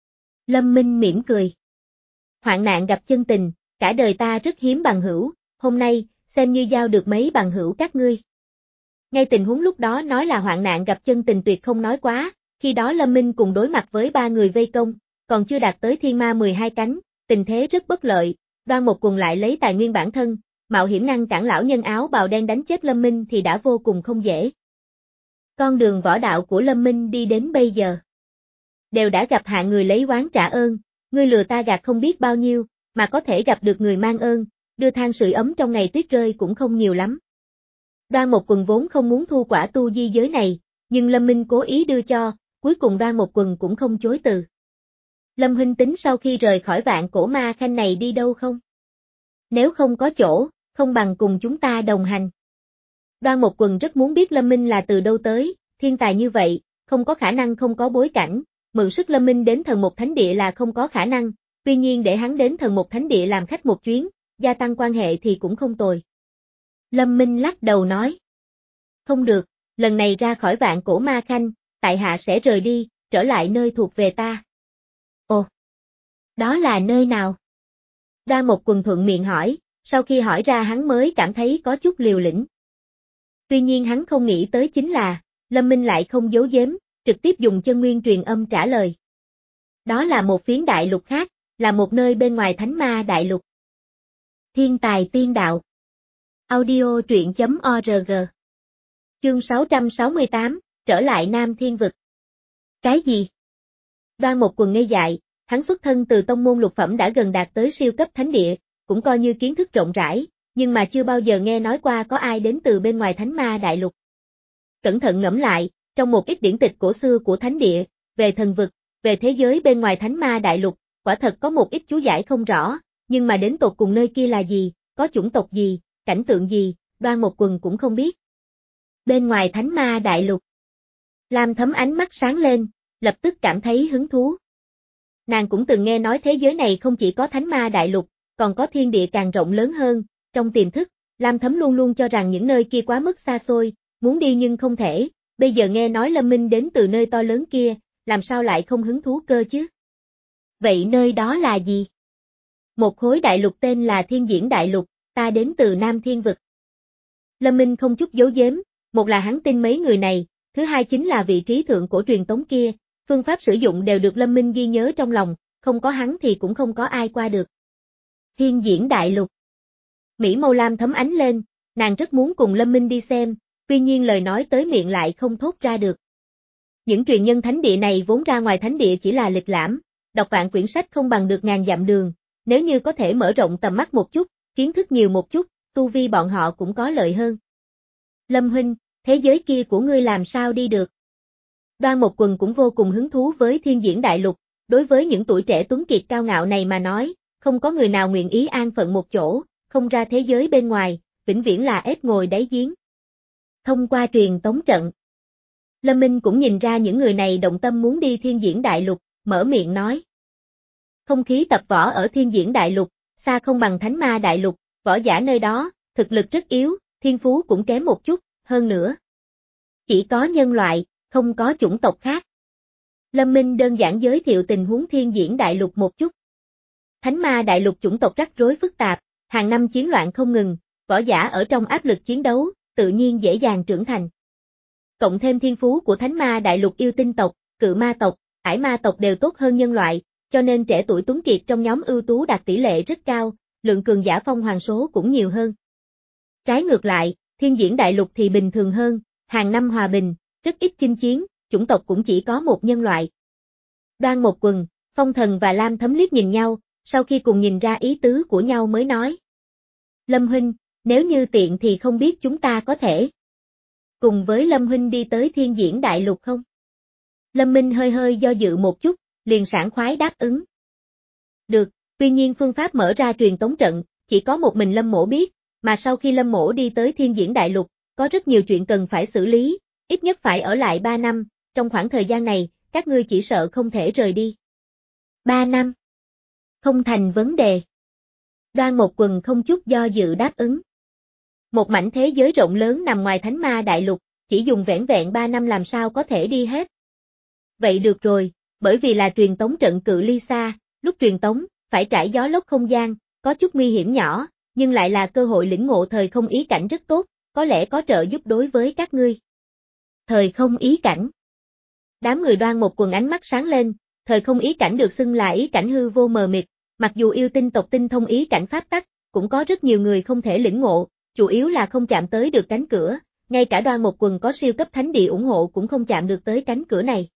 Lâm Minh mỉm cười. Hoạn nạn gặp chân tình, cả đời ta rất hiếm bằng hữu, hôm nay, xem như giao được mấy bằng hữu các ngươi. Ngay tình huống lúc đó nói là hoạn nạn gặp chân tình tuyệt không nói quá, khi đó Lâm Minh cùng đối mặt với ba người vây công, còn chưa đạt tới thiên ma mười hai cánh, tình thế rất bất lợi, Đoan Một Quần lại lấy tài nguyên bản thân, mạo hiểm ngăn cản lão nhân áo bào đen đánh chết Lâm Minh thì đã vô cùng không dễ. Con đường võ đạo của Lâm Minh đi đến bây giờ, đều đã gặp hạng người lấy oán trả ơn, ngươi lừa ta gạt không biết bao nhiêu, mà có thể gặp được người mang ơn, đưa than sưởi ấm trong ngày tuyết rơi cũng không nhiều lắm. Đoan Một Quần vốn không muốn thu quả tu di giới này, nhưng Lâm Minh cố ý đưa cho, cuối cùng Đoan Một Quần cũng không chối từ. Lâm huynh tính sau khi rời khỏi vạn cổ ma khanh này đi đâu không? Nếu không có chỗ, không bằng cùng chúng ta đồng hành. Đoan Một Quần rất muốn biết Lâm Minh là từ đâu tới, thiên tài như vậy, không có khả năng không có bối cảnh, mượn sức Lâm Minh đến thần một thánh địa là không có khả năng, tuy nhiên để hắn đến thần một thánh địa làm khách một chuyến, gia tăng quan hệ thì cũng không tồi. Lâm Minh lắc đầu nói. Không được, lần này ra khỏi vạn cổ ma khanh, tại hạ sẽ rời đi, trở lại nơi thuộc về ta. Ồ, đó là nơi nào? Đoan Một Quần thuận miệng hỏi, sau khi hỏi ra hắn mới cảm thấy có chút liều lĩnh. Tuy nhiên hắn không nghĩ tới chính là, Lâm Minh lại không giấu giếm, trực tiếp dùng chân nguyên truyền âm trả lời. Đó là một phiến đại lục khác, là một nơi bên ngoài thánh ma đại lục. Thiên tài tiên đạo. Audio truyện chấm org. Chương sáu trăm sáu mươi tám, trở lại Nam Thiên Vực. Cái gì? Đoan Một Quần ngây dại, hắn xuất thân từ tông môn lục phẩm đã gần đạt tới siêu cấp thánh địa, cũng coi như kiến thức rộng rãi, nhưng mà chưa bao giờ nghe nói qua có ai đến từ bên ngoài thánh ma đại lục. Cẩn thận ngẫm lại, trong một ít điển tịch cổ xưa của thánh địa, về thần vực, về thế giới bên ngoài thánh ma đại lục, quả thật có một ít chú giải không rõ, nhưng mà đến tột cùng nơi kia là gì, có chủng tộc gì, cảnh tượng gì, Đoan Mộc Quần cũng không biết. Bên ngoài Thánh Ma Đại Lục, Lam Thấm ánh mắt sáng lên, lập tức cảm thấy hứng thú. Nàng cũng từng nghe nói thế giới này không chỉ có Thánh Ma Đại Lục, còn có thiên địa càng rộng lớn hơn, trong tiềm thức, Lam Thấm luôn luôn cho rằng những nơi kia quá mức xa xôi, muốn đi nhưng không thể, bây giờ nghe nói Lâm Minh đến từ nơi to lớn kia, làm sao lại không hứng thú cơ chứ? Vậy nơi đó là gì? Một khối đại lục tên là Thiên Diễn Đại Lục, ta đến từ Nam Thiên Vực. Lâm Minh không chút giấu giếm, một là hắn tin mấy người này, thứ hai chính là vị trí thượng cổ truyền tống kia, phương pháp sử dụng đều được Lâm Minh ghi nhớ trong lòng, không có hắn thì cũng không có ai qua được. Thiên Diễn Đại Lục. Mỹ mâu Lam Thấm ánh lên, nàng rất muốn cùng Lâm Minh đi xem, tuy nhiên lời nói tới miệng lại không thốt ra được. Những truyền nhân thánh địa này vốn ra ngoài thánh địa chỉ là lịch lãm, đọc vạn quyển sách không bằng được ngàn dặm đường, nếu như có thể mở rộng tầm mắt một chút, kiến thức nhiều một chút, tu vi bọn họ cũng có lợi hơn. Lâm huynh, thế giới kia của ngươi làm sao đi được? Đoan Mộc Quần cũng vô cùng hứng thú với Thiên Diễn Đại Lục, đối với những tuổi trẻ tuấn kiệt cao ngạo này mà nói, không có người nào nguyện ý an phận một chỗ, không ra thế giới bên ngoài, vĩnh viễn là ếch ngồi đáy giếng. Thông qua truyền tống trận, Lâm Minh cũng nhìn ra những người này động tâm muốn đi Thiên Diễn Đại Lục, mở miệng nói. Không khí tập võ ở Thiên Diễn Đại Lục, xa không bằng Thánh Ma Đại Lục, võ giả nơi đó, thực lực rất yếu, thiên phú cũng kém một chút, hơn nữa. Chỉ có nhân loại, không có chủng tộc khác. Lâm Minh đơn giản giới thiệu tình huống Thiên Diễn Đại Lục một chút. Thánh Ma Đại Lục chủng tộc rắc rối phức tạp, hàng năm chiến loạn không ngừng, võ giả ở trong áp lực chiến đấu, tự nhiên dễ dàng trưởng thành. Cộng thêm thiên phú của Thánh Ma Đại Lục yêu tinh tộc, cự ma tộc, ải ma tộc đều tốt hơn nhân loại, cho nên trẻ tuổi tuấn kiệt trong nhóm ưu tú đạt tỷ lệ rất cao, lượng cường giả phong hoàng số cũng nhiều hơn. Trái ngược lại, Thiên Diễn Đại Lục thì bình thường hơn, hàng năm hòa bình, rất ít chinh chiến, chủng tộc cũng chỉ có một nhân loại. Đoan Mộc Quần, Phong Thần và Lam Thấm liếc nhìn nhau, sau khi cùng nhìn ra ý tứ của nhau mới nói. Lâm huynh, nếu như tiện thì không biết chúng ta có thể cùng với Lâm huynh đi tới Thiên Diễn Đại Lục không? Lâm Minh hơi hơi do dự một chút, liền sảng khoái đáp ứng. Được, tuy nhiên phương pháp mở ra truyền tống trận, chỉ có một mình Lâm Mỗ biết, mà sau khi Lâm Mỗ đi tới Thiên Diễn Đại Lục, có rất nhiều chuyện cần phải xử lý, ít nhất phải ở lại ba năm, trong khoảng thời gian này, các ngươi chỉ sợ không thể rời đi. ba năm. Không thành vấn đề. Đoan Mộc Quần không chút do dự đáp ứng. Một mảnh thế giới rộng lớn nằm ngoài Thánh Ma Đại Lục, chỉ dùng vẻn vẹn ba năm làm sao có thể đi hết. Vậy được rồi, bởi vì là truyền tống trận cự ly xa, lúc truyền tống, phải trải gió lốc không gian, có chút nguy hiểm nhỏ, nhưng lại là cơ hội lĩnh ngộ thời không ý cảnh rất tốt, có lẽ có trợ giúp đối với các ngươi. Thời không ý cảnh. Đám người Đoan Mộc Quần ánh mắt sáng lên, thời không ý cảnh được xưng là ý cảnh hư vô mờ mịt, mặc dù yêu tinh tộc tinh thông ý cảnh pháp tắc, cũng có rất nhiều người không thể lĩnh ngộ, chủ yếu là không chạm tới được cánh cửa, ngay cả Đoan Mộc Quần có siêu cấp thánh địa ủng hộ cũng không chạm được tới cánh cửa này.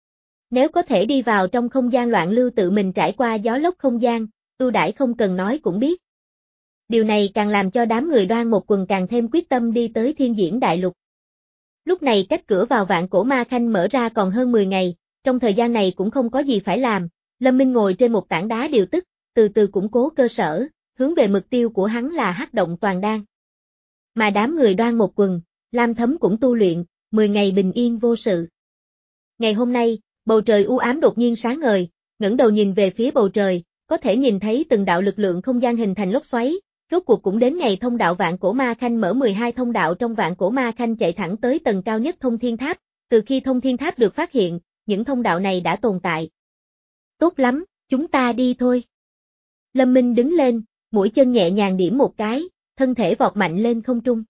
Nếu có thể đi vào trong không gian loạn lưu tự mình trải qua gió lốc không gian, ưu đãi không cần nói cũng biết. Điều này càng làm cho đám người Đoan Mộc Quần càng thêm quyết tâm đi tới Thiên Diễn Đại Lục. Lúc này cách cửa vào Vạn Cổ Ma Khanh mở ra còn hơn mười ngày, trong thời gian này cũng không có gì phải làm, Lâm Minh ngồi trên một tảng đá điều tức, từ từ củng cố cơ sở, hướng về mục tiêu của hắn là Hắc Động Toàn Đan. Mà đám người Đoan Mộc Quần, Lam Thấm cũng tu luyện, mười ngày bình yên vô sự. Ngày hôm nay, bầu trời u ám đột nhiên sáng ngời, ngẩng đầu nhìn về phía bầu trời, có thể nhìn thấy từng đạo lực lượng không gian hình thành lốc xoáy, rốt cuộc cũng đến ngày thông đạo Vạn Cổ Ma Khanh mở mười hai thông đạo trong Vạn Cổ Ma Khanh chạy thẳng tới tầng cao nhất Thông Thiên Tháp, từ khi Thông Thiên Tháp được phát hiện, những thông đạo này đã tồn tại. Tốt lắm, chúng ta đi thôi. Lâm Minh đứng lên, mũi chân nhẹ nhàng điểm một cái, thân thể vọt mạnh lên không trung.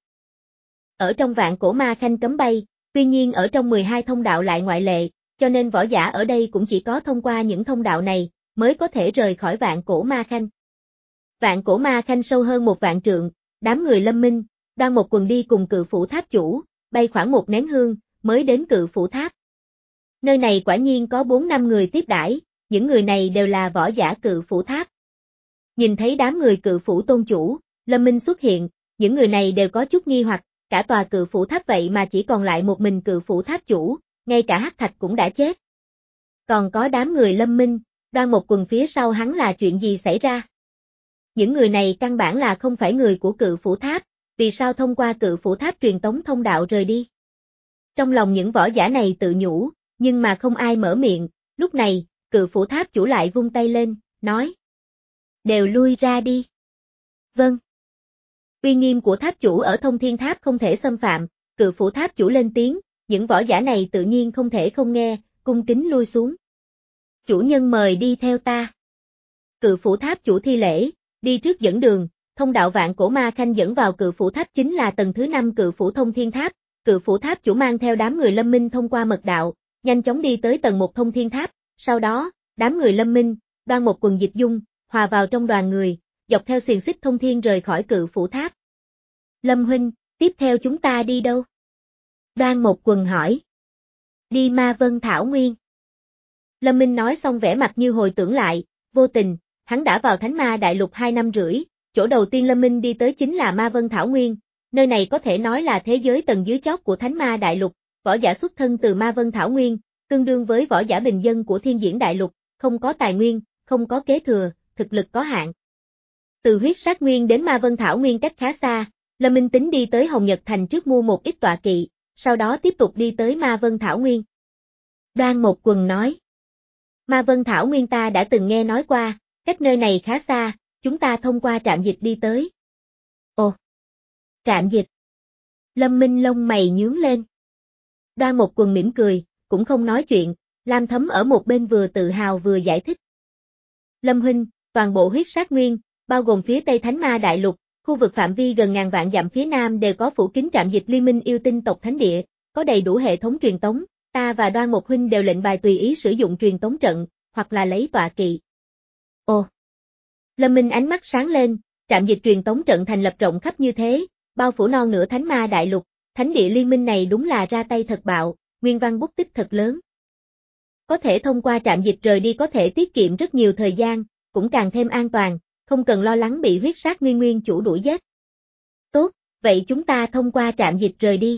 Ở trong Vạn Cổ Ma Khanh cấm bay, tuy nhiên ở trong mười hai thông đạo lại ngoại lệ, cho nên võ giả ở đây cũng chỉ có thông qua những thông đạo này, mới có thể rời khỏi Vạn Cổ Ma Khanh. Vạn Cổ Ma Khanh sâu hơn một vạn trượng, đám người Lâm Minh, Đoan Mộc Quần đi cùng Cự Phủ Tháp chủ, bay khoảng một nén hương, mới đến Cự Phủ Tháp. Nơi này quả nhiên có bốn năm người tiếp đãi, những người này đều là võ giả Cự Phủ Tháp. Nhìn thấy đám người Cự Phủ tôn chủ, Lâm Minh xuất hiện, những người này đều có chút nghi hoặc, cả tòa Cự Phủ Tháp vậy mà chỉ còn lại một mình Cự Phủ Tháp chủ, ngay cả Hắc Thạch cũng đã chết. Còn có đám người Lâm Minh, Đoan Mộc Quần phía sau hắn là chuyện gì xảy ra? Những người này căn bản là không phải người của Cự Phủ Tháp, vì sao thông qua Cự Phủ Tháp truyền tống thông đạo rời đi? Trong lòng những võ giả này tự nhủ, nhưng mà không ai mở miệng, lúc này, Cự Phủ Tháp chủ lại vung tay lên, nói. Đều lui ra đi. Vâng. Uy nghiêm của tháp chủ ở Thông Thiên Tháp không thể xâm phạm, Cự Phủ Tháp chủ lên tiếng, những võ giả này tự nhiên không thể không nghe, cung kính lui xuống. Chủ nhân mời đi theo ta. Cự Phủ Tháp chủ thi lễ, đi trước dẫn đường, thông đạo vạn cổ ma khanh dẫn vào Cự Phủ Tháp chính là tầng thứ năm Cự Phủ Thông Thiên Tháp, Cự Phủ Tháp chủ mang theo đám người Lâm Minh thông qua mật đạo, nhanh chóng đi tới tầng một Thông Thiên Tháp, sau đó, đám người Lâm Minh, Đoan Mộc Quần Dịch Dung, hòa vào trong đoàn người, dọc theo xiềng xích thông thiên rời khỏi Cự Phủ Tháp. Lâm huynh, tiếp theo chúng ta đi đâu? Đoan Mộc Quần hỏi. Đi Ma Vân Thảo Nguyên. Lâm Minh nói xong vẻ mặt như hồi tưởng lại, vô tình, hắn đã vào Thánh Ma Đại Lục hai năm rưỡi, chỗ đầu tiên Lâm Minh đi tới chính là Ma Vân Thảo Nguyên, nơi này có thể nói là thế giới tầng dưới chót của Thánh Ma Đại Lục, võ giả xuất thân từ Ma Vân Thảo Nguyên, tương đương với võ giả bình dân của Thiên Diễn Đại Lục, không có tài nguyên, không có kế thừa, thực lực có hạn. Từ Huyết Sát Nguyên đến Ma Vân Thảo Nguyên cách khá xa, Lâm Minh tính đi tới Hồng Nhật Thành trước mua một ít tọa kỵ, sau đó tiếp tục đi tới Ma Vân Thảo Nguyên. Đoan Mộc Quần nói. Ma Vân Thảo Nguyên ta đã từng nghe nói qua, cách nơi này khá xa, chúng ta thông qua trạm dịch đi tới. Ồ! Trạm dịch! Lâm Minh lông mày nhướng lên. Đoan Mộc Quần mỉm cười, cũng không nói chuyện, Lam Thấm ở một bên vừa tự hào vừa giải thích. Lâm huynh, toàn bộ Huyết Sát Nguyên, bao gồm phía Tây Thánh Ma Đại Lục, khu vực phạm vi gần ngàn vạn dặm phía Nam đều có phủ kín trạm dịch Liên Minh yêu tinh tộc Thánh Địa, có đầy đủ hệ thống truyền tống, ta và Đoan Mộc huynh đều lệnh bài tùy ý sử dụng truyền tống trận, hoặc là lấy tọa kỵ. Ồ! Lâm Minh ánh mắt sáng lên, trạm dịch truyền tống trận thành lập rộng khắp như thế, bao phủ non nửa Thánh Ma Đại Lục, Thánh Địa Liên Minh này đúng là ra tay thật bạo, nguyên văn bút tích thật lớn. Có thể thông qua trạm dịch rời đi có thể tiết kiệm rất nhiều thời gian, cũng càng thêm an toàn, không cần lo lắng bị Huyết Sát Nguyên Nguyên chủ đuổi giết. Tốt, vậy chúng ta thông qua trạm dịch rời đi.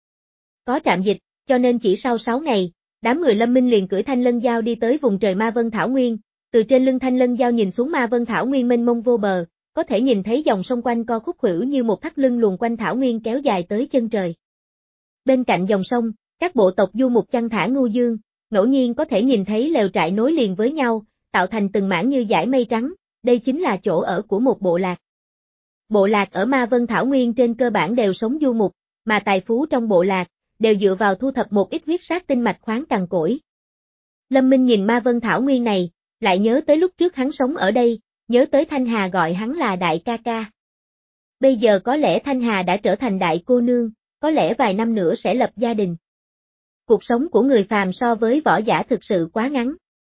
Có trạm dịch, cho nên chỉ sau sáu ngày, đám người Lâm Minh liền cưỡi Thanh Lân Dao đi tới vùng trời Ma Vân Thảo Nguyên, từ trên lưng Thanh Lân Dao nhìn xuống Ma Vân Thảo Nguyên mênh mông vô bờ, có thể nhìn thấy dòng sông quanh co khúc khuỷu như một thắt lưng luồn quanh Thảo Nguyên kéo dài tới chân trời. Bên cạnh dòng sông, các bộ tộc du mục chăn thả ngu dương, ngẫu nhiên có thể nhìn thấy lều trại nối liền với nhau, tạo thành từng mảng như dải mây trắng, đây chính là chỗ ở của một bộ lạc. Bộ lạc ở Ma Vân Thảo Nguyên trên cơ bản đều sống du mục, mà tài phú trong bộ lạc, đều dựa vào thu thập một ít huyết sát tinh mạch khoáng cằn cỗi. Lâm Minh nhìn Ma Vân Thảo Nguyên này, lại nhớ tới lúc trước hắn sống ở đây, nhớ tới Thanh Hà gọi hắn là đại ca ca. Bây giờ có lẽ Thanh Hà đã trở thành đại cô nương, có lẽ vài năm nữa sẽ lập gia đình. Cuộc sống của người phàm so với võ giả thực sự quá ngắn.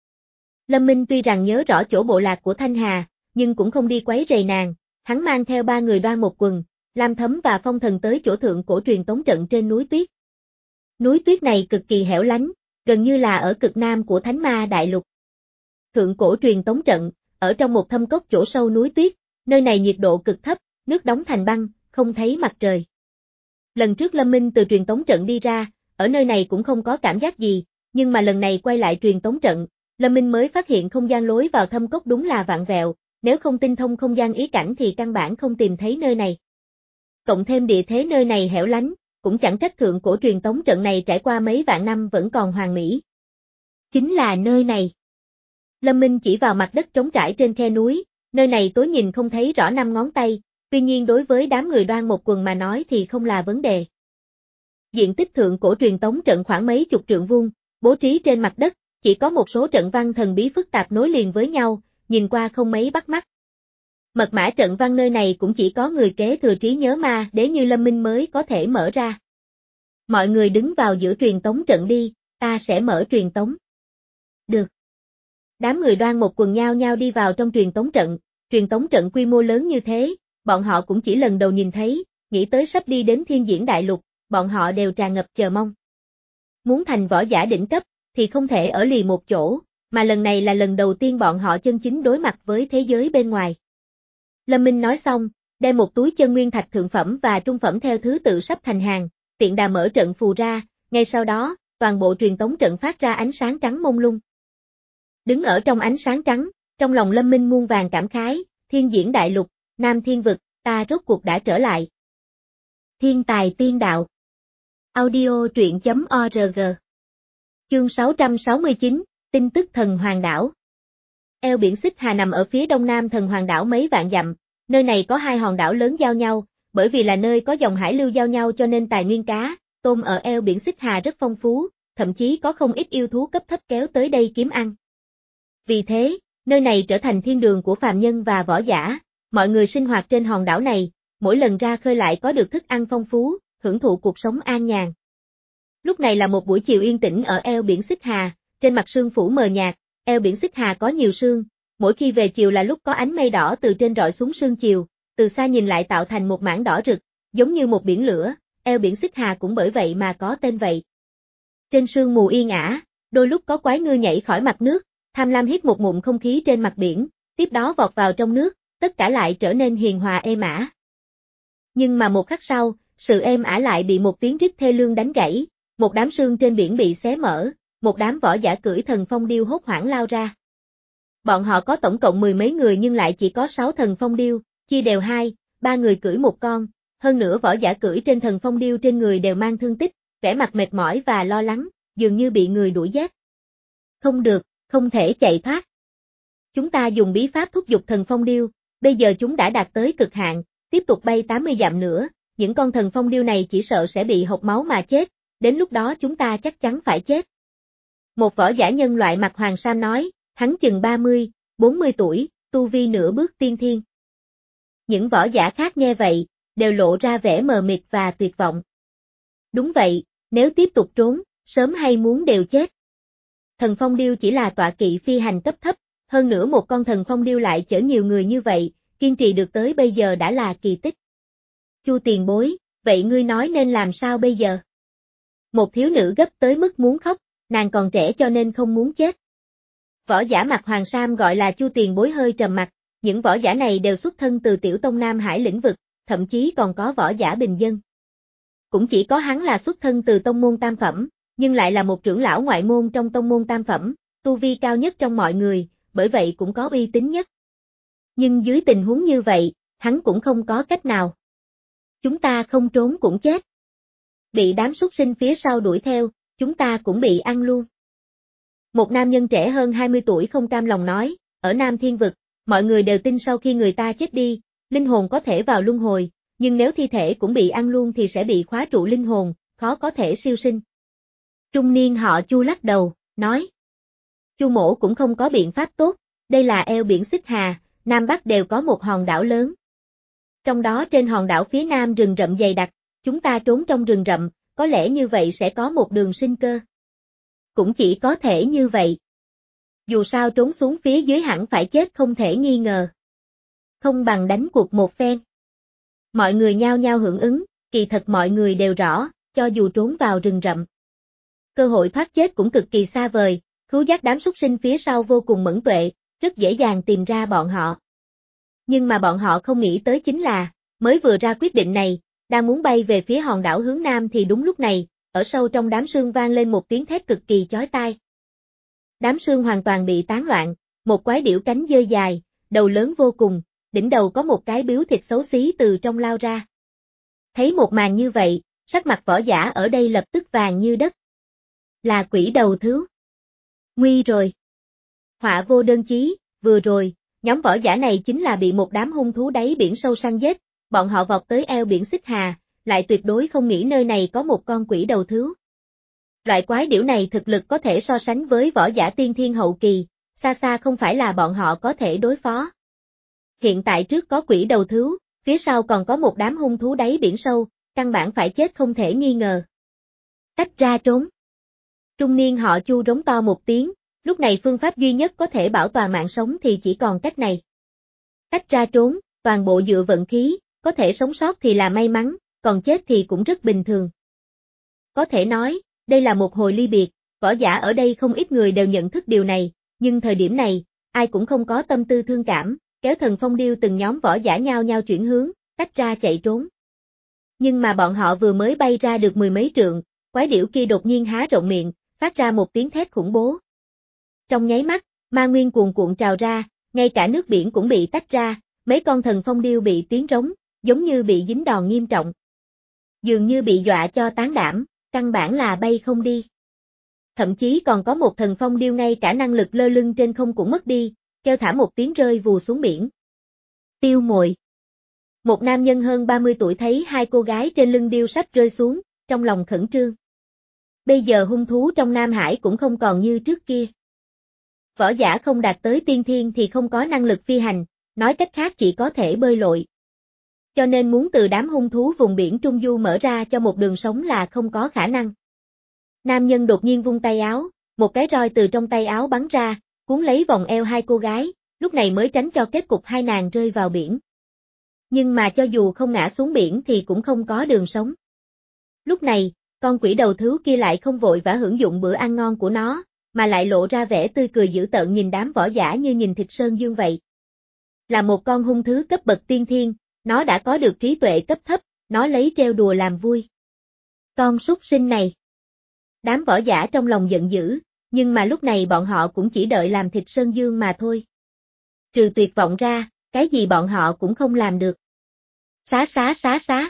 Lâm Minh tuy rằng nhớ rõ chỗ bộ lạc của Thanh Hà, nhưng cũng không đi quấy rầy nàng, hắn mang theo ba người Đoan Mộc Quần, Lam Thấm và Phong Thần tới chỗ thượng cổ truyền tống trận trên núi tuyết. Núi tuyết này cực kỳ hẻo lánh, gần như là ở cực nam của Thánh Ma Đại Lục. Thượng cổ truyền tống trận, ở trong một thâm cốc chỗ sâu núi tuyết, nơi này nhiệt độ cực thấp, nước đóng thành băng, không thấy mặt trời. Lần trước Lâm Minh từ truyền tống trận đi ra, ở nơi này cũng không có cảm giác gì, nhưng mà lần này quay lại truyền tống trận, Lâm Minh mới phát hiện không gian lối vào thâm cốc đúng là vạn vẹo, nếu không tinh thông không gian ý cảnh thì căn bản không tìm thấy nơi này. Cộng thêm địa thế nơi này hẻo lánh, cũng chẳng trách thượng cổ truyền tống trận này trải qua mấy vạn năm vẫn còn hoàn mỹ. Chính là nơi này. Lâm Minh chỉ vào mặt đất trống trải trên khe núi, nơi này tối nhìn không thấy rõ năm ngón tay, tuy nhiên đối với đám người Đoan Mộc Quần mà nói thì không là vấn đề. Diện tích thượng cổ truyền tống trận khoảng mấy chục trượng vuông, bố trí trên mặt đất, chỉ có một số trận văn thần bí phức tạp nối liền với nhau, nhìn qua không mấy bắt mắt. Mật mã trận văn nơi này cũng chỉ có người kế thừa trí nhớ ma đế như Lâm Minh mới có thể mở ra. Mọi người đứng vào giữa truyền tống trận đi, ta sẽ mở truyền tống. Được. Đám người Đoan Mộc Quần nhao nhao đi vào trong truyền tống trận, truyền tống trận quy mô lớn như thế, bọn họ cũng chỉ lần đầu nhìn thấy, nghĩ tới sắp đi đến Thiên Diễn Đại Lục, bọn họ đều tràn ngập chờ mong. Muốn thành võ giả đỉnh cấp, thì không thể ở lì một chỗ, mà lần này là lần đầu tiên bọn họ chân chính đối mặt với thế giới bên ngoài. Lâm Minh nói xong, đem một túi chân nguyên thạch thượng phẩm và trung phẩm theo thứ tự sắp thành hàng, tiện đà mở trận phù ra, ngay sau đó, toàn bộ truyền tống trận phát ra ánh sáng trắng mông lung. Đứng ở trong ánh sáng trắng, trong lòng Lâm Minh muôn vàng cảm khái, thiên diễn đại lục, Nam Thiên Vực, ta rốt cuộc đã trở lại. Thiên tài tiên đạo. Audio truyện chấm org. Chương sáu trăm sáu mươi chín, tin tức thần hoàng đảo. Eo biển Xích Hà nằm ở phía đông nam thần hoàng đảo mấy vạn dặm, nơi này có hai hòn đảo lớn giao nhau, bởi vì là nơi có dòng hải lưu giao nhau cho nên tài nguyên cá, tôm ở eo biển Xích Hà rất phong phú, thậm chí có không ít yêu thú cấp thấp kéo tới đây kiếm ăn. Vì thế, nơi này trở thành thiên đường của phàm nhân và võ giả, mọi người sinh hoạt trên hòn đảo này, mỗi lần ra khơi lại có được thức ăn phong phú, hưởng thụ cuộc sống an nhàn. Lúc này là một buổi chiều yên tĩnh ở eo biển Xích Hà, trên mặt sương phủ mờ nhạt, eo biển Xích Hà có nhiều sương, mỗi khi về chiều là lúc có ánh mây đỏ từ trên rọi xuống sương chiều, từ xa nhìn lại tạo thành một mảng đỏ rực, giống như một biển lửa, eo biển Xích Hà cũng bởi vậy mà có tên vậy. Trên sương mù yên ả, đôi lúc có quái ngư nhảy khỏi mặt nước, tham lam hít một ngụm không khí trên mặt biển, tiếp đó vọt vào trong nước, tất cả lại trở nên hiền hòa êm ả. Nhưng mà một khắc sau, sự êm ả lại bị một tiếng rít thê lương đánh gãy, một đám sương trên biển bị xé mở, một đám võ giả cưỡi thần phong điêu hốt hoảng lao ra. Bọn họ có tổng cộng mười mấy người nhưng lại chỉ có sáu thần phong điêu, chia đều hai, ba người cưỡi một con, hơn nữa võ giả cưỡi trên thần phong điêu trên người đều mang thương tích, vẻ mặt mệt mỏi và lo lắng, dường như bị người đuổi giết. Không được, không thể chạy thoát. Chúng ta dùng bí pháp thúc giục thần phong điêu, bây giờ chúng đã đạt tới cực hạn, tiếp tục bay tám mươi dặm nữa, những con thần phong điêu này chỉ sợ sẽ bị hộc máu mà chết, đến lúc đó chúng ta chắc chắn phải chết. Một võ giả nhân loại mặc hoàng sam nói, hắn chừng ba mươi, bốn mươi tuổi, tu vi nửa bước tiên thiên. Những võ giả khác nghe vậy, đều lộ ra vẻ mờ mịt và tuyệt vọng. Đúng vậy, nếu tiếp tục trốn, sớm hay muốn đều chết. Thần phong điêu chỉ là tọa kỵ phi hành cấp thấp, hơn nữa một con thần phong điêu lại chở nhiều người như vậy, kiên trì được tới bây giờ đã là kỳ tích. Chu tiền bối, vậy ngươi nói nên làm sao bây giờ? Một thiếu nữ gấp tới mức muốn khóc, nàng còn trẻ cho nên không muốn chết. Võ giả mặc hoàng sam gọi là Chu tiền bối hơi trầm mặt, những võ giả này đều xuất thân từ tiểu tông Nam Hải lĩnh vực, thậm chí còn có võ giả bình dân. Cũng chỉ có hắn là xuất thân từ tông môn tam phẩm, nhưng lại là một trưởng lão ngoại môn trong tông môn tam phẩm, tu vi cao nhất trong mọi người, bởi vậy cũng có uy tín nhất. Nhưng dưới tình huống như vậy, hắn cũng không có cách nào. Chúng ta không trốn cũng chết. Bị đám súc sinh phía sau đuổi theo, chúng ta cũng bị ăn luôn. Một nam nhân trẻ hơn hai mươi tuổi không cam lòng nói, ở Nam Thiên Vực, mọi người đều tin sau khi người ta chết đi, linh hồn có thể vào luân hồi, nhưng nếu thi thể cũng bị ăn luôn thì sẽ bị khóa trụ linh hồn, khó có thể siêu sinh. Trung niên họ Chu lắc đầu, nói. Chu mổ cũng không có biện pháp tốt, đây là eo biển Xích Hà, Nam Bắc đều có một hòn đảo lớn. Trong đó trên hòn đảo phía nam rừng rậm dày đặc, chúng ta trốn trong rừng rậm, có lẽ như vậy sẽ có một đường sinh cơ. Cũng chỉ có thể như vậy. Dù sao trốn xuống phía dưới hẳn phải chết không thể nghi ngờ. Không bằng đánh cuộc một phen. Mọi người nhao nhao hưởng ứng, kỳ thật mọi người đều rõ, cho dù trốn vào rừng rậm. Cơ hội thoát chết cũng cực kỳ xa vời, khứu giác đám súc sinh phía sau vô cùng mẫn tuệ, rất dễ dàng tìm ra bọn họ. Nhưng mà bọn họ không nghĩ tới chính là, mới vừa ra quyết định này, đang muốn bay về phía hòn đảo hướng nam thì đúng lúc này, ở sâu trong đám sương vang lên một tiếng thét cực kỳ chói tai. Đám sương hoàn toàn bị tán loạn, một quái điểu cánh dơ dài, đầu lớn vô cùng, đỉnh đầu có một cái biếu thịt xấu xí từ trong lao ra. Thấy một màn như vậy, sắc mặt võ giả ở đây lập tức vàng như đất. Là quỷ đầu thứu. Nguy rồi. Họa vô đơn chí, vừa rồi, nhóm võ giả này chính là bị một đám hung thú đáy biển sâu săn giết, bọn họ vọt tới eo biển Xích Hà, lại tuyệt đối không nghĩ nơi này có một con quỷ đầu thứu. Loại quái điểu này thực lực có thể so sánh với võ giả tiên thiên hậu kỳ, xa xa không phải là bọn họ có thể đối phó. Hiện tại trước có quỷ đầu thứu, phía sau còn có một đám hung thú đáy biển sâu, căn bản phải chết không thể nghi ngờ. Tách ra trốn. Trung niên họ Chu rống to một tiếng, lúc này phương pháp duy nhất có thể bảo toàn mạng sống thì chỉ còn cách này. Tách ra trốn, toàn bộ dựa vận khí, có thể sống sót thì là may mắn, còn chết thì cũng rất bình thường. Có thể nói, đây là một hồi ly biệt, võ giả ở đây không ít người đều nhận thức điều này, nhưng thời điểm này, ai cũng không có tâm tư thương cảm, kéo thần phong điêu từng nhóm võ giả nhao nhao chuyển hướng, tách ra chạy trốn. Nhưng mà bọn họ vừa mới bay ra được mười mấy trượng, quái điểu kia đột nhiên há rộng miệng, phát ra một tiếng thét khủng bố. Trong nháy mắt, Ma nguyên cuồn cuộn trào ra, ngay cả nước biển cũng bị tách ra, mấy con thần phong điêu bị tiếng rống, giống như bị dính đòn nghiêm trọng. Dường như bị dọa cho tán đảm, căn bản là bay không đi. Thậm chí còn có một thần phong điêu ngay cả năng lực lơ lửng trên không cũng mất đi, kêu thả một tiếng rơi vù xuống biển. Tiêu Muội. Một nam nhân hơn ba mươi tuổi thấy hai cô gái trên lưng điêu sắp rơi xuống, trong lòng khẩn trương. Bây giờ hung thú trong Nam Hải cũng không còn như trước kia. Võ giả không đạt tới tiên thiên thì không có năng lực phi hành, nói cách khác chỉ có thể bơi lội. Cho nên muốn từ đám hung thú vùng biển Trung Du mở ra cho một đường sống là không có khả năng. Nam nhân đột nhiên vung tay áo, một cái roi từ trong tay áo bắn ra, cuốn lấy vòng eo hai cô gái, lúc này mới tránh cho kết cục hai nàng rơi vào biển. Nhưng mà cho dù không ngã xuống biển thì cũng không có đường sống. Lúc này, con quỷ đầu thú kia lại không vội vã hưởng dụng bữa ăn ngon của nó, mà lại lộ ra vẻ tươi cười dữ tợn nhìn đám võ giả như nhìn thịt sơn dương vậy. Là một con hung thú cấp bậc tiên thiên, nó đã có được trí tuệ cấp thấp, nó lấy trêu đùa làm vui. Con súc sinh này. Đám võ giả trong lòng giận dữ, nhưng mà lúc này bọn họ cũng chỉ đợi làm thịt sơn dương mà thôi. Trừ tuyệt vọng ra, cái gì bọn họ cũng không làm được. Xá xá xá xá.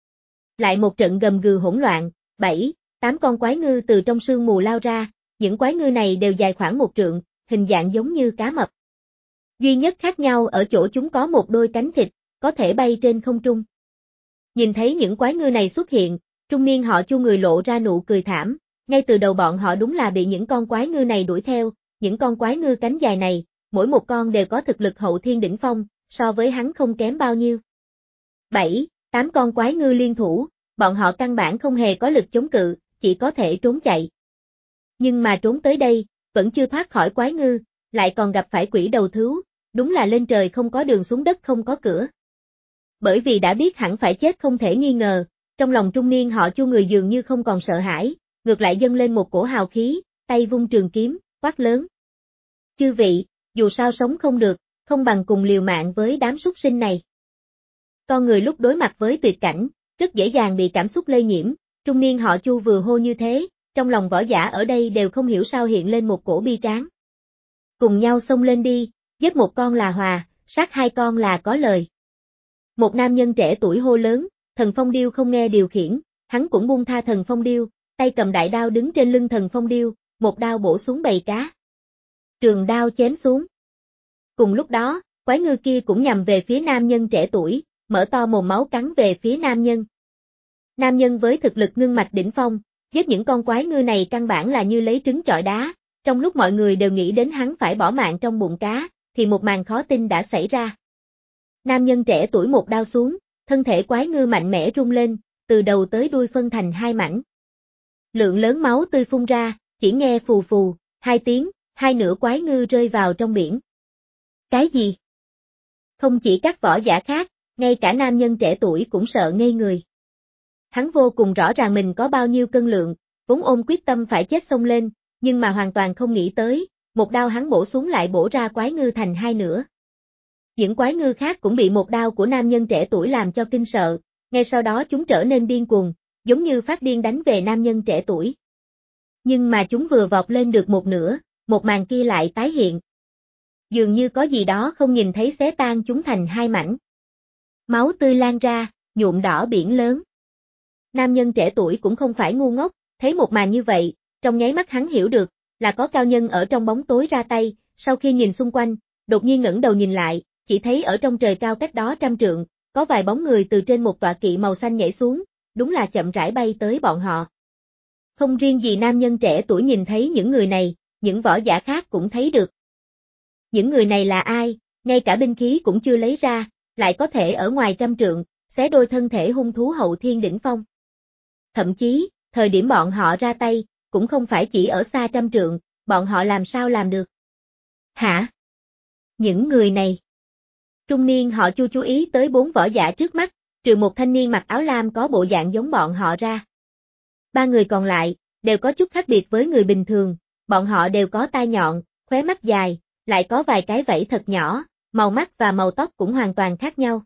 Lại một trận gầm gừ hỗn loạn, bảy, tám con quái ngư từ trong sương mù lao ra, những quái ngư này đều dài khoảng một trượng, hình dạng giống như cá mập. Duy nhất khác nhau ở chỗ chúng có một đôi cánh thịt, có thể bay trên không trung. Nhìn thấy những quái ngư này xuất hiện, trung niên họ Chu người lộ ra nụ cười thảm, ngay từ đầu bọn họ đúng là bị những con quái ngư này đuổi theo, những con quái ngư cánh dài này, mỗi một con đều có thực lực hậu thiên đỉnh phong, so với hắn không kém bao nhiêu. bảy, tám con quái ngư liên thủ, bọn họ căn bản không hề có lực chống cự, chỉ có thể trốn chạy. Nhưng mà trốn tới đây, vẫn chưa thoát khỏi quái ngư, lại còn gặp phải quỷ đầu thú, đúng là lên trời không có đường xuống đất không có cửa. Bởi vì đã biết hẳn phải chết không thể nghi ngờ, trong lòng trung niên họ Chu người dường như không còn sợ hãi, ngược lại dâng lên một cổ hào khí, tay vung trường kiếm, quát lớn. Chư vị, dù sao sống không được, không bằng cùng liều mạng với đám súc sinh này. Con người lúc đối mặt với tuyệt cảnh, rất dễ dàng bị cảm xúc lây nhiễm, trung niên họ Chu vừa hô như thế, trong lòng võ giả ở đây đều không hiểu sao hiện lên một cổ bi tráng. Cùng nhau xông lên đi, giết một con là hòa, sát hai con là có lời. Một nam nhân trẻ tuổi hô lớn, thần phong điêu không nghe điều khiển, hắn cũng buông tha thần phong điêu, tay cầm đại đao đứng trên lưng thần phong điêu, một đao bổ xuống bầy cá. Trường đao chém xuống. Cùng lúc đó, quái ngư kia cũng nhằm về phía nam nhân trẻ tuổi, mở to mồm máu cắn về phía nam nhân. Nam nhân với thực lực ngưng mạch đỉnh phong, giết những con quái ngư này căn bản là như lấy trứng chọi đá, trong lúc mọi người đều nghĩ đến hắn phải bỏ mạng trong bụng cá, thì một màn khó tin đã xảy ra. Nam nhân trẻ tuổi một đao xuống, thân thể quái ngư mạnh mẽ rung lên, từ đầu tới đuôi phân thành hai mảnh. Lượng lớn máu tươi phun ra, chỉ nghe phù phù, hai tiếng, hai nửa quái ngư rơi vào trong biển. Cái gì? Không chỉ các võ giả khác, ngay cả nam nhân trẻ tuổi cũng sợ ngây người. Hắn vô cùng rõ ràng mình có bao nhiêu cân lượng, vốn ôm quyết tâm phải chết xông lên, nhưng mà hoàn toàn không nghĩ tới, một đao hắn bổ xuống lại bổ ra quái ngư thành hai nửa. Những quái ngư khác cũng bị một đao của nam nhân trẻ tuổi làm cho kinh sợ, ngay sau đó chúng trở nên điên cuồng, giống như phát điên đánh về nam nhân trẻ tuổi. Nhưng mà chúng vừa vọt lên được một nửa, một màn kia lại tái hiện. Dường như có gì đó không nhìn thấy xé tan chúng thành hai mảnh. Máu tươi lan ra, nhuộm đỏ biển lớn. Nam nhân trẻ tuổi cũng không phải ngu ngốc, thấy một màn như vậy, trong nháy mắt hắn hiểu được, là có cao nhân ở trong bóng tối ra tay, sau khi nhìn xung quanh, đột nhiên ngẩng đầu nhìn lại, chỉ thấy ở trong trời cao cách đó trăm trượng, có vài bóng người từ trên một tọa kỵ màu xanh nhảy xuống, đúng là chậm rãi bay tới bọn họ. Không riêng gì nam nhân trẻ tuổi nhìn thấy những người này, những võ giả khác cũng thấy được. Những người này là ai, ngay cả binh khí cũng chưa lấy ra, lại có thể ở ngoài trăm trượng, xé đôi thân thể hung thú hậu thiên đỉnh phong. Thậm chí, thời điểm bọn họ ra tay, cũng không phải chỉ ở xa trăm trượng, bọn họ làm sao làm được? Hả? Những người này. Trung niên họ Chu chú ý tới bốn võ giả trước mắt, trừ một thanh niên mặc áo lam có bộ dạng giống bọn họ ra. Ba người còn lại, đều có chút khác biệt với người bình thường, bọn họ đều có tai nhọn, khóe mắt dài, lại có vài cái vảy thật nhỏ, màu mắt và màu tóc cũng hoàn toàn khác nhau.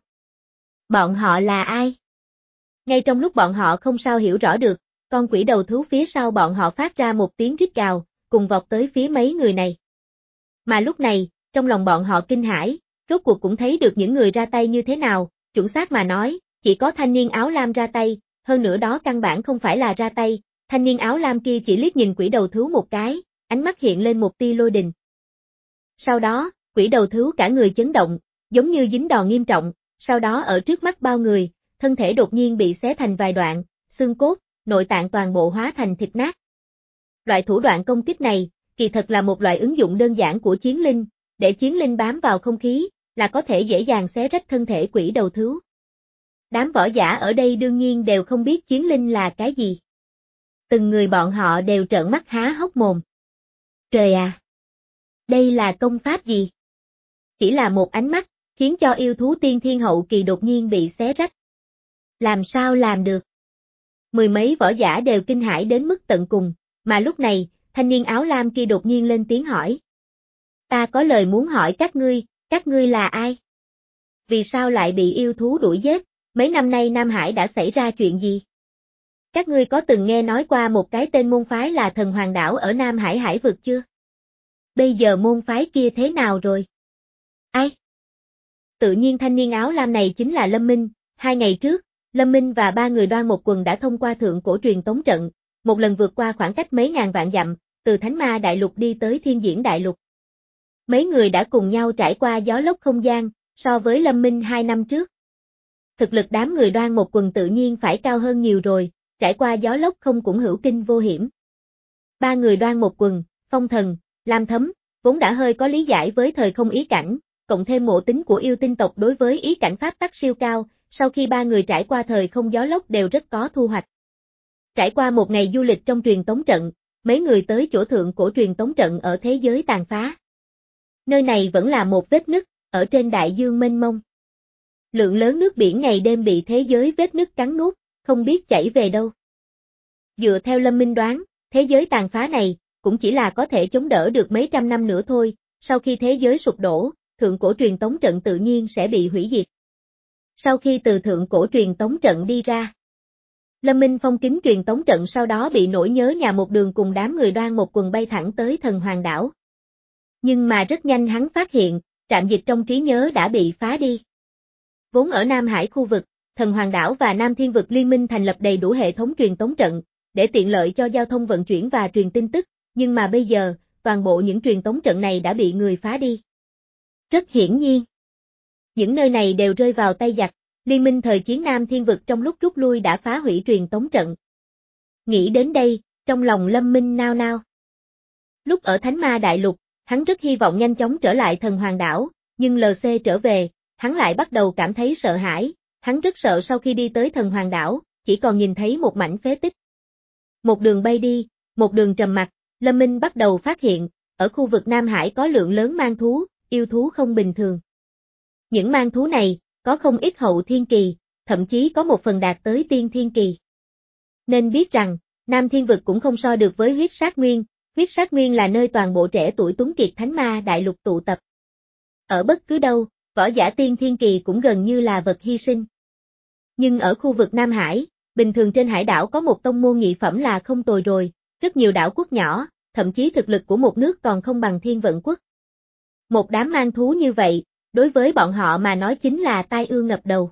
Bọn họ là ai? Ngay trong lúc bọn họ không sao hiểu rõ được, con quỷ đầu thú phía sau bọn họ phát ra một tiếng rít gào, cùng vọt tới phía mấy người này. Mà lúc này, trong lòng bọn họ kinh hãi, rốt cuộc cũng thấy được những người ra tay như thế nào, chuẩn xác mà nói, chỉ có thanh niên áo lam ra tay, hơn nữa đó căn bản không phải là ra tay, thanh niên áo lam kia chỉ liếc nhìn quỷ đầu thú một cái, ánh mắt hiện lên một tia lôi đình. Sau đó, quỷ đầu thú cả người chấn động, giống như dính đòn nghiêm trọng, sau đó ở trước mắt bao người, thân thể đột nhiên bị xé thành vài đoạn, xương cốt, nội tạng toàn bộ hóa thành thịt nát. Loại thủ đoạn công kích này, kỳ thật là một loại ứng dụng đơn giản của chiến linh, để chiến linh bám vào không khí, là có thể dễ dàng xé rách thân thể quỷ đầu thú. Đám võ giả ở đây đương nhiên đều không biết chiến linh là cái gì. Từng người bọn họ đều trợn mắt há hốc mồm. Trời à! Đây là công pháp gì? Chỉ là một ánh mắt, khiến cho yêu thú tiên thiên hậu kỳ đột nhiên bị xé rách. Làm sao làm được? Mười mấy võ giả đều kinh hãi đến mức tận cùng, mà lúc này, thanh niên áo lam kia đột nhiên lên tiếng hỏi. Ta có lời muốn hỏi các ngươi, các ngươi là ai? Vì sao lại bị yêu thú đuổi giết? Mấy năm nay Nam Hải đã xảy ra chuyện gì? Các ngươi có từng nghe nói qua một cái tên môn phái là Thần Hoàng Đảo ở Nam Hải hải vực chưa? Bây giờ môn phái kia thế nào rồi? Ai? Tự nhiên thanh niên áo lam này chính là Lâm Minh, hai ngày trước, Lâm Minh và ba người Đoan Một Quần đã thông qua thượng cổ truyền tống trận, một lần vượt qua khoảng cách mấy ngàn vạn dặm, từ Thánh Ma Đại Lục đi tới Thiên Diễn Đại Lục. Mấy người đã cùng nhau trải qua gió lốc không gian, so với Lâm Minh hai năm trước. Thực lực đám người Đoan Một Quần tự nhiên phải cao hơn nhiều rồi, trải qua gió lốc không cũng hữu kinh vô hiểm. Ba người Đoan Một Quần, Phong Thần, Lam Thấm, vốn đã hơi có lý giải với thời không ý cảnh, cộng thêm ngộ tính của yêu tinh tộc đối với ý cảnh pháp tắc siêu cao, sau khi ba người trải qua thời không gió lốc đều rất có thu hoạch. Trải qua một ngày du lịch trong truyền tống trận, mấy người tới chỗ thượng cổ truyền tống trận ở thế giới tàn phá. Nơi này vẫn là một vết nứt, ở trên đại dương mênh mông. Lượng lớn nước biển ngày đêm bị thế giới vết nứt cắn nuốt, không biết chảy về đâu. Dựa theo Lâm Minh đoán, thế giới tàn phá này, cũng chỉ là có thể chống đỡ được mấy trăm năm nữa thôi, sau khi thế giới sụp đổ, thượng cổ truyền tống trận tự nhiên sẽ bị hủy diệt. Sau khi từ thượng cổ truyền tống trận đi ra, Lâm Minh phong kính truyền tống trận sau đó bị nỗi nhớ nhà một đường cùng đám người Đoan Một Quần bay thẳng tới Thần Hoàng Đảo. Nhưng mà rất nhanh hắn phát hiện, trạm dịch trong trí nhớ đã bị phá đi. Vốn ở Nam Hải khu vực, Thần Hoàng Đảo và Nam Thiên Vực Liên minh thành lập đầy đủ hệ thống truyền tống trận, để tiện lợi cho giao thông vận chuyển và truyền tin tức, nhưng mà bây giờ, toàn bộ những truyền tống trận này đã bị người phá đi. Rất hiển nhiên, những nơi này đều rơi vào tay giặc, Liên minh thời chiến Nam Thiên Vực trong lúc rút lui đã phá hủy truyền tống trận. Nghĩ đến đây, trong lòng Lâm Minh nao nao. Lúc ở Thánh Ma Đại Lục, hắn rất hy vọng nhanh chóng trở lại Thần Hoàng Đảo, nhưng lờ xê trở về, hắn lại bắt đầu cảm thấy sợ hãi, hắn rất sợ sau khi đi tới Thần Hoàng Đảo, chỉ còn nhìn thấy một mảnh phế tích. Một đường bay đi, một đường trầm mặc, Lâm Minh bắt đầu phát hiện, ở khu vực Nam Hải có lượng lớn mang thú, yêu thú không bình thường. Những mang thú này, có không ít hậu thiên kỳ, thậm chí có một phần đạt tới tiên thiên kỳ. Nên biết rằng, Nam Thiên Vực cũng không so được với huyết sát nguyên, huyết sát nguyên là nơi toàn bộ trẻ tuổi tuấn kiệt Thánh Ma Đại Lục tụ tập. Ở bất cứ đâu, võ giả tiên thiên kỳ cũng gần như là vật hy sinh. Nhưng ở khu vực Nam Hải, bình thường trên hải đảo có một tông môn nhị phẩm là không tồi rồi, rất nhiều đảo quốc nhỏ, thậm chí thực lực của một nước còn không bằng Thiên Vận Quốc. Một đám mang thú như vậy, đối với bọn họ mà nói chính là tai ương ngập đầu.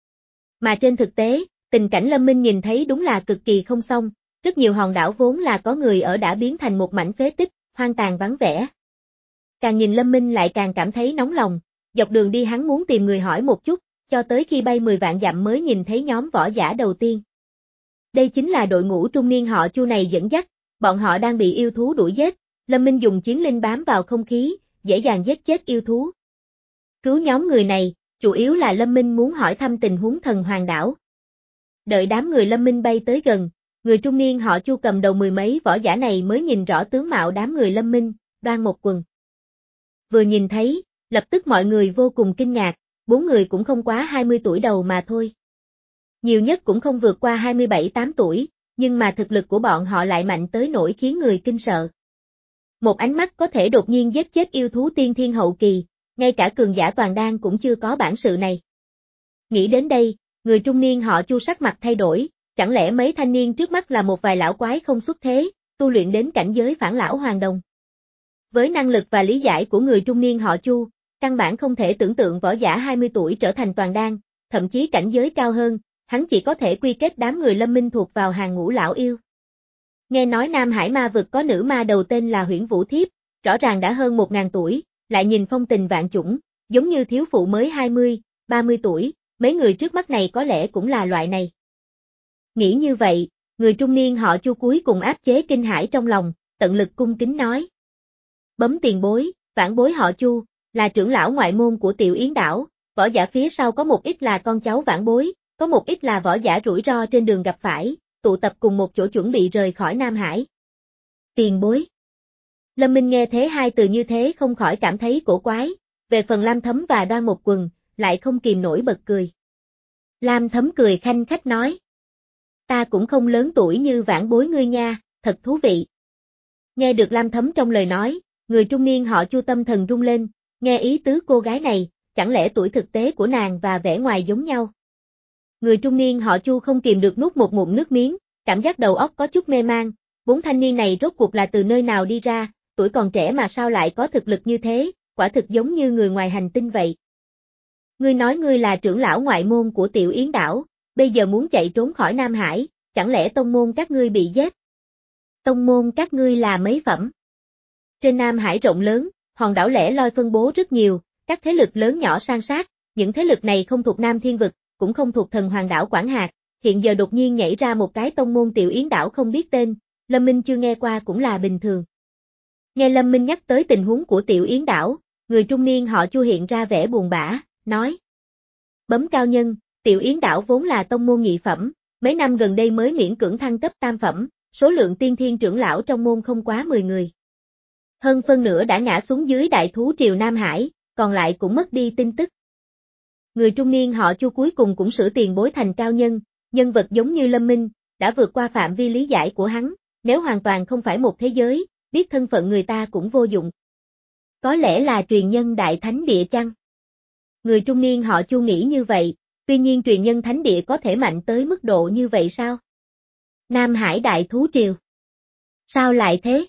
Mà trên thực tế, tình cảnh Lâm Minh nhìn thấy đúng là cực kỳ không xong, rất nhiều hòn đảo vốn là có người ở đã biến thành một mảnh phế tích, hoang tàn vắng vẻ. Càng nhìn Lâm Minh lại càng cảm thấy nóng lòng, dọc đường đi hắn muốn tìm người hỏi một chút, cho tới khi bay mười vạn dặm mới nhìn thấy nhóm võ giả đầu tiên. Đây chính là đội ngũ trung niên họ Chu này dẫn dắt, bọn họ đang bị yêu thú đuổi giết, Lâm Minh dùng chiến linh bám vào không khí, dễ dàng giết chết yêu thú. Cứu nhóm người này, chủ yếu là Lâm Minh muốn hỏi thăm tình huống Thần Hoàng Đảo. Đợi đám người Lâm Minh bay tới gần, người trung niên họ Chu cầm đầu mười mấy võ giả này mới nhìn rõ tướng mạo đám người Lâm Minh, Đoan Một Quần. Vừa nhìn thấy, lập tức mọi người vô cùng kinh ngạc, bốn người cũng không quá hai mươi tuổi đầu mà thôi. Nhiều nhất cũng không vượt qua hai mươi bảy tám tuổi, nhưng mà thực lực của bọn họ lại mạnh tới nỗi khiến người kinh sợ. Một ánh mắt có thể đột nhiên giết chết yêu thú tiên thiên hậu kỳ, ngay cả cường giả toàn đan cũng chưa có bản sự này. Nghĩ đến đây, người trung niên họ Chu sắc mặt thay đổi, chẳng lẽ mấy thanh niên trước mắt là một vài lão quái không xuất thế, tu luyện đến cảnh giới phản lão hoàng đồng. Với năng lực và lý giải của người trung niên họ Chu, căn bản không thể tưởng tượng võ giả hai mươi tuổi trở thành toàn đan, thậm chí cảnh giới cao hơn, hắn chỉ có thể quy kết đám người Lâm Minh thuộc vào hàng ngũ lão yêu. Nghe nói Nam Hải ma vực có nữ ma đầu tên là Huyễn Vũ Thiếp, rõ ràng đã hơn một ngàn tuổi, lại nhìn phong tình vạn chủng, giống như thiếu phụ mới hai mươi, ba mươi tuổi, mấy người trước mắt này có lẽ cũng là loại này. Nghĩ như vậy, người trung niên họ Chu cuối cùng áp chế kinh hãi trong lòng, tận lực cung kính nói. Bấm tiền bối, vãn bối họ Chu, là trưởng lão ngoại môn của Tiểu Yến đảo, võ giả phía sau có một ít là con cháu vãn bối, có một ít là võ giả rủi ro trên đường gặp phải, tụ tập cùng một chỗ chuẩn bị rời khỏi Nam Hải. Tiền bối. Lâm Minh nghe thế hai từ như thế không khỏi cảm thấy cổ quái, về phần Lam Thấm và Đoan Một Quần, lại không kìm nổi bật cười. Lam Thấm cười khanh khách nói. Ta cũng không lớn tuổi như vãn bối ngươi nha, thật thú vị. Nghe được Lam Thấm trong lời nói, người trung niên họ Chu tâm thần rung lên, nghe ý tứ cô gái này, chẳng lẽ tuổi thực tế của nàng và vẻ ngoài giống nhau. Người trung niên họ Chu không kìm được nuốt một ngụm nước miếng, cảm giác đầu óc có chút mê mang, bốn thanh niên này rốt cuộc là từ nơi nào đi ra, tuổi còn trẻ mà sao lại có thực lực như thế, quả thực giống như người ngoài hành tinh vậy. Ngươi nói ngươi là trưởng lão ngoại môn của Tiểu Yến đảo, bây giờ muốn chạy trốn khỏi Nam Hải, chẳng lẽ tông môn các ngươi bị giết? Tông môn các ngươi là mấy phẩm? Trên Nam Hải rộng lớn, hòn đảo lẻ loi phân bố rất nhiều, các thế lực lớn nhỏ san sát, những thế lực này không thuộc Nam Thiên Vực, cũng không thuộc Thần Hoàng đảo quản hạt, hiện giờ đột nhiên nhảy ra một cái tông môn Tiểu Yến đảo không biết tên, Lâm Minh chưa nghe qua cũng là bình thường. Nghe Lâm Minh nhắc tới tình huống của Tiểu Yến đảo, người trung niên họ Chu hiện ra vẻ buồn bã, nói. Bấm cao nhân, Tiểu Yến đảo vốn là tông môn nhị phẩm, mấy năm gần đây mới miễn cưỡng thăng cấp tam phẩm, số lượng tiên thiên trưởng lão trong môn không quá mười người. Hơn phân nửa đã ngã xuống dưới đại thú triều Nam Hải, còn lại cũng mất đi tin tức. Người trung niên họ Chu cuối cùng cũng sửa tiền bối thành cao nhân, nhân vật giống như Lâm Minh, đã vượt qua phạm vi lý giải của hắn, nếu hoàn toàn không phải một thế giới, biết thân phận người ta cũng vô dụng. Có lẽ là truyền nhân đại thánh địa chăng? Người trung niên họ Chu nghĩ như vậy, tuy nhiên truyền nhân thánh địa có thể mạnh tới mức độ như vậy sao? Nam Hải đại thú triều. Sao lại thế?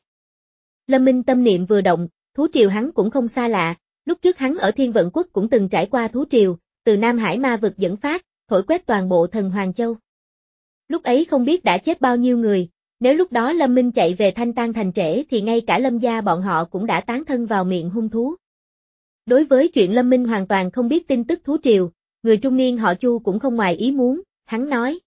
Lâm Minh tâm niệm vừa động, thú triều hắn cũng không xa lạ, lúc trước hắn ở Thiên Vận Quốc cũng từng trải qua thú triều, từ Nam Hải ma vực dẫn phát, thổi quét toàn bộ Thần Hoàng Châu. Lúc ấy không biết đã chết bao nhiêu người, nếu lúc đó Lâm Minh chạy về Thanh Tan thành trễ thì ngay cả Lâm gia bọn họ cũng đã tán thân vào miệng hung thú. Đối với chuyện Lâm Minh hoàn toàn không biết tin tức thú triều, người trung niên họ Chu cũng không ngoài ý muốn, hắn nói.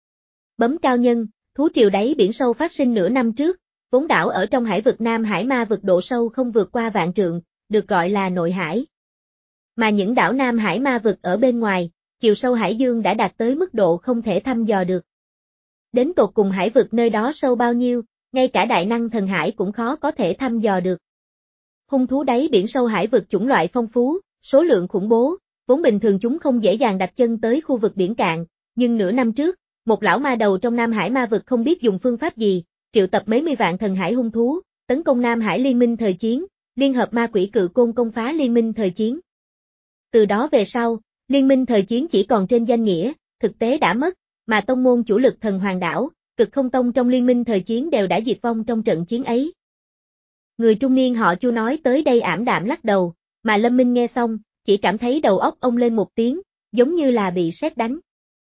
Bấm cao nhân, thú triều đáy biển sâu phát sinh nửa năm trước, vốn đảo ở trong hải vực Nam Hải ma vực độ sâu không vượt qua vạn trượng, được gọi là nội hải. Mà những đảo Nam Hải ma vực ở bên ngoài, chiều sâu hải dương đã đạt tới mức độ không thể thăm dò được. Đến tột cùng hải vực nơi đó sâu bao nhiêu, ngay cả đại năng thần hải cũng khó có thể thăm dò được. Hung thú đáy biển sâu hải vực chủng loại phong phú, số lượng khủng bố, vốn bình thường chúng không dễ dàng đặt chân tới khu vực biển cạn, nhưng nửa năm trước, một lão ma đầu trong Nam Hải ma vực không biết dùng phương pháp gì, triệu tập mấy mươi vạn thần hải hung thú, tấn công Nam Hải liên minh thời chiến, liên hợp ma quỷ cự côn công phá liên minh thời chiến. Từ đó về sau, liên minh thời chiến chỉ còn trên danh nghĩa, thực tế đã mất, mà tông môn chủ lực Thần Hoàng đảo, Cực Không Tông trong liên minh thời chiến đều đã diệt vong trong trận chiến ấy. Người trung niên họ Chu nói tới đây ảm đạm lắc đầu, mà Lâm Minh nghe xong, chỉ cảm thấy đầu óc ông lên một tiếng, giống như là bị sét đánh.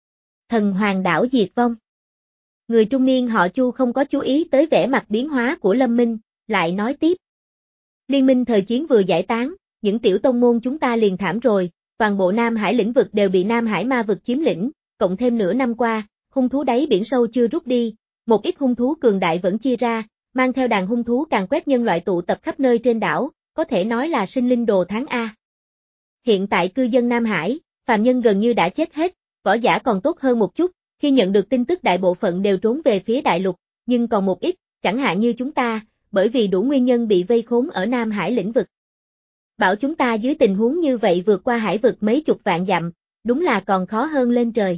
Thần Hoàng đảo diệt vong. Người trung niên họ Chu không có chú ý tới vẻ mặt biến hóa của Lâm Minh, lại nói tiếp. Liên minh thời chiến vừa giải tán, những tiểu tông môn chúng ta liền thảm rồi, toàn bộ Nam Hải lĩnh vực đều bị Nam Hải ma vực chiếm lĩnh, cộng thêm nửa năm qua, hung thú đáy biển sâu chưa rút đi, một ít hung thú cường đại vẫn chia ra, mang theo đàn hung thú càn quét nhân loại tụ tập khắp nơi trên đảo, có thể nói là sinh linh đồ tháng A. Hiện tại cư dân Nam Hải, phàm nhân gần như đã chết hết, võ giả còn tốt hơn một chút, khi nhận được tin tức đại bộ phận đều trốn về phía đại lục, nhưng còn một ít, chẳng hạn như chúng ta, bởi vì đủ nguyên nhân bị vây khốn ở Nam Hải lĩnh vực. Bảo chúng ta dưới tình huống như vậy vượt qua hải vực mấy chục vạn dặm, đúng là còn khó hơn lên trời.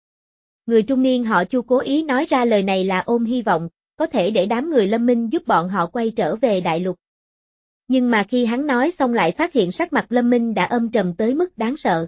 Người trung niên họ Chu cố ý nói ra lời này là ôm hy vọng, có thể để đám người Lâm Minh giúp bọn họ quay trở về đại lục. Nhưng mà khi hắn nói xong lại phát hiện sắc mặt Lâm Minh đã âm trầm tới mức đáng sợ.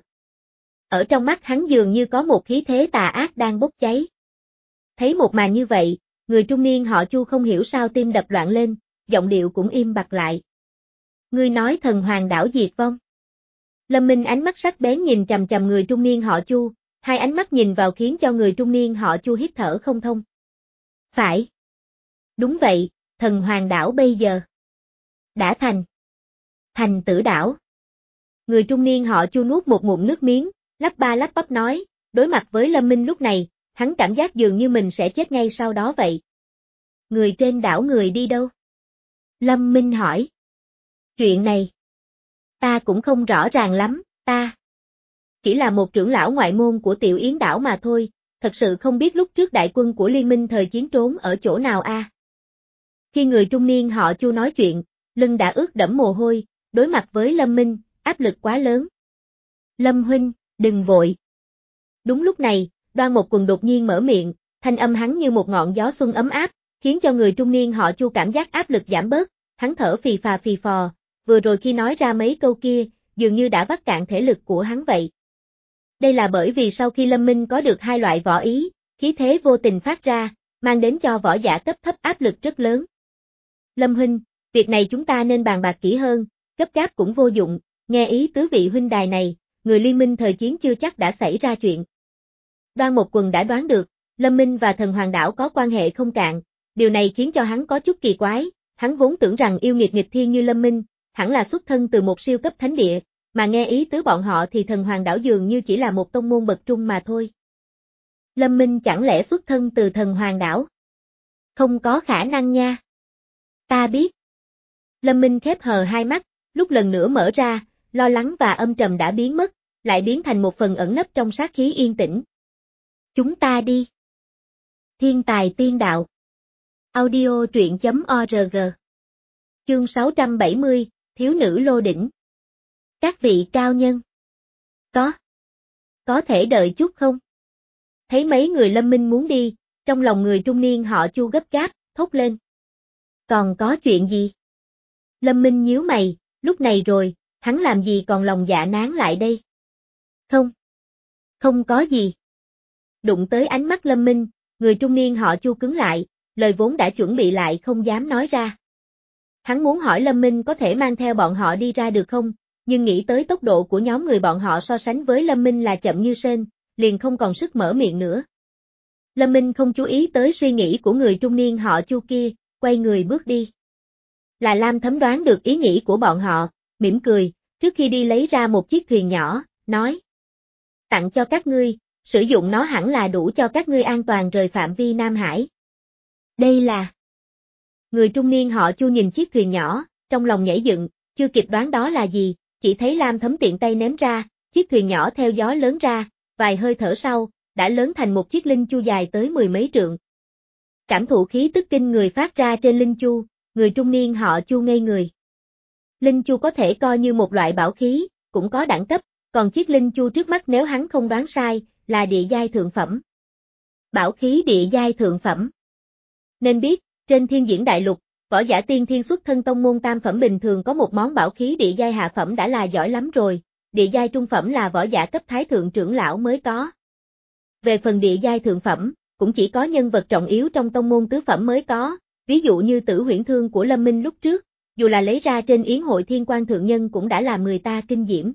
Ở trong mắt hắn dường như có một khí thế tà ác đang bốc cháy. Thấy một màn như vậy, người trung niên họ Chu không hiểu sao tim đập loạn lên, giọng điệu cũng im bặt lại. Ngươi nói thần hoàng đảo diệt vong. Lâm Minh ánh mắt sắc bén nhìn chằm chằm người trung niên họ Chu, hai ánh mắt nhìn vào khiến cho người trung niên họ Chu hít thở không thông. Phải. Đúng vậy, thần hoàng đảo bây giờ đã thành. Thành tử đảo. Người trung niên họ Chu nuốt một ngụm nước miếng, lắp ba lắp bắp nói, đối mặt với Lâm Minh lúc này, hắn cảm giác dường như mình sẽ chết ngay sau đó vậy. Người trên đảo người đi đâu? Lâm Minh hỏi. Chuyện này, ta cũng không rõ ràng lắm, ta chỉ là một trưởng lão ngoại môn của Tiểu Yến đảo mà thôi, thật sự không biết lúc trước đại quân của liên minh thời chiến trốn ở chỗ nào a. À. Khi người trung niên họ Chu nói chuyện, lưng đã ướt đẫm mồ hôi, đối mặt với Lâm Minh, áp lực quá lớn. Lâm huynh, đừng vội. Đúng lúc này, Đoan Một Quần đột nhiên mở miệng, thanh âm hắn như một ngọn gió xuân ấm áp, khiến cho người trung niên họ Chu cảm giác áp lực giảm bớt, hắn thở phì phà phì phò, vừa rồi khi nói ra mấy câu kia, dường như đã vắt cạn thể lực của hắn vậy. Đây là bởi vì sau khi Lâm Minh có được hai loại võ ý, khí thế vô tình phát ra, mang đến cho võ giả cấp thấp áp lực rất lớn. Lâm huynh, việc này chúng ta nên bàn bạc kỹ hơn, gấp gáp cũng vô dụng, nghe ý tứ vị huynh đài này, người liên minh thời chiến chưa chắc đã xảy ra chuyện. Đoan Một Quần đã đoán được, Lâm Minh và thần hoàng đảo có quan hệ không cạn, điều này khiến cho hắn có chút kỳ quái, hắn vốn tưởng rằng yêu nghiệt nghịch thiên như Lâm Minh, hẳn là xuất thân từ một siêu cấp thánh địa, mà nghe ý tứ bọn họ thì thần hoàng đảo dường như chỉ là một tông môn bậc trung mà thôi. Lâm Minh chẳng lẽ xuất thân từ thần hoàng đảo? Không có khả năng nha. Ta biết. Lâm Minh khép hờ hai mắt, lúc lần nữa mở ra, lo lắng và âm trầm đã biến mất, lại biến thành một phần ẩn nấp trong sát khí yên tĩnh. Chúng ta đi. Thiên tài tiên đạo. Audio truyện chấm org. Chương sáu trăm bảy mươi, Thiếu nữ lô đỉnh. Các vị cao nhân. Có. Có thể đợi chút không? Thấy mấy người Lâm Minh muốn đi, trong lòng người trung niên họ Chu gấp gáp, thốt lên. Còn có chuyện gì? Lâm Minh nhíu mày, lúc này rồi, hắn làm gì còn lòng dạ nán lại đây? Không. Không có gì. Đụng tới ánh mắt Lâm Minh, người trung niên họ Chu cứng lại, lời vốn đã chuẩn bị lại không dám nói ra. Hắn muốn hỏi Lâm Minh có thể mang theo bọn họ đi ra được không, nhưng nghĩ tới tốc độ của nhóm người bọn họ so sánh với Lâm Minh là chậm như sên, liền không còn sức mở miệng nữa. Lâm Minh không chú ý tới suy nghĩ của người trung niên họ Chu kia, quay người bước đi. Là Lam Thấm đoán được ý nghĩ của bọn họ, mỉm cười, trước khi đi lấy ra một chiếc thuyền nhỏ, nói. Tặng cho các ngươi, sử dụng nó hẳn là đủ cho các ngươi an toàn rời phạm vi Nam Hải. Đây là... Người trung niên họ Chu nhìn chiếc thuyền nhỏ, trong lòng nhảy dựng, chưa kịp đoán đó là gì, chỉ thấy Lam Thấm tiện tay ném ra, chiếc thuyền nhỏ theo gió lớn ra, vài hơi thở sau, đã lớn thành một chiếc linh chu dài tới mười mấy trượng. Cảm thụ khí tức kinh người phát ra trên linh chu, người trung niên họ Chu ngây người. Linh chu có thể coi như một loại bảo khí, cũng có đẳng cấp, còn chiếc linh chu trước mắt nếu hắn không đoán sai, là địa giai thượng phẩm. Bảo khí địa giai thượng phẩm. Nên biết, trên thiên diễn đại lục, võ giả tiên thiên xuất thân tông môn tam phẩm bình thường có một món bảo khí địa giai hạ phẩm đã là giỏi lắm rồi, địa giai trung phẩm là võ giả cấp thái thượng trưởng lão mới có. Về phần địa giai thượng phẩm, cũng chỉ có nhân vật trọng yếu trong tông môn tứ phẩm mới có, ví dụ như Tử Huyễn Thương của Lâm Minh lúc trước, dù là lấy ra trên yến hội thiên quan thượng nhân cũng đã làm người ta kinh diễm.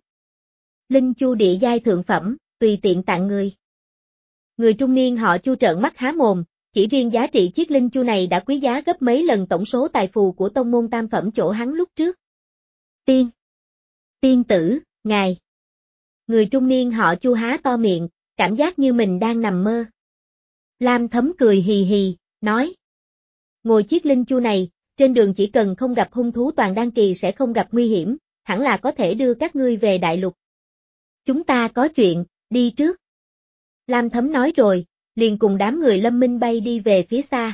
Linh chu địa giai thượng phẩm, tùy tiện tặng người. Người trung niên họ Chu trợn mắt há mồm, chỉ riêng giá trị chiếc linh chu này đã quý giá gấp mấy lần tổng số tài phù của tông môn tam phẩm chỗ hắn lúc trước. Tiên. Tiên tử, ngài. Người trung niên họ Chu há to miệng, cảm giác như mình đang nằm mơ. Lam Thấm cười hì hì, nói. Ngồi chiếc linh chu này, trên đường chỉ cần không gặp hung thú toàn đan kỳ sẽ không gặp nguy hiểm, hẳn là có thể đưa các ngươi về đại lục. Chúng ta có chuyện, đi trước. Lam Thấm nói rồi, liền cùng đám người Lâm Minh bay đi về phía xa.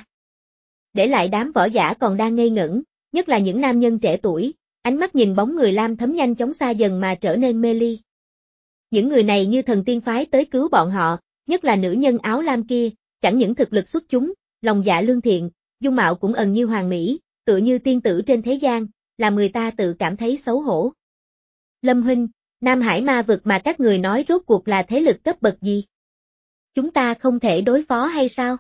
Để lại đám võ giả còn đang ngây ngẩn, nhất là những nam nhân trẻ tuổi, ánh mắt nhìn bóng người Lam Thấm nhanh chóng xa dần mà trở nên mê ly. Những người này như thần tiên phái tới cứu bọn họ, nhất là nữ nhân áo lam kia, chẳng những thực lực xuất chúng, lòng dạ lương thiện, dung mạo cũng ẩn như hoàng mỹ, tựa như tiên tử trên thế gian, làm người ta tự cảm thấy xấu hổ. Lâm huynh, Nam Hải ma vực mà các người nói rốt cuộc là thế lực cấp bậc gì? Chúng ta không thể đối phó hay sao?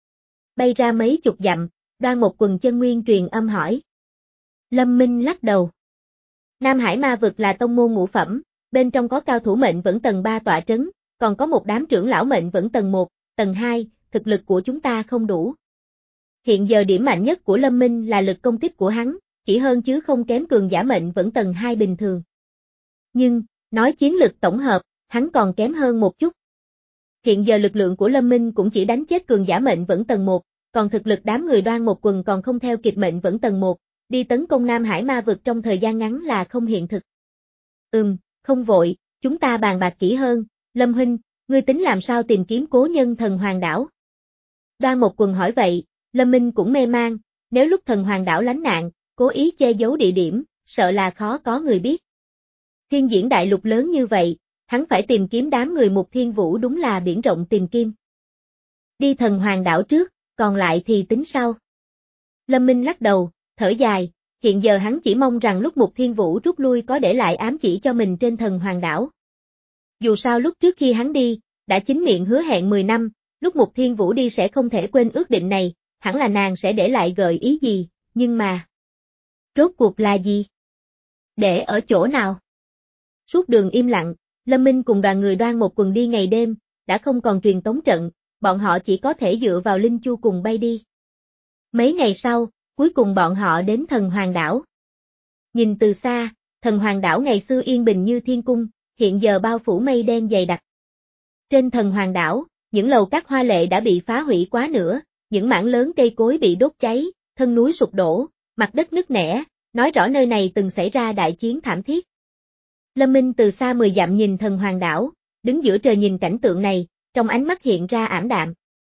Bay ra mấy chục dặm, Đoan Một Quần chân nguyên truyền âm hỏi. Lâm Minh lắc đầu. Nam Hải Ma Vực là tông môn ngũ phẩm, bên trong có cao thủ mệnh vẫn tầng ba tọa trấn, còn có một đám trưởng lão mệnh vẫn tầng một, tầng hai, thực lực của chúng ta không đủ. Hiện giờ điểm mạnh nhất của Lâm Minh là lực công kích của hắn, chỉ hơn chứ không kém cường giả mệnh vẫn tầng hai bình thường. Nhưng, nói chiến lực tổng hợp, hắn còn kém hơn một chút. Hiện giờ lực lượng của Lâm Minh cũng chỉ đánh chết cường giả mệnh vẫn tầng một, còn thực lực đám người Đoan một quần còn không theo kịp mệnh vẫn tầng một, đi tấn công Nam Hải Ma Vực trong thời gian ngắn là không hiện thực. Ừm, không vội, chúng ta bàn bạc kỹ hơn, Lâm huynh, ngươi tính làm sao tìm kiếm cố nhân thần Hoàng Đảo? Đoan một quần hỏi vậy, Lâm Minh cũng mê mang, nếu lúc thần Hoàng Đảo lánh nạn, cố ý che giấu địa điểm, sợ là khó có người biết. Thiên diễn đại lục lớn như vậy, hắn phải tìm kiếm đám người Mục Thiên Vũ đúng là biển rộng tìm kim. Đi thần Hoàng Đảo trước, còn lại thì tính sau. Lâm Minh lắc đầu, thở dài, hiện giờ hắn chỉ mong rằng lúc Mục Thiên Vũ rút lui có để lại ám chỉ cho mình trên thần Hoàng Đảo. Dù sao lúc trước khi hắn đi, đã chính miệng hứa hẹn mười năm, lúc Mục Thiên Vũ đi sẽ không thể quên ước định này, hẳn là nàng sẽ để lại gợi ý gì, nhưng mà... Rốt cuộc là gì? Để ở chỗ nào? Suốt đường im lặng, Lâm Minh cùng đoàn người Đoan một quần đi ngày đêm, đã không còn truyền tống trận, bọn họ chỉ có thể dựa vào linh chu cùng bay đi. Mấy ngày sau, cuối cùng bọn họ đến thần Hoàng Đảo. Nhìn từ xa, thần Hoàng Đảo ngày xưa yên bình như thiên cung, hiện giờ bao phủ mây đen dày đặc. Trên thần Hoàng Đảo, những lầu các hoa lệ đã bị phá hủy quá nữa, những mảng lớn cây cối bị đốt cháy, thân núi sụp đổ, mặt đất nứt nẻ, nói rõ nơi này từng xảy ra đại chiến thảm thiết. Lâm Minh từ xa mười dặm nhìn thần Hoàng Đảo, đứng giữa trời nhìn cảnh tượng này, trong ánh mắt hiện ra ảm đạm.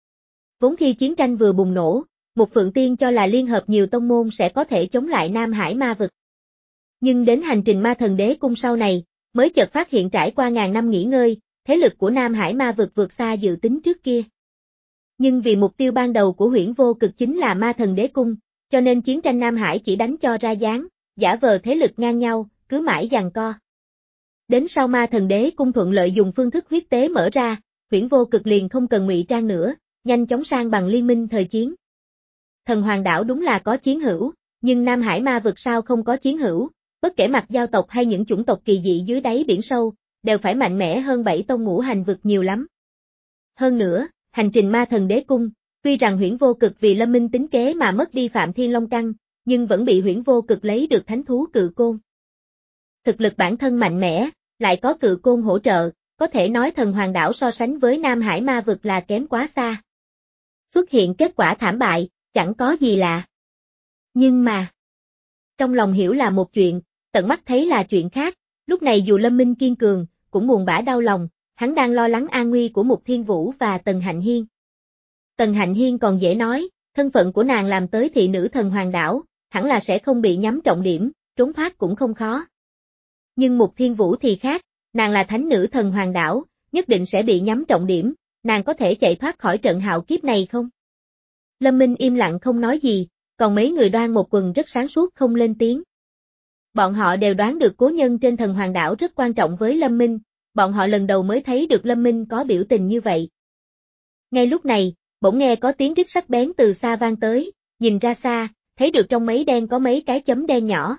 Vốn khi chiến tranh vừa bùng nổ, một Phượng Tiên cho là liên hợp nhiều tông môn sẽ có thể chống lại Nam Hải Ma Vực. Nhưng đến hành trình Ma Thần Đế Cung sau này, mới chợt phát hiện trải qua ngàn năm nghỉ ngơi, thế lực của Nam Hải Ma Vực vượt xa dự tính trước kia. Nhưng vì mục tiêu ban đầu của Huyễn Vô Cực chính là Ma Thần Đế Cung, cho nên chiến tranh Nam Hải chỉ đánh cho ra dáng, giả vờ thế lực ngang nhau, cứ mãi giằng co. Đến sau Ma Thần Đế Cung thuận lợi dùng phương thức huyết tế mở ra, Huyễn Vô Cực liền không cần ngụy trang nữa, nhanh chóng sang bằng liên minh thời chiến. Thần Hoàng Đảo đúng là có chiến hữu, nhưng Nam Hải Ma Vực sao không có chiến hữu, bất kể mặt giao tộc hay những chủng tộc kỳ dị dưới đáy biển sâu, đều phải mạnh mẽ hơn bảy tông ngũ hành vực nhiều lắm. Hơn nữa, hành trình Ma Thần Đế Cung, tuy rằng Huyễn Vô Cực vì Lâm Minh tính kế mà mất đi Phạm Thiên Long Căn, nhưng vẫn bị Huyễn Vô Cực lấy được thánh thú Cự Côn. Thực lực bản thân mạnh mẽ, lại có Cự Côn hỗ trợ, có thể nói thần Hoàng Đảo so sánh với Nam Hải Ma Vực là kém quá xa. Xuất hiện kết quả thảm bại, chẳng có gì lạ. Nhưng mà, trong lòng hiểu là một chuyện, tận mắt thấy là chuyện khác, lúc này dù Lâm Minh kiên cường, cũng buồn bã đau lòng, hắn đang lo lắng an nguy của Mục Thiên Vũ và Tần Hạnh Hiên. Tần Hạnh Hiên còn dễ nói, thân phận của nàng làm tới thị nữ thần Hoàng Đảo, hẳn là sẽ không bị nhắm trọng điểm, trốn thoát cũng không khó. Nhưng Mục Thiên Vũ thì khác, nàng là thánh nữ thần Hoàng Đảo, nhất định sẽ bị nhắm trọng điểm, nàng có thể chạy thoát khỏi trận hạo kiếp này không? Lâm Minh im lặng không nói gì, còn mấy người Đoan một quần rất sáng suốt không lên tiếng. Bọn họ đều đoán được cố nhân trên thần Hoàng Đảo rất quan trọng với Lâm Minh, bọn họ lần đầu mới thấy được Lâm Minh có biểu tình như vậy. Ngay lúc này, bỗng nghe có tiếng rít sắc bén từ xa vang tới, nhìn ra xa, thấy được trong mấy đen có mấy cái chấm đen nhỏ.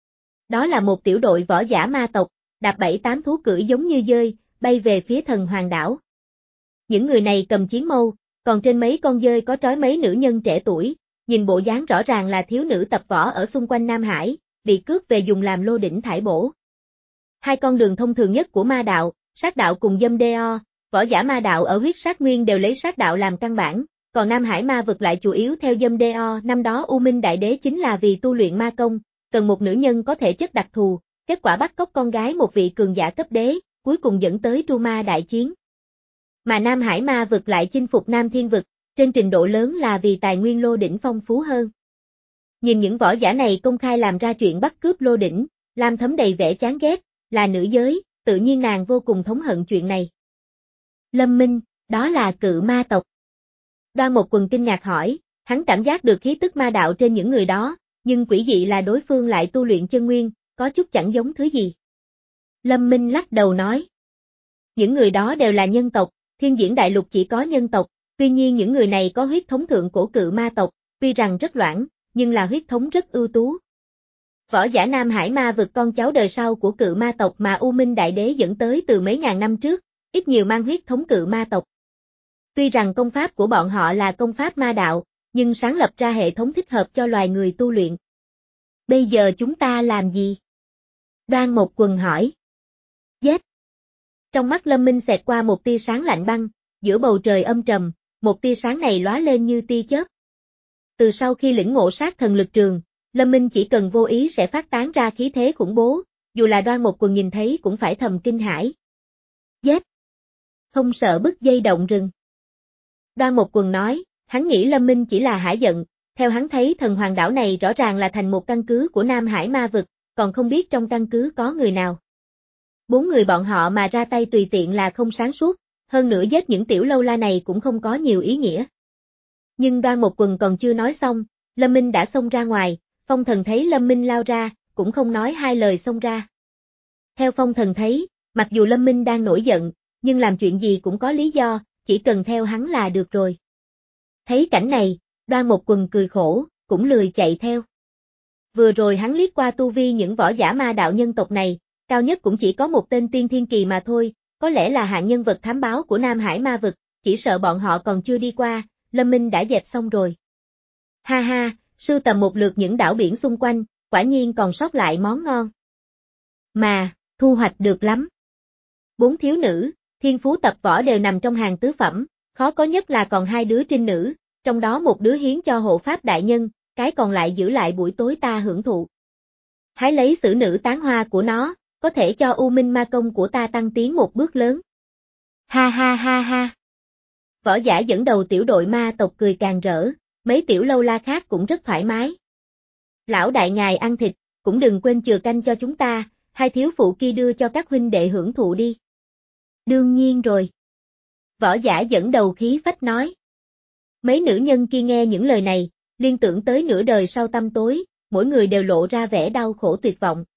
Đó là một tiểu đội võ giả ma tộc, đạp bảy tám thú cưỡi giống như dơi, bay về phía thần Hoàng Đảo. Những người này cầm chiến mâu, còn trên mấy con dơi có trói mấy nữ nhân trẻ tuổi, nhìn bộ dáng rõ ràng là thiếu nữ tập võ ở xung quanh Nam Hải, bị cướp về dùng làm lô đỉnh thải bổ. Hai con đường thông thường nhất của ma đạo, sát đạo cùng dâm đê o, võ giả ma đạo ở huyết sát nguyên đều lấy sát đạo làm căn bản, còn Nam Hải ma vực lại chủ yếu theo dâm đê o. Năm đó U Minh Đại Đế chính là vì tu luyện ma công, cần một nữ nhân có thể chất đặc thù, kết quả bắt cóc con gái một vị cường giả cấp đế, cuối cùng dẫn tới tru ma đại chiến. Mà Nam Hải ma vực lại chinh phục Nam Thiên vực, trên trình độ lớn là vì tài nguyên lô đỉnh phong phú hơn. Nhìn những võ giả này công khai làm ra chuyện bắt cướp lô đỉnh, Lam Thấm đầy vẻ chán ghét, là nữ giới, tự nhiên nàng vô cùng thống hận chuyện này. Lâm Minh, đó là cự ma tộc. Đoan một quần kinh ngạc hỏi, hắn cảm giác được khí tức ma đạo trên những người đó, nhưng quỷ dị là đối phương lại tu luyện chân nguyên, có chút chẳng giống thứ gì. Lâm Minh lắc đầu nói, những người đó đều là nhân tộc, thiên diễn đại lục chỉ có nhân tộc, tuy nhiên những người này có huyết thống thượng cổ cự ma tộc, tuy rằng rất loãng, nhưng là huyết thống rất ưu tú. Võ giả Nam Hải ma vực con cháu đời sau của cự ma tộc mà U Minh Đại Đế dẫn tới từ mấy ngàn năm trước, ít nhiều mang huyết thống cự ma tộc. Tuy rằng công pháp của bọn họ là công pháp ma đạo, nhưng sáng lập ra hệ thống thích hợp cho loài người tu luyện. Bây giờ chúng ta làm gì? Đoan Mộc Quần hỏi. Giết! Trong mắt Lâm Minh xẹt qua một tia sáng lạnh băng, giữa bầu trời âm trầm, một tia sáng này lóa lên như tia chớp. Từ sau khi lĩnh ngộ sát thần lực trường, Lâm Minh chỉ cần vô ý sẽ phát tán ra khí thế khủng bố, dù là Đoan Mộc Quần nhìn thấy cũng phải thầm kinh hãi. Giết! Không sợ bứt dây động rừng. Đoan Mộc Quần nói, hắn nghĩ Lâm Minh chỉ là hả giận, theo hắn thấy thần hoàng đảo này rõ ràng là thành một căn cứ của Nam Hải ma vực, còn không biết trong căn cứ có người nào. Bốn người bọn họ mà ra tay tùy tiện là không sáng suốt, hơn nữa giết những tiểu lâu la này cũng không có nhiều ý nghĩa. Nhưng Đoan Mộc Quần còn chưa nói xong, Lâm Minh đã xông ra ngoài, Phong Thần thấy Lâm Minh lao ra, cũng không nói hai lời xông ra. Theo Phong Thần thấy, mặc dù Lâm Minh đang nổi giận, nhưng làm chuyện gì cũng có lý do, chỉ cần theo hắn là được rồi. Thấy cảnh này, Đoan Mộc Quần cười khổ, cũng lười chạy theo. Vừa rồi hắn liếc qua tu vi những võ giả ma đạo nhân tộc này, cao nhất cũng chỉ có một tên tiên thiên kỳ mà thôi, có lẽ là hạng nhân vật thám báo của Nam Hải ma vực, chỉ sợ bọn họ còn chưa đi qua, Lâm Minh đã dẹp xong rồi. Ha ha, sưu tầm một lượt những đảo biển xung quanh, quả nhiên còn sót lại món ngon. Mà, thu hoạch được lắm. Bốn thiếu nữ, thiên phú tập võ đều nằm trong hàng tứ phẩm, khó có nhất là còn hai đứa trinh nữ, trong đó một đứa hiến cho hộ pháp đại nhân, cái còn lại giữ lại buổi tối ta hưởng thụ. Hái lấy sử nữ tán hoa của nó, có thể cho U Minh ma công của ta tăng tiến một bước lớn. Ha ha ha ha. Võ giả dẫn đầu tiểu đội ma tộc cười càng rỡ, mấy tiểu lâu la khác cũng rất thoải mái. Lão đại ngài ăn thịt, cũng đừng quên chừa canh cho chúng ta, hai thiếu phụ kia đưa cho các huynh đệ hưởng thụ đi. Đương nhiên rồi. Võ giả dẫn đầu khí phách nói. Mấy nữ nhân kia nghe những lời này, liên tưởng tới nửa đời sau tăm tối, mỗi người đều lộ ra vẻ đau khổ tuyệt vọng.